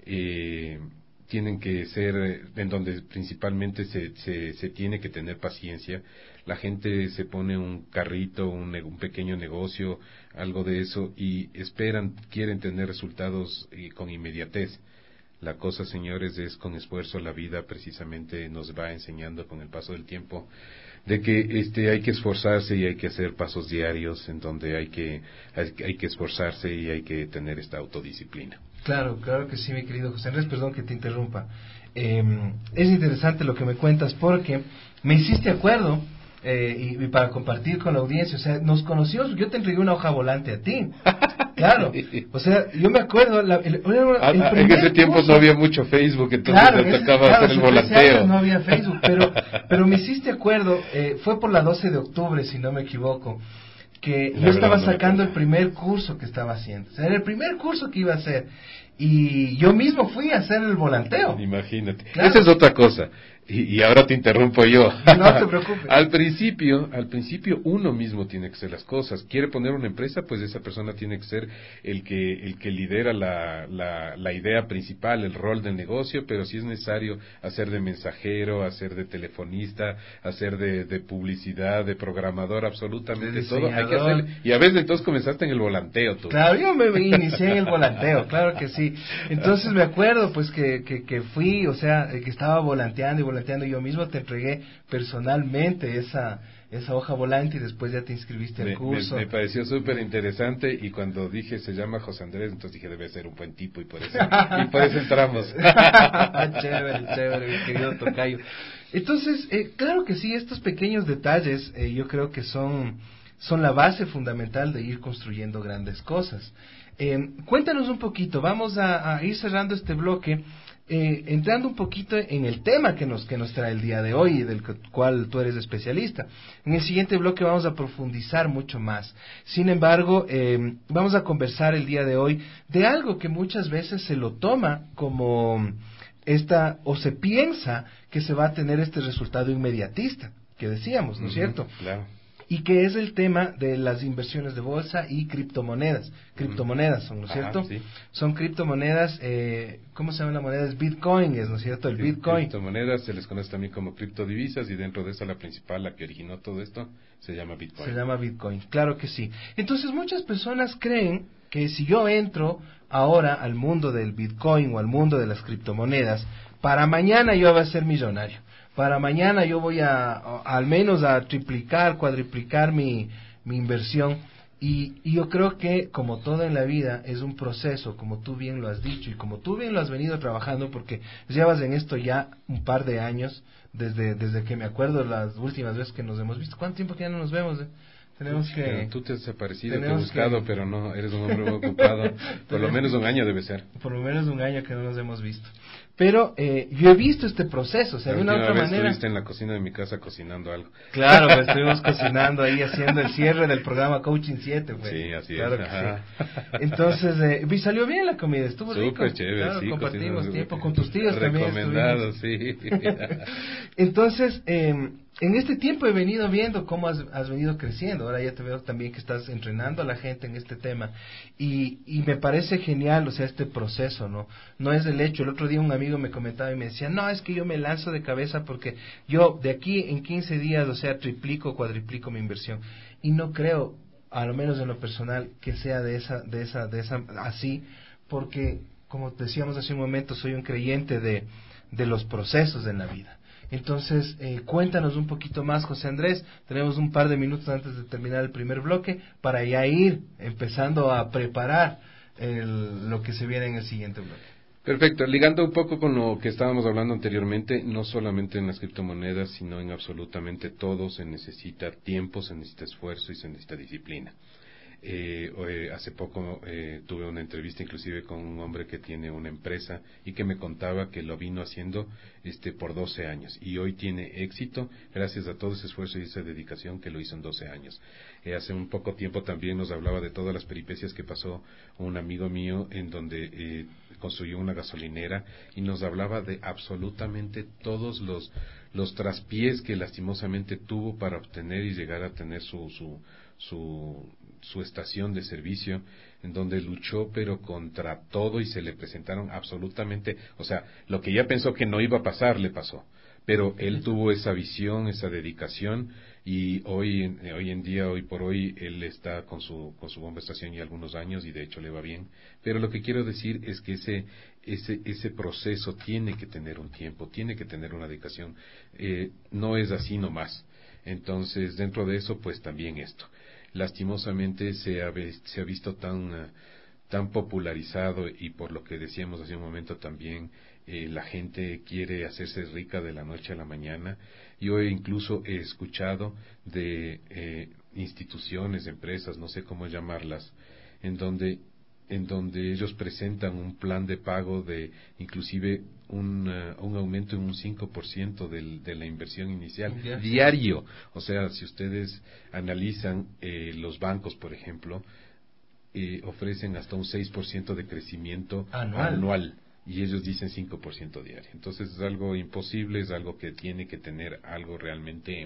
tienen que ser en donde principalmente se tiene que tener paciencia. La gente se pone un carrito, un pequeño negocio, algo de eso, y quieren tener resultados con inmediatez. La cosa, señores, es con esfuerzo. La vida precisamente nos va enseñando con el paso del tiempo de que hay que esforzarse y hay que hacer pasos diarios en donde hay que esforzarse y hay que tener esta autodisciplina. Claro que sí, mi querido José Andrés, perdón que te interrumpa. Es interesante lo que me cuentas porque me hiciste acuerdo y para compartir con la audiencia, o sea, nos conocimos, yo te entregué una hoja volante a ti. Claro, o sea, yo me acuerdo en ese tiempo no había mucho Facebook, entonces me tocaba hacer el volanteo. No había Facebook, pero me hiciste acuerdo, fue por la 12 de octubre, si no me equivoco, que yo estaba sacando el primer curso que estaba haciendo, o sea, era el primer curso que iba a hacer, y yo mismo fui a hacer el volanteo. Imagínate, claro. Esa es otra cosa. Y ahora te interrumpo yo. No te preocupes. Al principio uno mismo tiene que hacer las cosas. Quiere poner una empresa, pues esa persona tiene que ser el que lidera la idea principal, el rol del negocio, pero si es necesario hacer de mensajero, hacer de telefonista, hacer de publicidad, de programador, absolutamente todo hay que hacer. Y a veces entonces comenzaste en el volanteo tú. Claro, yo me inicié en el volanteo, claro que sí. Entonces me acuerdo pues que fui, o sea, que estaba volanteando, yo mismo te entregué personalmente esa hoja volante y después ya te inscribiste al curso. Me pareció súper interesante y cuando dije se llama José Andrés, entonces dije debe ser un buen tipo y por eso entramos. Chévere, mi querido tocayo. Entonces, claro que sí, estos pequeños detalles yo creo que son la base fundamental de ir construyendo grandes cosas. Cuéntanos un poquito, vamos a ir cerrando este bloque. entrando un poquito en el tema que nos trae el día de hoy y del cual tú eres especialista. En el siguiente bloque vamos a profundizar mucho más. Sin embargo, vamos a conversar el día de hoy de algo que muchas veces se lo toma como o se piensa que se va a tener este resultado inmediatista, que decíamos, ¿no es cierto? Claro. Y que es el tema de las inversiones de bolsa y criptomonedas. Criptomonedas son, ¿no es cierto? Sí. Son criptomonedas, ¿cómo se llama la moneda? Es Bitcoin, ¿no es cierto? El Bitcoin. Criptomonedas se les conoce también como criptodivisas y dentro de esa la principal, la que originó todo esto, se llama Bitcoin. Se llama Bitcoin, claro que sí. Entonces muchas personas creen que si yo entro ahora al mundo del Bitcoin o al mundo de las criptomonedas, para mañana yo voy a ser millonario. Para mañana yo voy al menos a triplicar, cuadriplicar mi inversión. Y yo creo que, como todo en la vida, es un proceso, como tú bien lo has dicho y como tú bien lo has venido trabajando, porque llevas en esto ya un par de años, desde que me acuerdo las últimas veces que nos hemos visto. ¿Cuánto tiempo que ya no nos vemos? Tenemos que... Tú te has desaparecido, te he buscado, pero no, eres un hombre muy ocupado. Por lo menos un año debe ser. Por lo menos un año que no nos hemos visto. Pero yo he visto este proceso, o sea, de una otra manera... Estuviste en la cocina de mi casa cocinando algo. Claro, pues estuvimos cocinando ahí, haciendo el cierre del programa Coaching 7, pues. Sí, así claro es. Que sí. Entonces, salió bien la comida, estuvo rico. Súper chévere, claro, sí. Compartimos tiempo con tus tíos también. Recomendado, sí. Entonces, en este tiempo he venido viendo cómo has venido creciendo. Ahora ya te veo también que estás entrenando a la gente en este tema. Y me parece genial, o sea, este proceso, ¿no? No es el hecho. El otro día un amigo me comentaba y me decía, no, es que yo me lanzo de cabeza porque yo de aquí en 15 días, o sea, triplico, cuadriplico mi inversión. Y no creo, a lo menos en lo personal, que sea de esa así, porque, como decíamos hace un momento, soy un creyente de los procesos en la vida. Entonces, cuéntanos un poquito más, José Andrés. Tenemos un par de minutos antes de terminar el primer bloque para ya ir empezando a preparar lo que se viene en el siguiente bloque. Perfecto. Ligando un poco con lo que estábamos hablando anteriormente, no solamente en las criptomonedas, sino en absolutamente todo se necesita tiempo, se necesita esfuerzo y se necesita disciplina. Hace poco tuve una entrevista inclusive con un hombre que tiene una empresa y que me contaba que lo vino haciendo por 12 años y hoy tiene éxito gracias a todo ese esfuerzo y esa dedicación que lo hizo en 12 años. Hace un poco tiempo también nos hablaba de todas las peripecias que pasó un amigo mío en donde construyó una gasolinera y nos hablaba de absolutamente todos los traspiés que lastimosamente tuvo para obtener y llegar a tener su estación de servicio, en donde luchó pero contra todo y se le presentaron absolutamente, o sea, lo que ya pensó que no iba a pasar le pasó, pero él tuvo esa visión, esa dedicación y hoy en día, hoy por hoy, él está con su bomba estación ya algunos años y de hecho le va bien, pero lo que quiero decir es que ese proceso tiene que tener un tiempo, tiene que tener una dedicación, no es así nomás. Entonces, dentro de eso, pues también esto. Lastimosamente se ha visto tan popularizado y por lo que decíamos hace un momento también, la gente quiere hacerse rica de la noche a la mañana. Yo incluso he escuchado de instituciones, empresas, no sé cómo llamarlas, en donde ellos presentan un plan de pago de inclusive un aumento en un 5% de la inversión inicial diario. O sea, si ustedes analizan los bancos, por ejemplo, ofrecen hasta un 6% de crecimiento anual y ellos dicen 5% diario. Entonces es algo imposible, es algo que tiene que tener algo realmente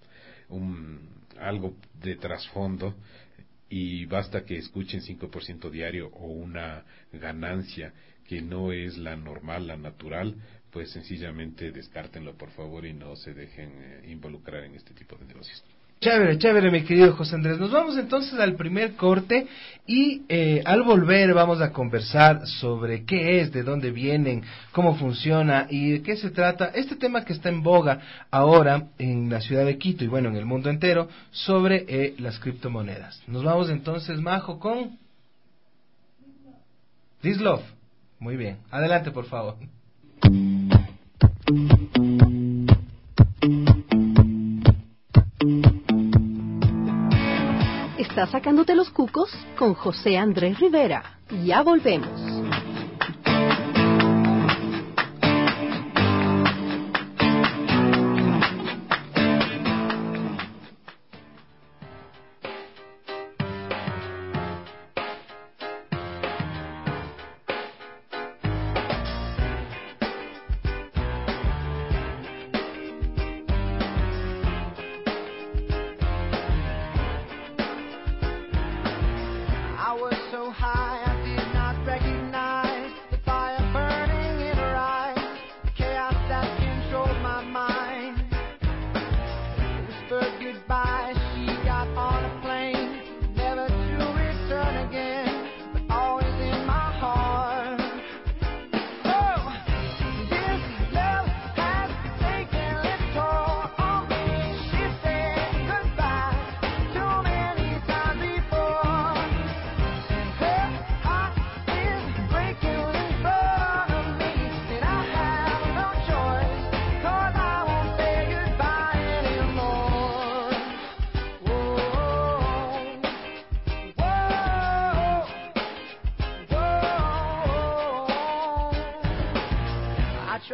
algo de trasfondo. Y basta que escuchen 5% diario o una ganancia que no es la normal, la natural, pues sencillamente descártenlo por favor y no se dejen involucrar en este tipo de negocios. Chévere, mi querido José Andrés. Nos vamos entonces al primer corte y al volver vamos a conversar sobre qué es, de dónde vienen, cómo funciona y de qué se trata este tema que está en boga ahora en la ciudad de Quito y bueno, en el mundo entero, sobre las criptomonedas. Nos vamos entonces, Majo, con This Love. Muy bien, adelante por favor. Está sacándote los cucos con José Andrés Rivera. Ya volvemos.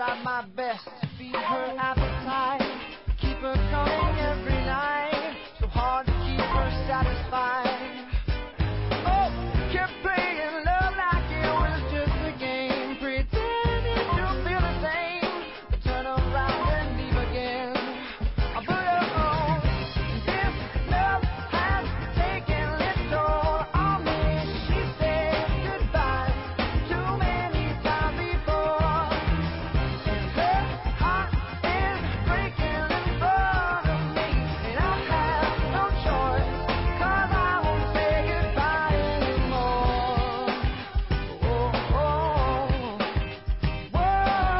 try my best to feed her appetite, keep her coming every night, so hard to keep her satisfied. Oh, kept playing love like it was just a game, pretending to feel the same, but turn around and leave again. But oh, this love has taken its toll on me. She said goodbye too many times before, and her heart is breaking in front of me, and I have no choice, 'cause I won't say goodbye anymore. Oh, oh, whoa,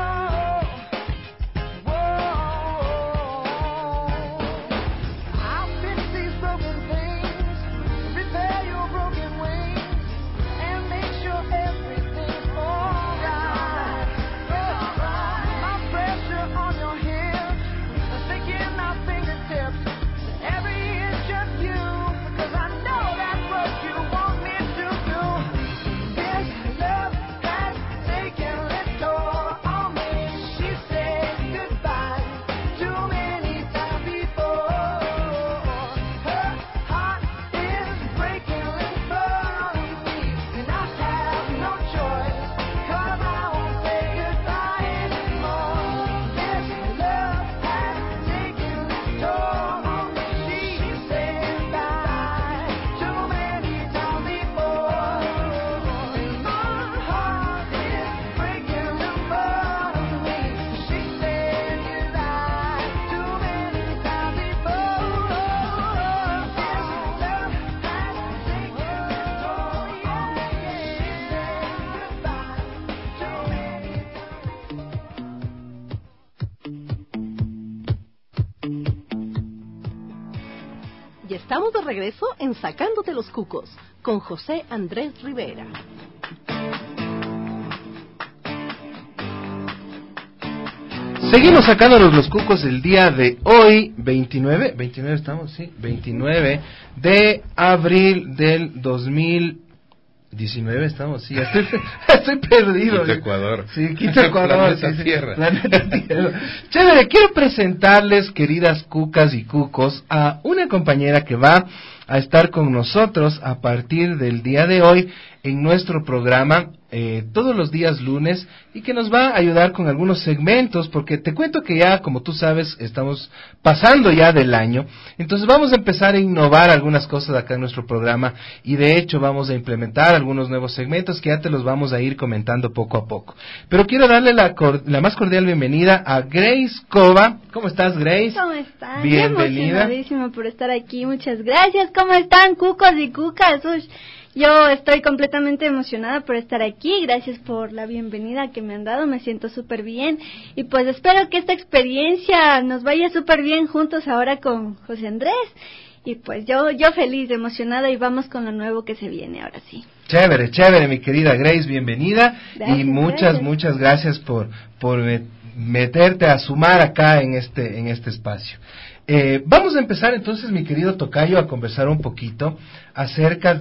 whoa. I'll fix these broken things, repair your broken wings, and make sure everything's alright. My pressure on your hips, sticking my fingertips, every inch of you, because I know that's what you want me to do. This love has taken its toll on me. She said goodbye too many times before. Her heart is breaking in front of me, and I have no choice, 'cause I won't say goodbye anymore. This love has taken its toll on me. She said goodbye too many times before, and my heart is breaking in front of me. She said goodbye too many times before. This love has taken its toll, yeah, yeah. She said goodbye too many Y estamos de regreso en Sacándote los Cucos con José Andrés Rivera. Seguimos sacándonos los cucos el día de hoy, 29 estamos, sí, 29 de abril del 2019 estamos, sí, estoy perdido. Quito Ecuador. Sí, Quito Ecuador. Planeta sí, Tierra. Planeta Tierra. Chévere, quiero presentarles, queridas cucas y cucos, a una compañera que va a estar con nosotros a partir del día de hoy en nuestro programa todos los días lunes, y que nos va a ayudar con algunos segmentos, porque te cuento que ya, como tú sabes, estamos pasando ya del año, entonces vamos a empezar a innovar algunas cosas acá en nuestro programa, y de hecho vamos a implementar algunos nuevos segmentos que ya te los vamos a ir comentando poco a poco. Pero quiero darle la más cordial bienvenida a Grace Cova. ¿Cómo estás, Grace? ¿Cómo están? Bienvenida. Emocionadísima por estar aquí, muchas gracias. ¿Cómo están, cucos y cucas? Uy, yo estoy completamente emocionada por estar aquí, gracias por la bienvenida que me han dado, me siento súper bien, y pues espero que esta experiencia nos vaya súper bien juntos ahora con José Andrés, y pues yo feliz, emocionada, y vamos con lo nuevo que se viene ahora sí. Chévere, chévere, mi querida Grace, bienvenida, Gracias, y muchas gracias por meterte a sumar acá en este espacio. Vamos a empezar entonces, mi querido tocayo, a conversar un poquito acerca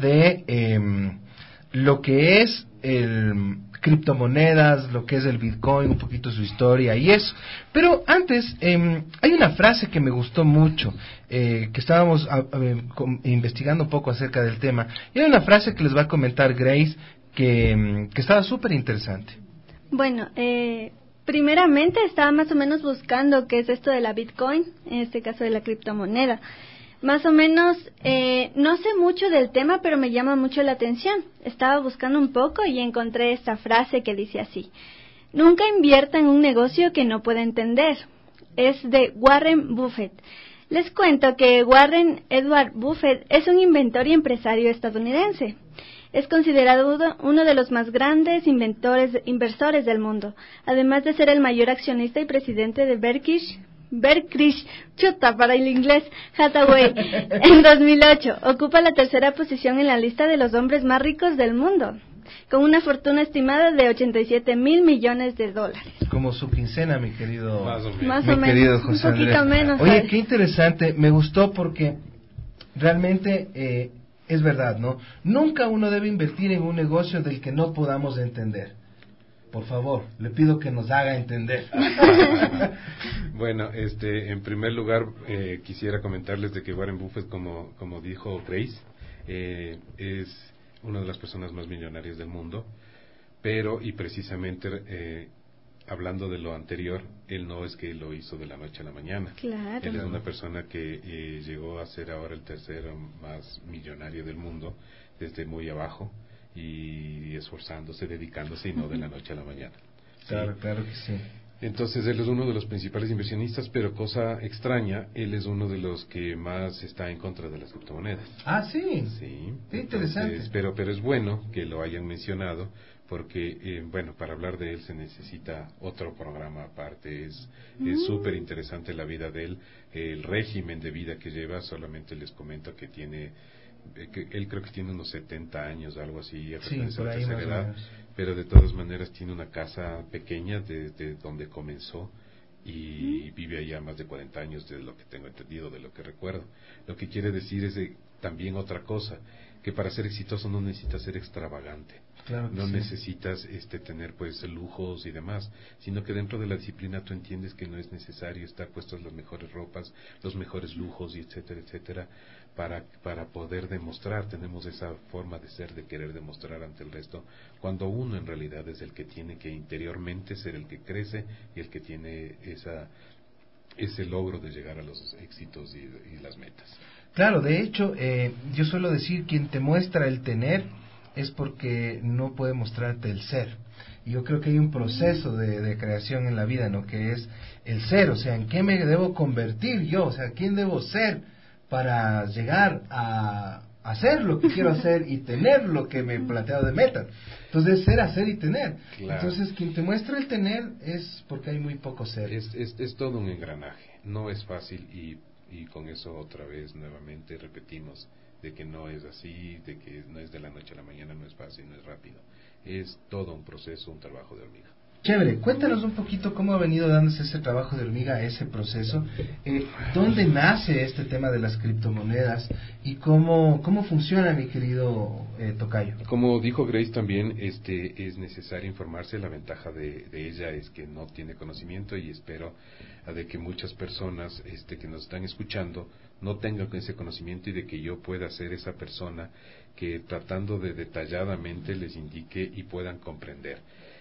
de lo que es el criptomonedas, lo que es el Bitcoin, un poquito su historia y eso. Pero antes, hay una frase que me gustó mucho, que estábamos investigando un poco acerca del tema, y hay una frase que les va a comentar Grace que estaba súper interesante. Bueno, primeramente estaba más o menos buscando qué es esto de la Bitcoin, en este caso de la criptomoneda. Más o menos, no sé mucho del tema, pero me llama mucho la atención. Estaba buscando un poco y encontré esta frase que dice así: nunca invierta en un negocio que no pueda entender. Es de Warren Buffett. Les cuento que Warren Edward Buffett es un inventor y empresario estadounidense. Es considerado uno de los más grandes inversores del mundo, además de ser el mayor accionista y presidente de Berkshire, chuta para el inglés, Hathaway. En 2008 ocupa la tercera posición en la lista de los hombres más ricos del mundo, con una fortuna estimada de $87 mil millones. Como su quincena, mi querido, más o menos, querido José un poquito Andrés. menos. Oye, qué interesante, me gustó porque realmente es verdad, ¿no? Nunca uno debe invertir en un negocio del que no podamos entender. Por favor, le pido que nos haga entender. Bueno, en primer lugar, quisiera comentarles de que Warren Buffett, como dijo Grace, es una de las personas más millonarias del mundo, pero, y precisamente, hablando de lo anterior, él no es que lo hizo de la noche a la mañana. Claro. Él es una persona que llegó a ser ahora el tercero más millonario del mundo, desde muy abajo, y esforzándose, dedicándose, y no de la noche a la mañana. Claro, claro que sí. Entonces él es uno de los principales inversionistas, pero cosa extraña, él es uno de los que más está en contra de las criptomonedas. Ah, sí. Sí. Qué interesante. Entonces, pero es bueno que lo hayan mencionado, porque, bueno, para hablar de él se necesita otro programa aparte. Es súper interesante la vida de él, el régimen de vida que lleva. Solamente les comento que tiene... él creo que tiene unos 70 años, algo así, sí, por ahí más edad, pero de todas maneras tiene una casa pequeña desde donde comenzó y vive allá más de 40 años, de lo que tengo entendido, de lo que recuerdo. Lo que quiere decir es también otra cosa, que para ser exitoso no necesitas ser extravagante. Claro que no sí. necesitas tener pues lujos y demás, sino que dentro de la disciplina tú entiendes que no es necesario estar puestos las mejores ropas, los mejores lujos, y etcétera, etcétera, para poder demostrar. Tenemos esa forma de ser, de querer demostrar ante el resto, cuando uno en realidad es el que tiene que interiormente ser el que crece y el que tiene ese logro de llegar a los éxitos y las metas. Claro, de hecho, yo suelo decir, quien te muestra el tener es porque no puede mostrarte el ser. Y yo creo que hay un proceso de creación en la vida, ¿no? Que es el ser, o sea, ¿en qué me debo convertir yo? O sea, ¿quién debo ser para llegar a hacer lo que quiero hacer y tener lo que me he planteado de meta? Entonces, ser, hacer y tener. Claro. Entonces, quien te muestra el tener es porque hay muy poco ser. Es todo un engranaje, no es fácil, y con eso otra vez, nuevamente, repetimos de que no es así, de que no es de la noche a la mañana, no es fácil, no es rápido. Es todo un proceso, un trabajo de hormiga. Chévere, cuéntanos un poquito cómo ha venido dándose ese trabajo de hormiga, ese proceso, dónde nace este tema de las criptomonedas y cómo funciona, mi querido tocayo. Como dijo Grace también, es necesario informarse. La ventaja de ella es que no tiene conocimiento, y espero de que muchas personas que nos están escuchando no tengan ese conocimiento, y de que yo pueda ser esa persona que, tratando de detalladamente, les indique y puedan comprender.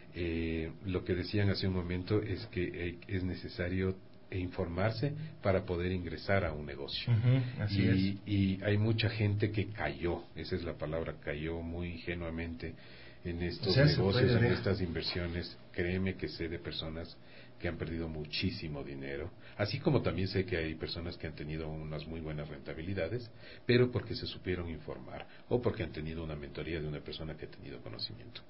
Lo que decían hace un momento es que es necesario informarse para poder ingresar a un negocio. Así es. Y hay mucha gente que cayó, esa es la palabra, cayó muy ingenuamente en estos negocios, en estas inversiones. Créeme que sé de personas que han perdido muchísimo dinero, así como también sé que hay personas que han tenido unas muy buenas rentabilidades, pero porque se supieron informar, o porque han tenido una mentoría de una persona que ha tenido conocimiento.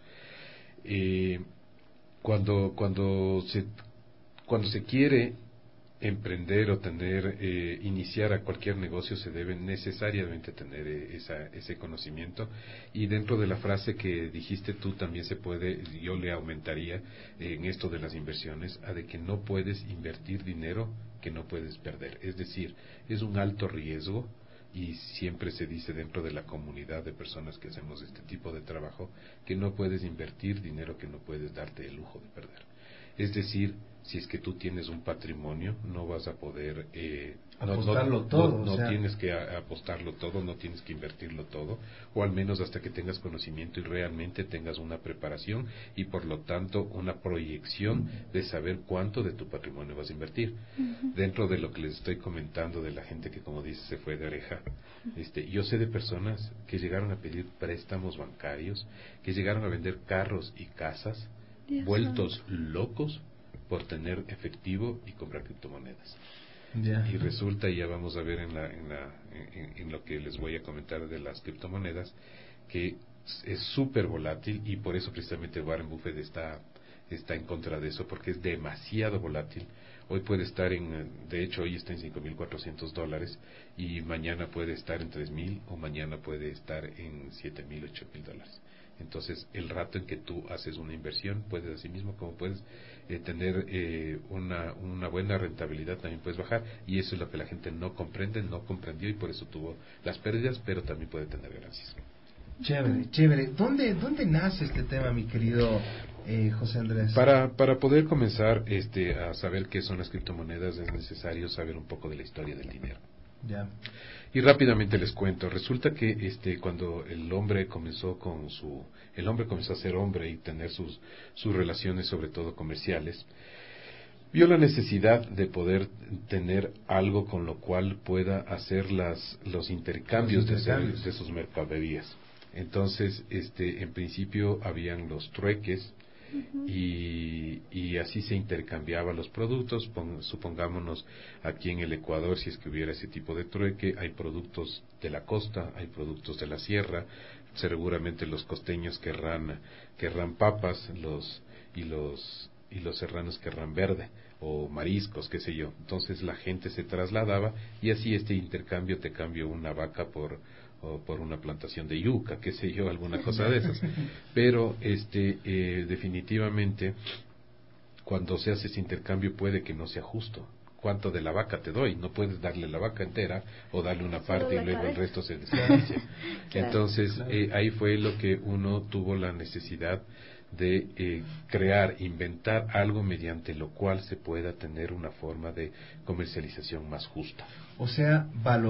Cuando se quiere emprender o iniciar a cualquier negocio, se debe necesariamente tener ese conocimiento. Y dentro de la frase que dijiste tú también se puede, yo le aumentaría en esto de las inversiones, a de que no puedes invertir dinero que no puedes perder. Es decir, es un alto riesgo, y siempre se dice dentro de la comunidad de personas que hacemos este tipo de trabajo, que no puedes invertir dinero que no puedes darte el lujo de perder. Es decir, si es que tú tienes un patrimonio, no vas a poder apostarlo todo. No tienes que apostarlo todo, no tienes que invertirlo todo, o al menos hasta que tengas conocimiento y realmente tengas una preparación y por lo tanto una proyección de saber cuánto de tu patrimonio vas a invertir. Dentro de lo que les estoy comentando de la gente que, como dice, se fue de oreja, yo sé de personas que llegaron a pedir préstamos bancarios, que llegaron a vender carros y casas, vueltos locos por tener efectivo y comprar criptomonedas. Y resulta, y ya vamos a ver en lo que les voy a comentar de las criptomonedas, que es súper volátil, y por eso precisamente Warren Buffett está en contra de eso, porque es demasiado volátil. Hoy puede estar de hecho hoy está en $5,400, y mañana puede estar en $3,000, o mañana puede estar en $7,000, $8,000. Entonces, el rato en que tú haces una inversión, puedes, así mismo como puedes tener una buena rentabilidad, también puedes bajar, y eso es lo que la gente no comprendió, y por eso tuvo las pérdidas, pero también puede tener ganancias. Chévere. ¿Dónde nace este tema, mi querido José Andrés? Para poder comenzar a saber qué son las criptomonedas es necesario saber un poco de la historia del dinero. Ya. Y rápidamente les cuento. Resulta que cuando el hombre comenzó a ser hombre y tener sus relaciones, sobre todo comerciales, vio la necesidad de poder tener algo con lo cual pueda hacer los intercambios de sus mercaderías. Entonces, en principio habían los trueques, y así se intercambiaban los productos. Supongámonos aquí en el Ecuador, si es que hubiera ese tipo de trueque, hay productos de la costa, hay productos de la sierra. Seguramente los costeños querrán papas, los serranos querrán verde o mariscos, qué sé yo. Entonces la gente se trasladaba y así este intercambio, te cambio una vaca por una plantación de yuca, qué sé yo, alguna cosa de esas. Pero definitivamente cuando se hace ese intercambio puede que no sea justo. ¿Cuánto de la vaca te doy? No puedes darle la vaca entera o darle una parte y luego el resto se desperdicia. Entonces ahí fue lo que uno tuvo la necesidad de inventar algo mediante lo cual se pueda tener una forma de comercialización más justa. O sea,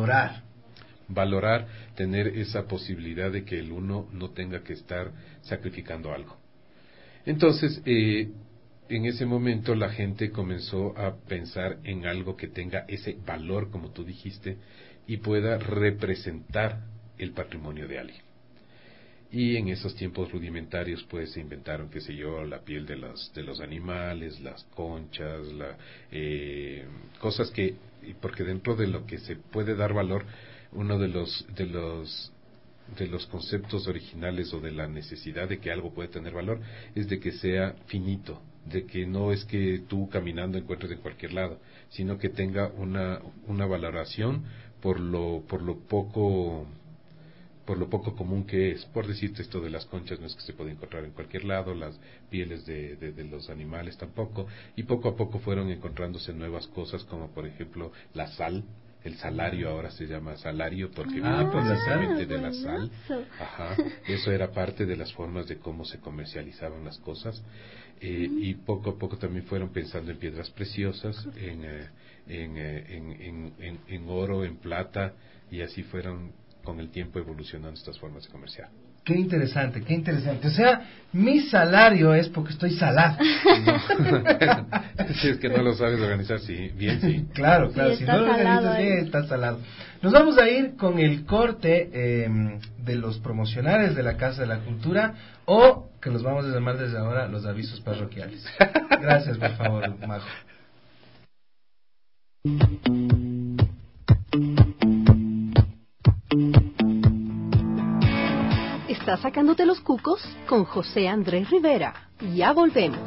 valorar, tener esa posibilidad de que el uno no tenga que estar sacrificando algo. Entonces, en ese momento la gente comenzó a pensar en algo que tenga ese valor, como tú dijiste, y pueda representar el patrimonio de alguien. Y en esos tiempos rudimentarios pues se inventaron, qué sé yo, la piel de los animales, las conchas, cosas que, porque dentro de lo que se puede dar valor, uno de los conceptos originales o de la necesidad de que algo puede tener valor es de que sea finito, de que no es que tú caminando encuentres en cualquier lado, sino que tenga una valoración por lo poco común que es. Por decirte, esto de las conchas no es que se puede encontrar en cualquier lado, las pieles de los animales tampoco, y poco a poco fueron encontrándose nuevas cosas, como por ejemplo la sal. El salario ahora se llama salario porque viene precisamente de la sal. Eso era parte de las formas de cómo se comercializaban las cosas. Y poco a poco también fueron pensando en piedras preciosas, en oro, en plata, y así fueron con el tiempo evolucionando estas formas de comerciar. Qué interesante. O sea, mi salario es porque estoy salado. Si es que no lo sabes organizar, sí. Claro, si no lo organizas bien, está salado. Nos vamos a ir con el corte de los promocionales de la Casa de la Cultura, o que los vamos a llamar desde ahora los avisos parroquiales. Gracias, por favor, Majo. Estás sacándote los cucos con José Andrés Rivera. Ya volvemos.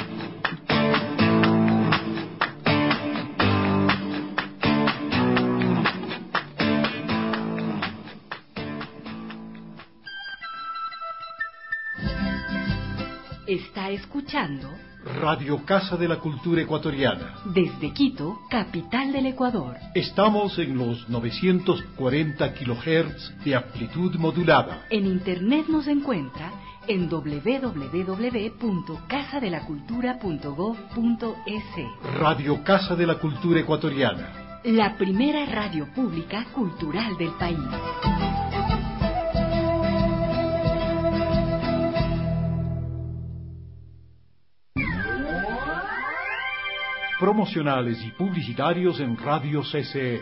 Está escuchando Radio Casa de la Cultura Ecuatoriana. Desde Quito, capital del Ecuador. Estamos en los 940 kilohertz de amplitud modulada. En internet nos encuentra en www.casadelacultura.gov.es. Radio Casa de la Cultura Ecuatoriana. La primera radio pública cultural del país. Promocionales y publicitarios en Radio CCE.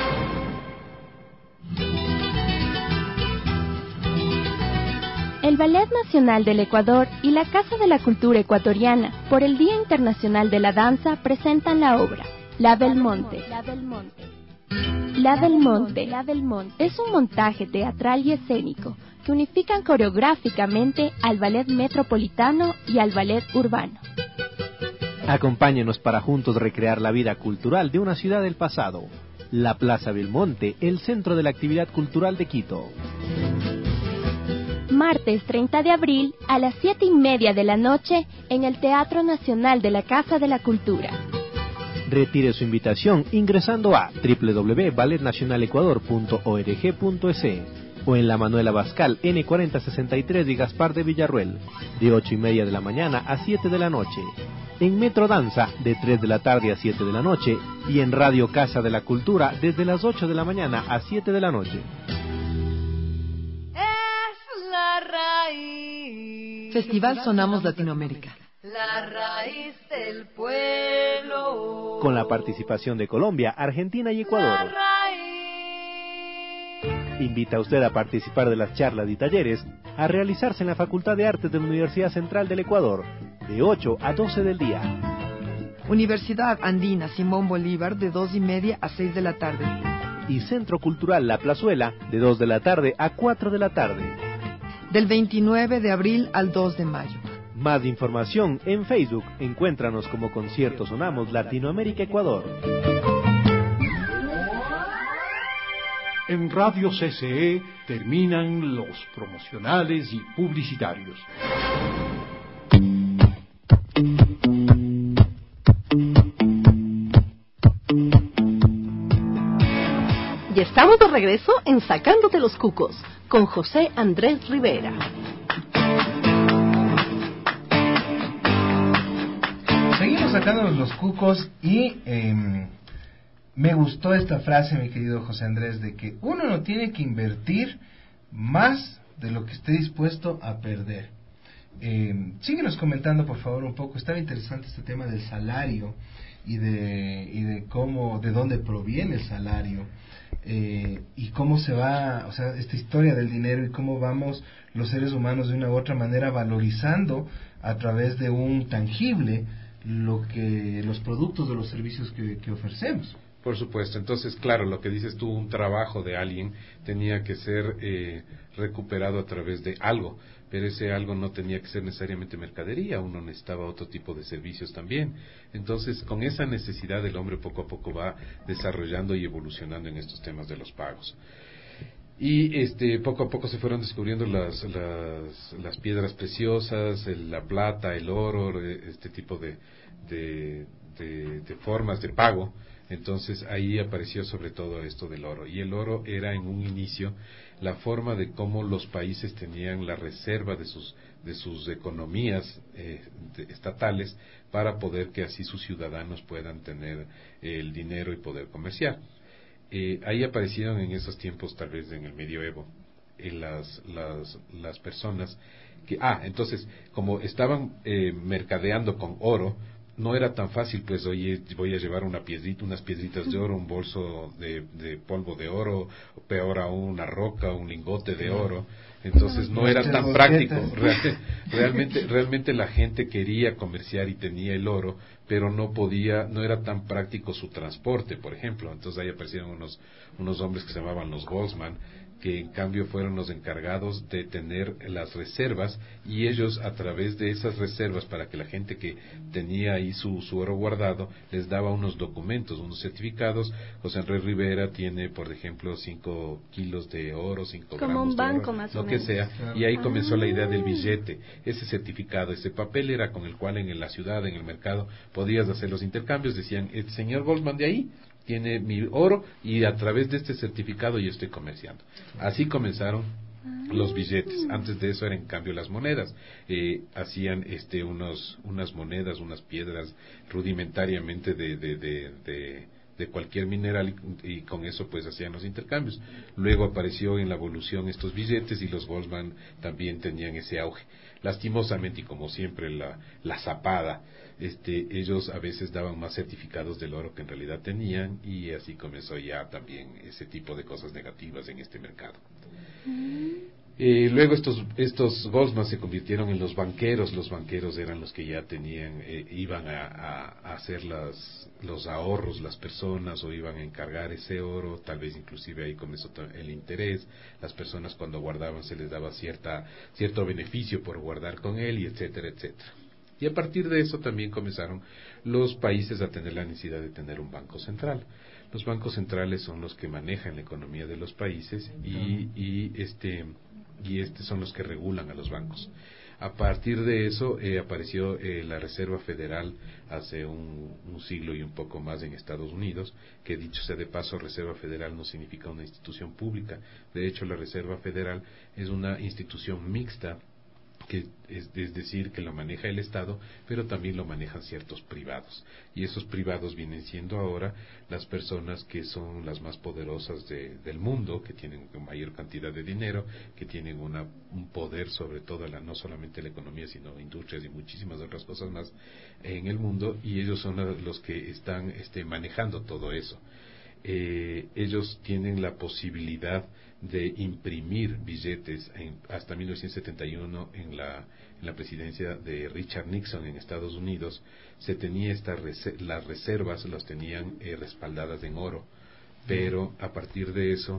El Ballet Nacional del Ecuador y la Casa de la Cultura Ecuatoriana, por el Día Internacional de la Danza, presentan la obra La Belmonte. La Belmonte es un montaje teatral y escénico que unifican coreográficamente al ballet metropolitano y al ballet urbano. Acompáñenos para juntos recrear la vida cultural de una ciudad del pasado. La Plaza Belmonte, el centro de la actividad cultural de Quito. Martes 30 de abril a las 7:30 de la noche en el Teatro Nacional de la Casa de la Cultura. Retire su invitación ingresando a www.balletnacionalecuador.org.es. o en la Manuela Bascal N4063 y Gaspar de Villarruel, de 8:30 de la mañana a 7 de la noche. En Metro Danza, de 3 de la tarde a 7 de la noche, y en Radio Casa de la Cultura, desde las 8 de la mañana a 7 de la noche. Es la raíz. Festival Sonamos Latinoamérica. La raíz del pueblo. Con la participación de Colombia, Argentina y Ecuador. Invita a usted a participar de las charlas y talleres a realizarse en la Facultad de Artes de la Universidad Central del Ecuador, de 8 a 12 del día. Universidad Andina Simón Bolívar, de 2:30 a 6 de la tarde. Y Centro Cultural La Plazuela, de 2 de la tarde a 4 de la tarde. Del 29 de abril al 2 de mayo. Más información en Facebook. Encuéntranos como Conciertos Sonamos Latinoamérica Ecuador. En Radio CCE terminan los promocionales y publicitarios. Y estamos de regreso en Sacándote los Cucos con José Andrés Rivera. Seguimos sacándonos los cucos y me gustó esta frase, mi querido José Andrés, de que uno no tiene que invertir más de lo que esté dispuesto a perder. Síguenos comentando, por favor, un poco. Estaba interesante este tema del salario y de cómo, de dónde proviene el salario. Y cómo se va, o sea, esta historia del dinero y cómo vamos los seres humanos de una u otra manera valorizando a través de un tangible los productos o los servicios que ofrecemos. Por supuesto. Entonces, claro, lo que dices tú, un trabajo de alguien tenía que ser recuperado a través de algo, pero ese algo no tenía que ser necesariamente mercadería, uno necesitaba otro tipo de servicios también. Entonces, con esa necesidad el hombre poco a poco va desarrollando y evolucionando en estos temas de los pagos. Y poco a poco se fueron descubriendo las piedras preciosas, la plata, el oro, este tipo de formas de pago. Entonces ahí apareció sobre todo esto del oro, y el oro era en un inicio la forma de cómo los países tenían la reserva de sus economías estatales para poder que así sus ciudadanos puedan tener el dinero y poder comerciar. Ahí aparecieron en esos tiempos, tal vez en el medioevo, las personas que entonces como estaban mercadeando con oro, no era tan fácil, pues, oye, voy a llevar unas piedritas de oro, un bolso de polvo de oro, peor aún una roca, un lingote de oro. Entonces no era tan práctico. Realmente la gente quería comerciar y tenía el oro, pero no era tan práctico su transporte, por ejemplo. Entonces ahí aparecieron unos hombres que se llamaban los Goldsman, que en cambio fueron los encargados de tener las reservas, y ellos a través de esas reservas, para que la gente que tenía ahí su oro guardado les daba unos documentos, unos certificados. José Andrés Rivera tiene, por ejemplo, 5 kilos de oro, 5 como gramos un banco, de oro, más o lo que menos. sea, y ahí comenzó la idea del billete. Ese certificado, ese papel era con el cual en la ciudad, en el mercado, podías hacer los intercambios. Decían, el señor Goldman de ahí tiene mi oro y a través de este certificado yo estoy comerciando. Así comenzaron los billetes. Antes de eso eran en cambio las monedas. Hacían unas monedas, unas piedras rudimentariamente de cualquier mineral, y con eso pues hacían los intercambios. Luego apareció en la evolución estos billetes, y los Goldman también tenían ese auge. Lastimosamente, y como siempre la zapada, ellos a veces daban más certificados del oro que en realidad tenían, y así comenzó ya también ese tipo de cosas negativas en este mercado. Luego estos Goldman se convirtieron en los banqueros. Los banqueros eran los que ya tenían, iban a hacer los ahorros las personas, o iban a encargar ese oro, tal vez inclusive ahí comenzó el interés. Las personas cuando guardaban se les daba cierto beneficio por guardar con él, y etcétera, etcétera. Y a partir de eso también comenzaron los países a tener la necesidad de tener un banco central. Los bancos centrales son los que manejan la economía de los países, y son los que regulan a los bancos. A partir de eso apareció la Reserva Federal hace un siglo y un poco más en Estados Unidos, que dicho sea de paso, Reserva Federal no significa una institución pública. De hecho, la Reserva Federal es una institución mixta, que es decir, que lo maneja el Estado, pero también lo manejan ciertos privados. Y esos privados vienen siendo ahora las personas que son las más poderosas del mundo, que tienen mayor cantidad de dinero, que tienen un poder sobre todo, no solamente la economía, sino industrias y muchísimas otras cosas más en el mundo, y ellos son los que están manejando todo eso. Ellos tienen la posibilidad de imprimir billetes. Hasta 1971, en la presidencia de Richard Nixon en Estados Unidos, se tenía las reservas las tenían respaldadas en oro, pero a partir de eso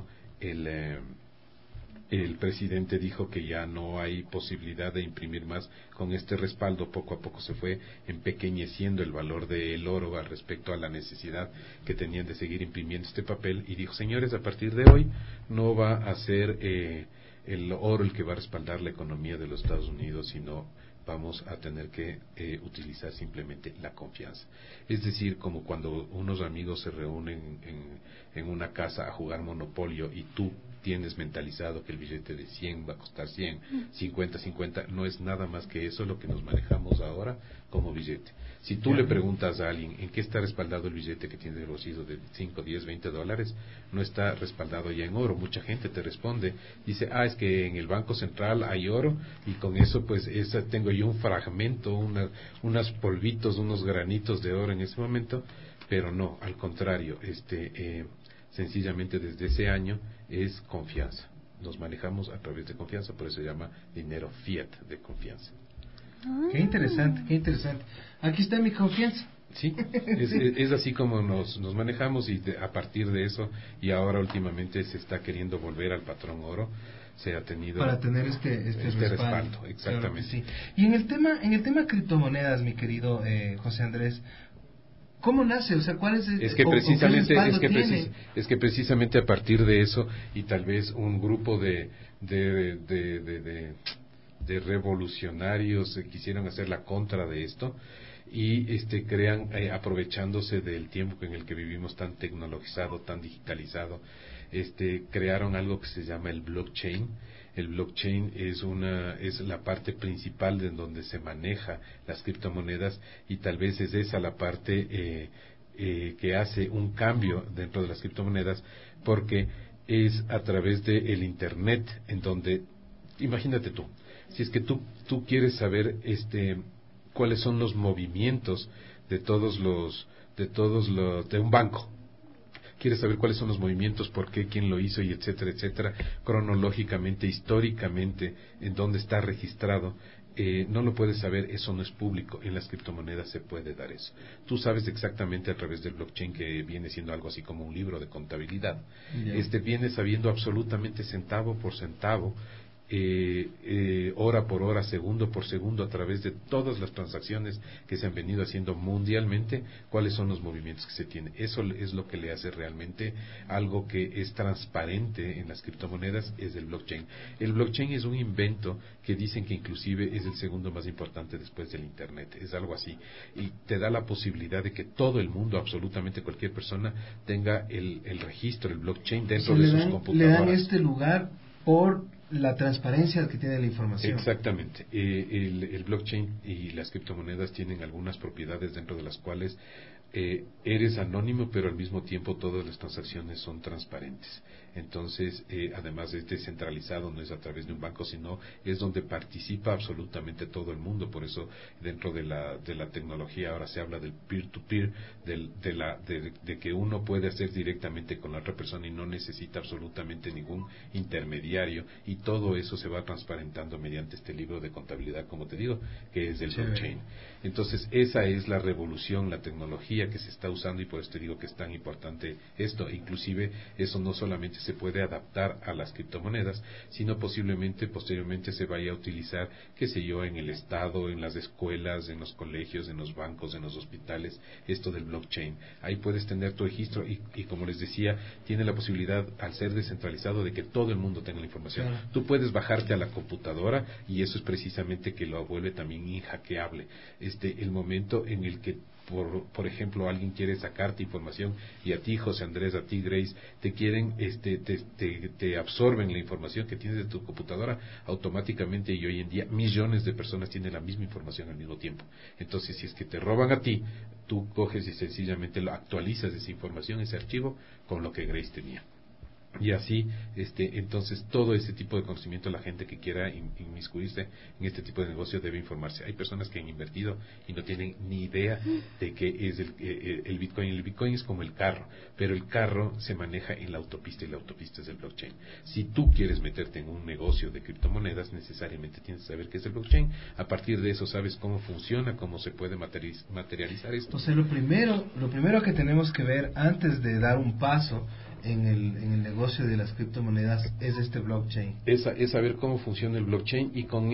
el presidente dijo que ya no hay posibilidad de imprimir más con este respaldo. Poco a poco se fue empequeñeciendo el valor del oro al respecto a la necesidad que tenían de seguir imprimiendo este papel, y dijo: señores, a partir de hoy no va a ser el oro el que va a respaldar la economía de los Estados Unidos, sino vamos a tener que utilizar simplemente la confianza. Es decir, como cuando unos amigos se reúnen en una casa a jugar Monopolio y tú tienes mentalizado que el billete de 100 va a costar 100, 50, no es nada más que eso lo que nos manejamos ahora como billete. Si tú le preguntas a alguien en qué está respaldado el billete que tiene el bolsillo de 5, 10, 20 dólares, no está respaldado ya en oro. Mucha gente te responde, dice: es que en el Banco Central hay oro y con eso pues tengo yo un fragmento, unos polvitos, unos granitos de oro en ese momento. Pero no, al contrario, sencillamente desde ese año es confianza. Nos manejamos a través de confianza, por eso se llama dinero fiat de confianza. Qué interesante, qué interesante. Aquí está mi confianza. Sí, es así como nos manejamos, y a partir de eso, y ahora últimamente se está queriendo volver al patrón oro, se ha tenido para tener este respaldo, exactamente. Claro, sí. Y en el tema criptomonedas, mi querido José Andrés, ¿cómo nace? O sea, ¿cuál es el es que precisamente a partir de eso, y tal vez un grupo de revolucionarios quisieron hacer la contra de esto, y crean, aprovechándose del tiempo en el que vivimos tan tecnologizado, tan digitalizado, crearon algo que se llama el blockchain. El blockchain es la parte principal de donde se maneja las criptomonedas, y tal vez es esa la parte que hace un cambio dentro de las criptomonedas, porque es a través del Internet en donde, imagínate tú, si es que tú quieres saber cuáles son los movimientos de un banco. Quieres saber cuáles son los movimientos, por qué, quién lo hizo, y etcétera, etcétera, cronológicamente, históricamente, en dónde está registrado. No lo puedes saber, eso no es público. En las criptomonedas se puede dar eso. Tú sabes exactamente a través del blockchain, que viene siendo algo así como un libro de contabilidad. Viene sabiendo absolutamente centavo por centavo, hora por hora, segundo por segundo, a través de todas las transacciones que se han venido haciendo mundialmente, cuáles son los movimientos que se tienen. Eso es lo que le hace realmente algo que es transparente en las criptomonedas, es el blockchain. El blockchain es un invento que dicen que inclusive es el segundo más importante después del Internet, es algo así, y te da la posibilidad de que todo el mundo, absolutamente cualquier persona, tenga el registro, el blockchain dentro de sus computadoras. Le dan este lugar por la transparencia que tiene la información. Exactamente. El blockchain y las criptomonedas tienen algunas propiedades dentro de las cuales eres anónimo, pero al mismo tiempo todas las transacciones son transparentes. Entonces, además es descentralizado, no es a través de un banco, sino es donde participa absolutamente todo el mundo. Por eso, dentro de la tecnología ahora se habla del peer-to-peer, de que uno puede hacer directamente con la otra persona y no necesita absolutamente ningún intermediario, y todo eso se va transparentando mediante este libro de contabilidad, como te digo, que es el blockchain. Entonces, esa es la revolución, la tecnología que se está usando, y por eso te digo que es tan importante esto. Inclusive, eso no solamente se puede adaptar a las criptomonedas, sino posiblemente posteriormente se vaya a utilizar, qué sé yo, en el Estado, en las escuelas, en los colegios, en los bancos, en los hospitales, esto del blockchain. Ahí puedes tener tu registro, y como les decía, tiene la posibilidad, al ser descentralizado, de que todo el mundo tenga la información. tú puedes bajarte a la computadora y eso es precisamente que lo vuelve también inhackeable. El momento en el que por ejemplo, alguien quiere sacarte información y a ti, José Andrés, a ti, Grace, te quieren, te absorben la información que tienes de tu computadora automáticamente, y hoy en día millones de personas tienen la misma información al mismo tiempo. Entonces, si es que te roban a ti, tú coges y sencillamente lo actualizas esa información, ese archivo, con lo que Grace tenía. Y así, entonces, todo ese tipo de conocimiento, la gente que quiera inmiscuirse en este tipo de negocio debe informarse. Hay personas que han invertido y no tienen ni idea de qué es el Bitcoin. El Bitcoin es como el carro, pero el carro se maneja en la autopista y la autopista es el blockchain. Si tú quieres meterte en un negocio de criptomonedas, necesariamente tienes que saber qué es el blockchain. A partir de eso sabes cómo funciona, cómo se puede materializar esto. O sea, lo primero que tenemos que ver antes de dar un paso en el negocio de las criptomonedas es este blockchain. Es saber cómo funciona el blockchain, y con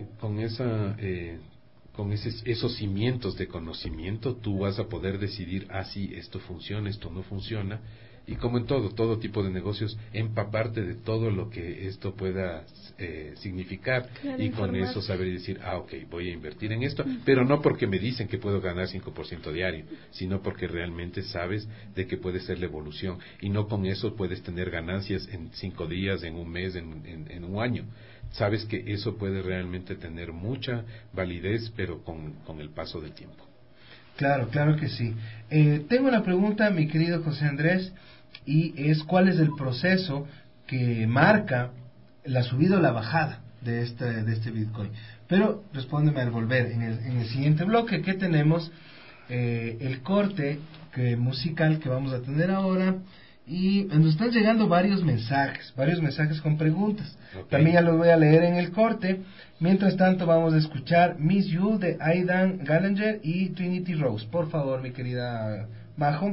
esos cimientos de conocimiento tú vas a poder decidir, si esto funciona, esto no funciona, y como en todo tipo de negocios, empaparte de todo lo que esto pueda significar, claro, y con eso saber decir, ok, voy a invertir en esto, pero no porque me dicen que puedo ganar 5% diario, sino porque realmente sabes de que puede ser la evolución, y no con eso puedes tener ganancias en 5 días, en un mes, en un año. Sabes que eso puede realmente tener mucha validez, pero con el paso del tiempo. Claro que sí. Tengo una pregunta, mi querido José Andrés, y es: ¿cuál es el proceso que marca la subida o la bajada de este Bitcoin? Pero respóndeme al volver. En el siguiente bloque, que tenemos el corte musical que vamos a tener ahora, y nos están llegando varios mensajes con preguntas. Okay. También ya los voy a leer en el corte. Mientras tanto, vamos a escuchar Miss You de Aidan Gallagher y Trinity Rose. Por favor, mi querida Majo.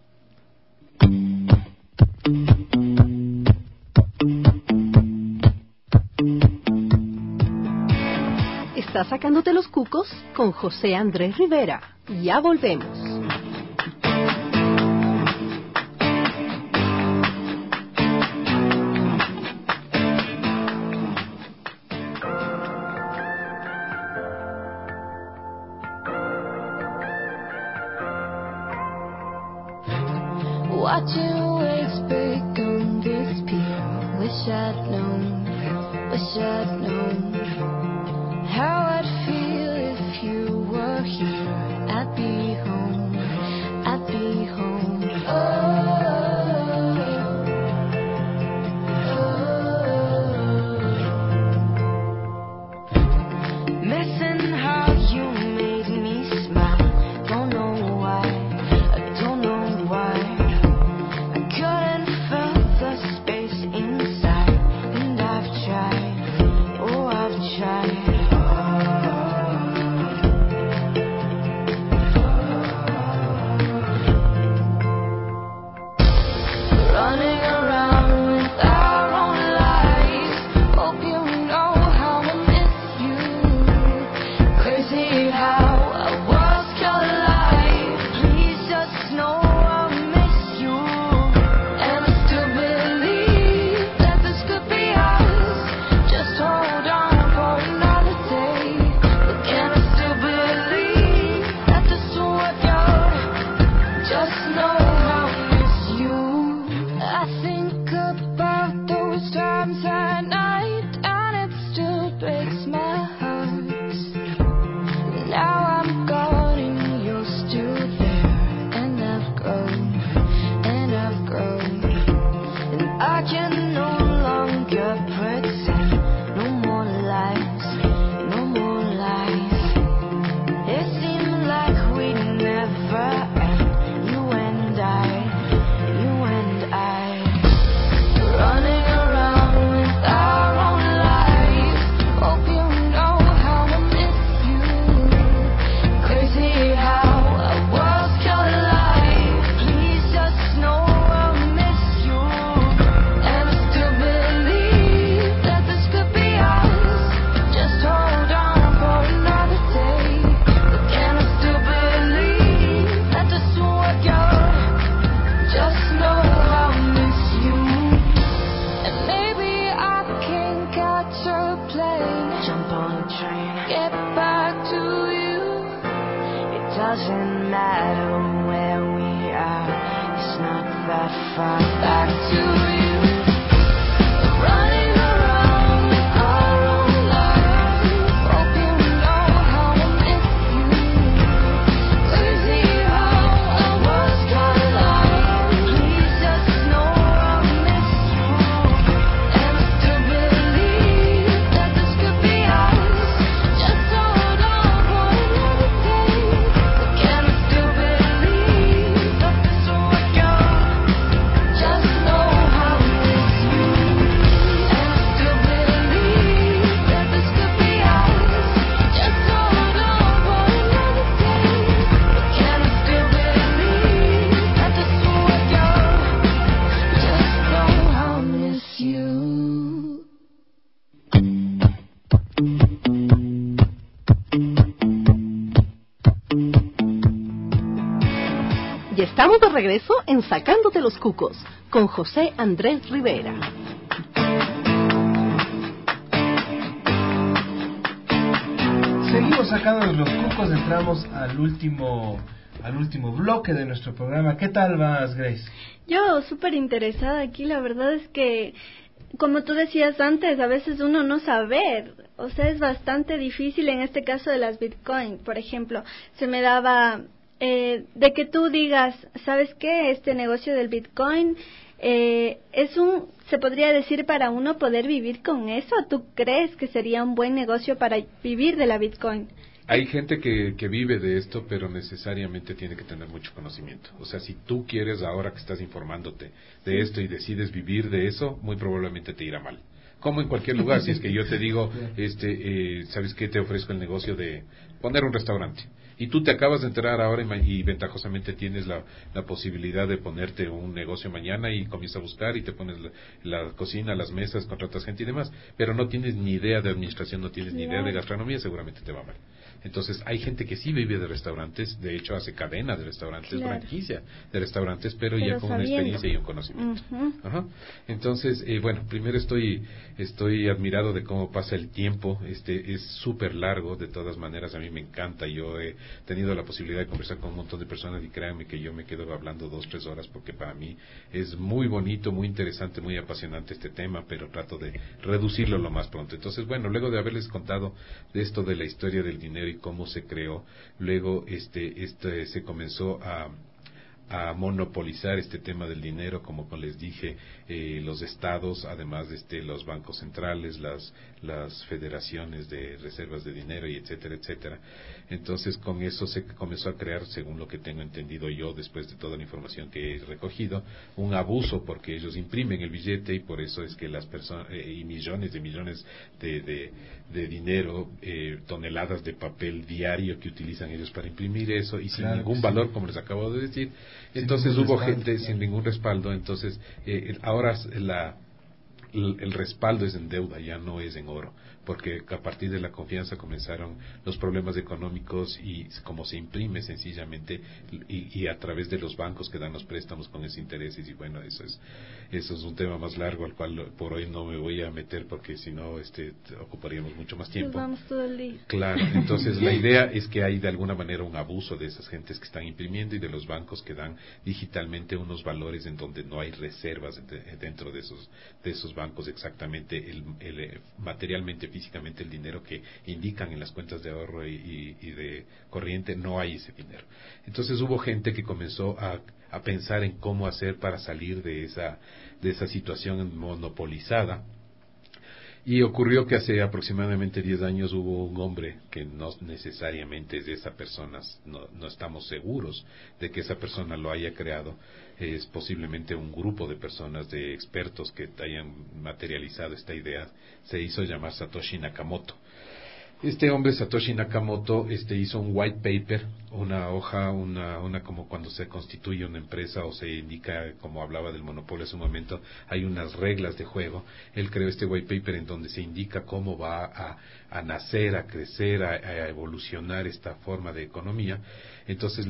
Estás sacándote los cucos con José Andrés Rivera. Ya volvemos. Watching waves break on this pier. Wish I'd known how I'd feel if you were here. I'd be home. Missing how you made me smile. Don't know why. Now doesn't matter where we are. It's not that far back to you. Running around with our own lives. Hope you know how I miss you. Crazy how I was colliding. Please just know I miss you. And I still believe that this could be ours. Just hold on for another day. Can I still believe that this will work out? Just know how I miss you. And I still believe that this could be ours. Just hold on for another day. Can I still believe that this will work out? Just know how I miss you. Y estamos de regreso en Sacándote los Cucos con José Andrés Rivera. Seguimos sacando los cucos, entramos al último bloque de nuestro programa. ¿Qué tal vas, Grace? Yo súper interesada aquí, la verdad es que, como tú decías antes, a veces uno no sabe, o sea, es bastante difícil en este caso de las Bitcoin, por ejemplo, se me daba de que tú digas, ¿sabes qué? Este negocio del Bitcoin se podría decir para uno poder vivir con eso. ¿Tú crees que sería un buen negocio para vivir de la Bitcoin? Hay gente que vive de esto, pero necesariamente tiene que tener mucho conocimiento. O sea, si tú quieres, ahora que estás informándote de esto y decides vivir de eso, muy probablemente te irá mal. Como en cualquier lugar, si es que yo te digo, ¿sabes qué? Te ofrezco el negocio de poner un restaurante. Y tú te acabas de enterar ahora y ventajosamente tienes la posibilidad de ponerte un negocio mañana y comienzas a buscar y te pones la cocina, las mesas, contratas gente y demás, pero no tienes ni idea de administración, no tienes ni idea de gastronomía, seguramente te va mal. Entonces, hay gente que sí vive de restaurantes, de hecho hace cadena de restaurantes, franquicia de restaurantes, pero ya con una experiencia y un conocimiento. Ajá. Entonces, bueno, primero estoy admirado de cómo pasa el tiempo, es súper largo, de todas maneras a mí me encanta, yo he tenido la posibilidad de conversar con un montón de personas y créanme que yo me quedo hablando 2-3 horas porque para mí es muy bonito, muy interesante, muy apasionante este tema, pero trato de reducirlo lo más pronto. Entonces, bueno, luego de haberles contado de esto de la historia del dinero y cómo se creó, luego se comenzó a monopolizar este tema del dinero, como les dije, los estados, además de los bancos centrales, las federaciones de reservas de dinero y etcétera, etcétera. Entonces, con eso se comenzó a crear, según lo que tengo entendido yo, después de toda la información que he recogido, un abuso, porque ellos imprimen el billete y por eso es que las personas, y millones de dinero, toneladas de papel diario que utilizan ellos para imprimir eso y sin ningún valor, como les acabo de decir. Entonces hubo gente sin ningún respaldo. Entonces ahora el respaldo es en deuda, ya no es en oro, porque a partir de la confianza comenzaron los problemas económicos y como se imprime sencillamente y a través de los bancos que dan los préstamos con esos intereses, y bueno, eso es un tema más largo al cual por hoy no me voy a meter porque si no ocuparíamos mucho más tiempo. Nos vamos todo el día. Claro, entonces la idea es que hay de alguna manera un abuso de esas gentes que están imprimiendo y de los bancos que dan digitalmente unos valores en donde no hay reservas dentro de esos bancos exactamente materialmente, físicamente el dinero que indican en las cuentas de ahorro y de corriente, no hay ese dinero. Entonces hubo gente que comenzó a pensar en cómo hacer para salir de esa situación monopolizada. Y ocurrió que hace aproximadamente 10 años hubo un hombre que no necesariamente es de esa persona, no estamos seguros de que esa persona lo haya creado, es posiblemente un grupo de personas, de expertos que hayan materializado esta idea, se hizo llamar Satoshi Nakamoto. Este hombre, Satoshi Nakamoto, hizo un white paper, una hoja, una como cuando se constituye una empresa o se indica, como hablaba del monopolio hace un momento, hay unas reglas de juego. Él creó este white paper en donde se indica cómo va a nacer, a crecer, a evolucionar esta forma de economía. Entonces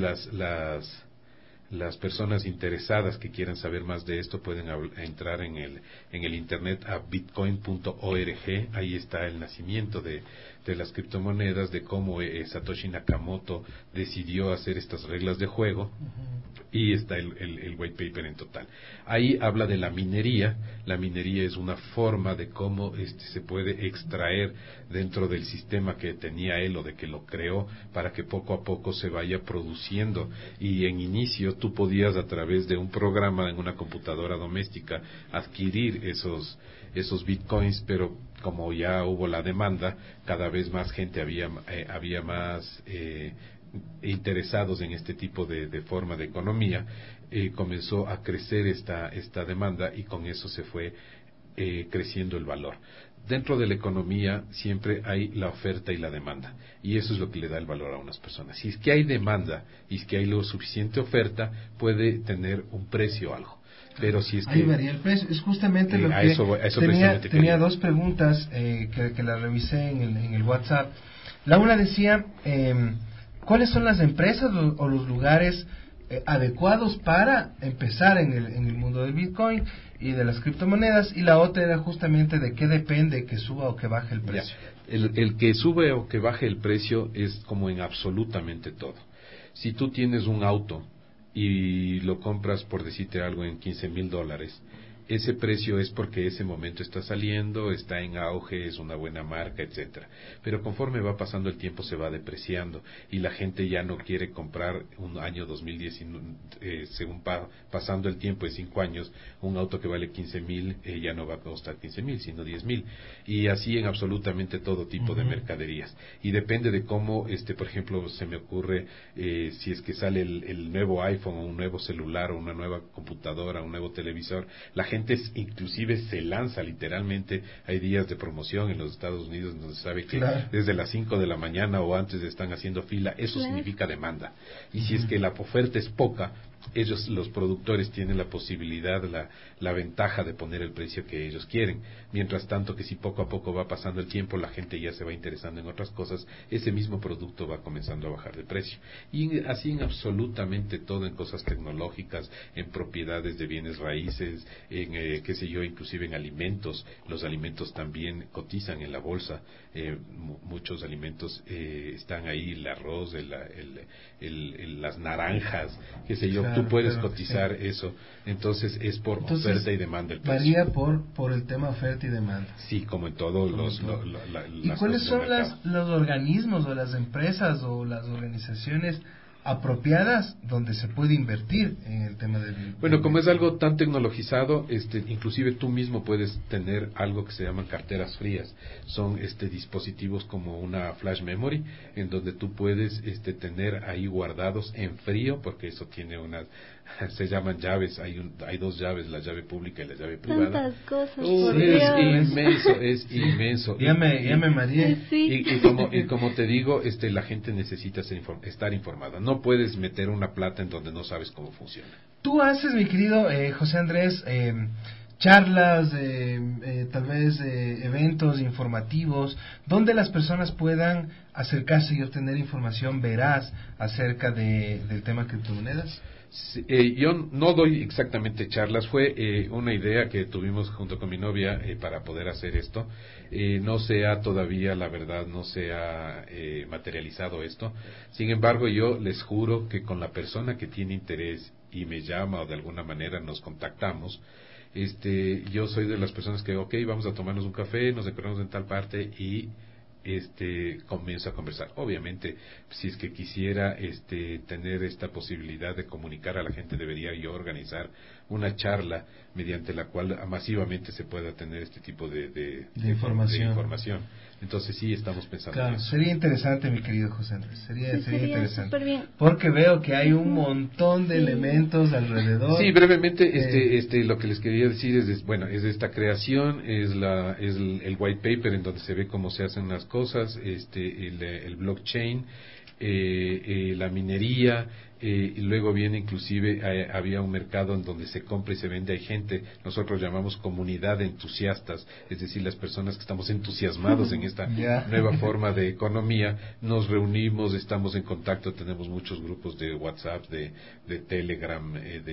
las personas interesadas que quieran saber más de esto pueden entrar en el internet a bitcoin.org. Ahí está el nacimiento de de las criptomonedas, de cómo Satoshi Nakamoto decidió hacer estas reglas de juego, y está el white paper en total. Ahí habla de la minería. La minería es una forma de cómo se puede extraer dentro del sistema que tenía él o de que lo creó, para que poco a poco se vaya produciendo. Y en inicio tú podías, a través de un programa en una computadora doméstica, adquirir esos bitcoins, pero como ya hubo la demanda, cada vez más gente había más interesados en este tipo de forma de economía, comenzó a crecer esta demanda, y con eso se fue creciendo el valor. Dentro de la economía siempre hay la oferta y la demanda, y eso es lo que le da el valor a unas personas. Si es que hay demanda y es que hay lo suficiente oferta, puede tener un precio algo. Pero si es que ahí varía el precio. Es justamente lo que tenía dos preguntas que la revisé en el WhatsApp. La una decía, ¿cuáles son las empresas o los lugares adecuados para empezar en el mundo del Bitcoin y de las criptomonedas? Y la otra era justamente de qué depende que suba o que baje el precio. El que sube o que baje el precio es como en absolutamente todo. Si tú tienes un auto y lo compras, por decirte algo, en $15,000, ese precio es porque ese momento está saliendo, está en auge, es una buena marca, etcétera. Pero conforme va pasando el tiempo se va depreciando, y la gente ya no quiere comprar un año 2019, según pasando el tiempo de 5 años, un auto que vale 15,000 ya no va a costar 15,000, sino 10,000. Y así en absolutamente todo tipo de mercaderías. Y depende de cómo, por ejemplo, se me ocurre, si es que sale el nuevo iPhone, o un nuevo celular, o una nueva computadora, un nuevo televisor, la gente inclusive se lanza literalmente. Hay días de promoción en los Estados Unidos donde se sabe que desde las 5 de la mañana o antes están haciendo fila. Eso significa demanda. Y si es que la oferta es poca, ellos, los productores, tienen la posibilidad, la ventaja de poner el precio que ellos quieren. Mientras tanto, que si poco a poco va pasando el tiempo, la gente ya se va interesando en otras cosas, ese mismo producto va comenzando a bajar de precio. Y así en absolutamente todo, en cosas tecnológicas, en propiedades de bienes raíces, en qué sé yo, inclusive en alimentos. Los alimentos también cotizan en la bolsa. Muchos alimentos están ahí, el arroz, las naranjas, qué sé yo. Tú puedes cotizar eso. Entonces es por oferta y demanda el precio. Varía por el tema oferta y demanda. Sí, como en todos ¿Y cuáles son los organismos o las empresas o las organizaciones apropiadas donde se puede invertir en el tema del... Bueno, como es algo tan tecnologizado, inclusive tú mismo puedes tener algo que se llaman carteras frías. Son dispositivos como una flash memory, en donde tú puedes tener ahí guardados en frío, porque eso tiene unas... se llaman llaves, hay dos llaves, la llave pública y la llave privada. Tantas cosas, es inmenso. Ya me mareé. Y como te digo, la gente necesita estar informada. No puedes meter una plata en donde no sabes cómo funciona. Tú haces, mi querido José Andrés, charlas, tal vez eventos informativos, donde las personas puedan acercarse y obtener información veraz acerca del tema criptomonedas. Sí, yo no doy exactamente charlas, fue una idea que tuvimos junto con mi novia para poder hacer esto. No se ha todavía, la verdad, no se ha materializado esto. Sin embargo, yo les juro que con la persona que tiene interés y me llama o de alguna manera nos contactamos, yo soy de las personas que, vamos a tomarnos un café, nos encontramos en tal parte y comienzo a conversar. Obviamente, si es que quisiera tener esta posibilidad de comunicar a la gente, debería yo organizar una charla mediante la cual masivamente se pueda tener este tipo de información. Entonces sí, estamos pensando en eso. Sería interesante, mi querido José Andrés, sería interesante, porque veo que hay un montón de elementos alrededor. Sí, brevemente, lo que les quería decir es esta creación, es el white paper en donde se ve cómo se hacen las cosas, el blockchain, la minería, y luego viene inclusive había un mercado en donde se compra y se vende. Hay gente, nosotros llamamos comunidad de entusiastas, es decir, las personas que estamos entusiasmados en esta nueva forma de economía, nos reunimos, estamos en contacto, tenemos muchos grupos de WhatsApp, de Telegram,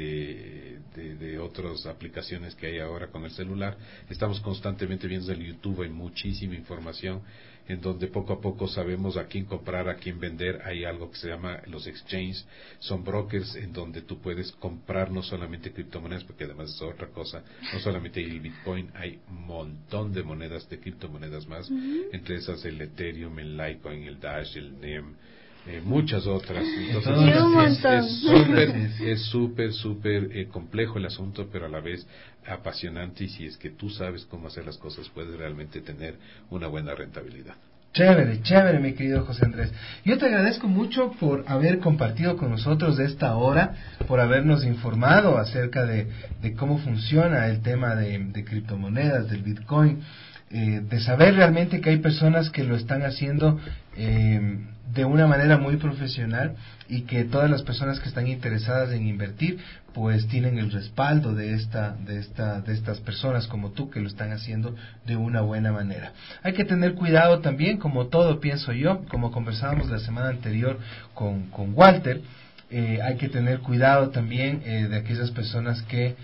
de otras aplicaciones que hay ahora con el celular. Estamos constantemente viendo el YouTube, hay muchísima información en donde poco a poco sabemos a quién comprar, a quién vender. Hay algo que se llama los exchanges, son brokers en donde tú puedes comprar no solamente criptomonedas, porque además es otra cosa, no solamente hay el Bitcoin, hay un montón de monedas, de criptomonedas más, entre esas el Ethereum, el Litecoin, el Dash, el NEM, muchas otras. Entonces es súper complejo el asunto, pero a la vez apasionante, y si es que tú sabes cómo hacer las cosas puedes realmente tener una buena rentabilidad. Chévere, mi querido José Andrés. Yo te agradezco mucho por haber compartido con nosotros de esta hora, por habernos informado acerca de cómo funciona el tema de criptomonedas, del Bitcoin, de saber realmente que hay personas que lo están haciendo de una manera muy profesional, y que todas las personas que están interesadas en invertir pues tienen el respaldo de estas personas como tú, que lo están haciendo de una buena manera. Hay que tener cuidado también, como todo, pienso yo, como conversábamos la semana anterior con Walter, hay que tener cuidado también de aquellas personas que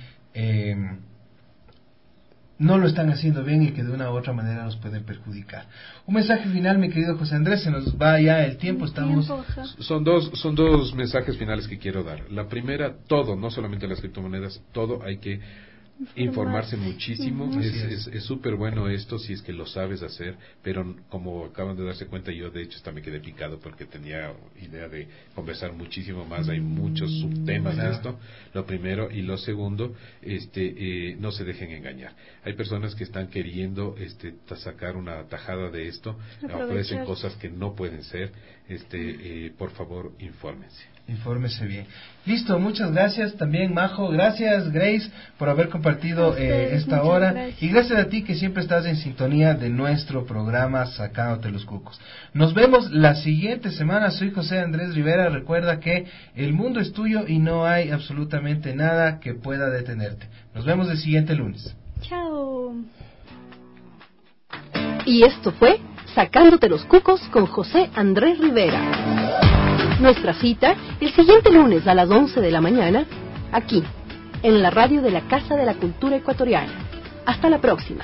no lo están haciendo bien y que de una u otra manera nos pueden perjudicar. Un mensaje final, mi querido José Andrés, se nos va ya el tiempo, Son dos mensajes finales que quiero dar. La primera, todo, no solamente las criptomonedas, todo hay que informarse muchísimo. Es súper bueno esto si es que lo sabes hacer, pero como acaban de darse cuenta, yo de hecho hasta me quedé picado porque tenía idea de conversar muchísimo más. Hay muchos subtemas de esto, lo primero. Y lo segundo, no se dejen engañar. Hay personas que están queriendo sacar una tajada de esto, ofrecen cosas que no pueden ser. Por favor, infórmese bien. Listo, muchas gracias también, Majo. Gracias, Grace, por haber compartido esta hora. Gracias. Y gracias a ti, que siempre estás en sintonía de nuestro programa Sacándote los Cucos. Nos vemos la siguiente semana. Soy José Andrés Rivera. Recuerda que el mundo es tuyo y no hay absolutamente nada que pueda detenerte. Nos vemos el siguiente lunes. Chao. Y esto fue Sacándote los Cucos con José Andrés Rivera. Nuestra cita el siguiente lunes a las 11 de la mañana, aquí, en la radio de la Casa de la Cultura Ecuatoriana. Hasta la próxima.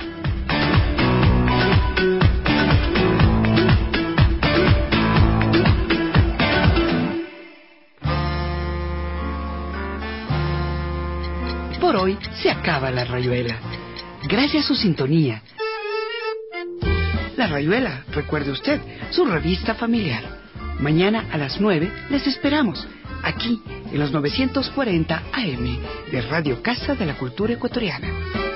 Por hoy se acaba La Rayuela. Gracias a su sintonía. La Rayuela, recuerde usted, su revista familiar. Mañana a las 9 les esperamos, aquí en los 940 AM de Radio Casa de la Cultura Ecuatoriana.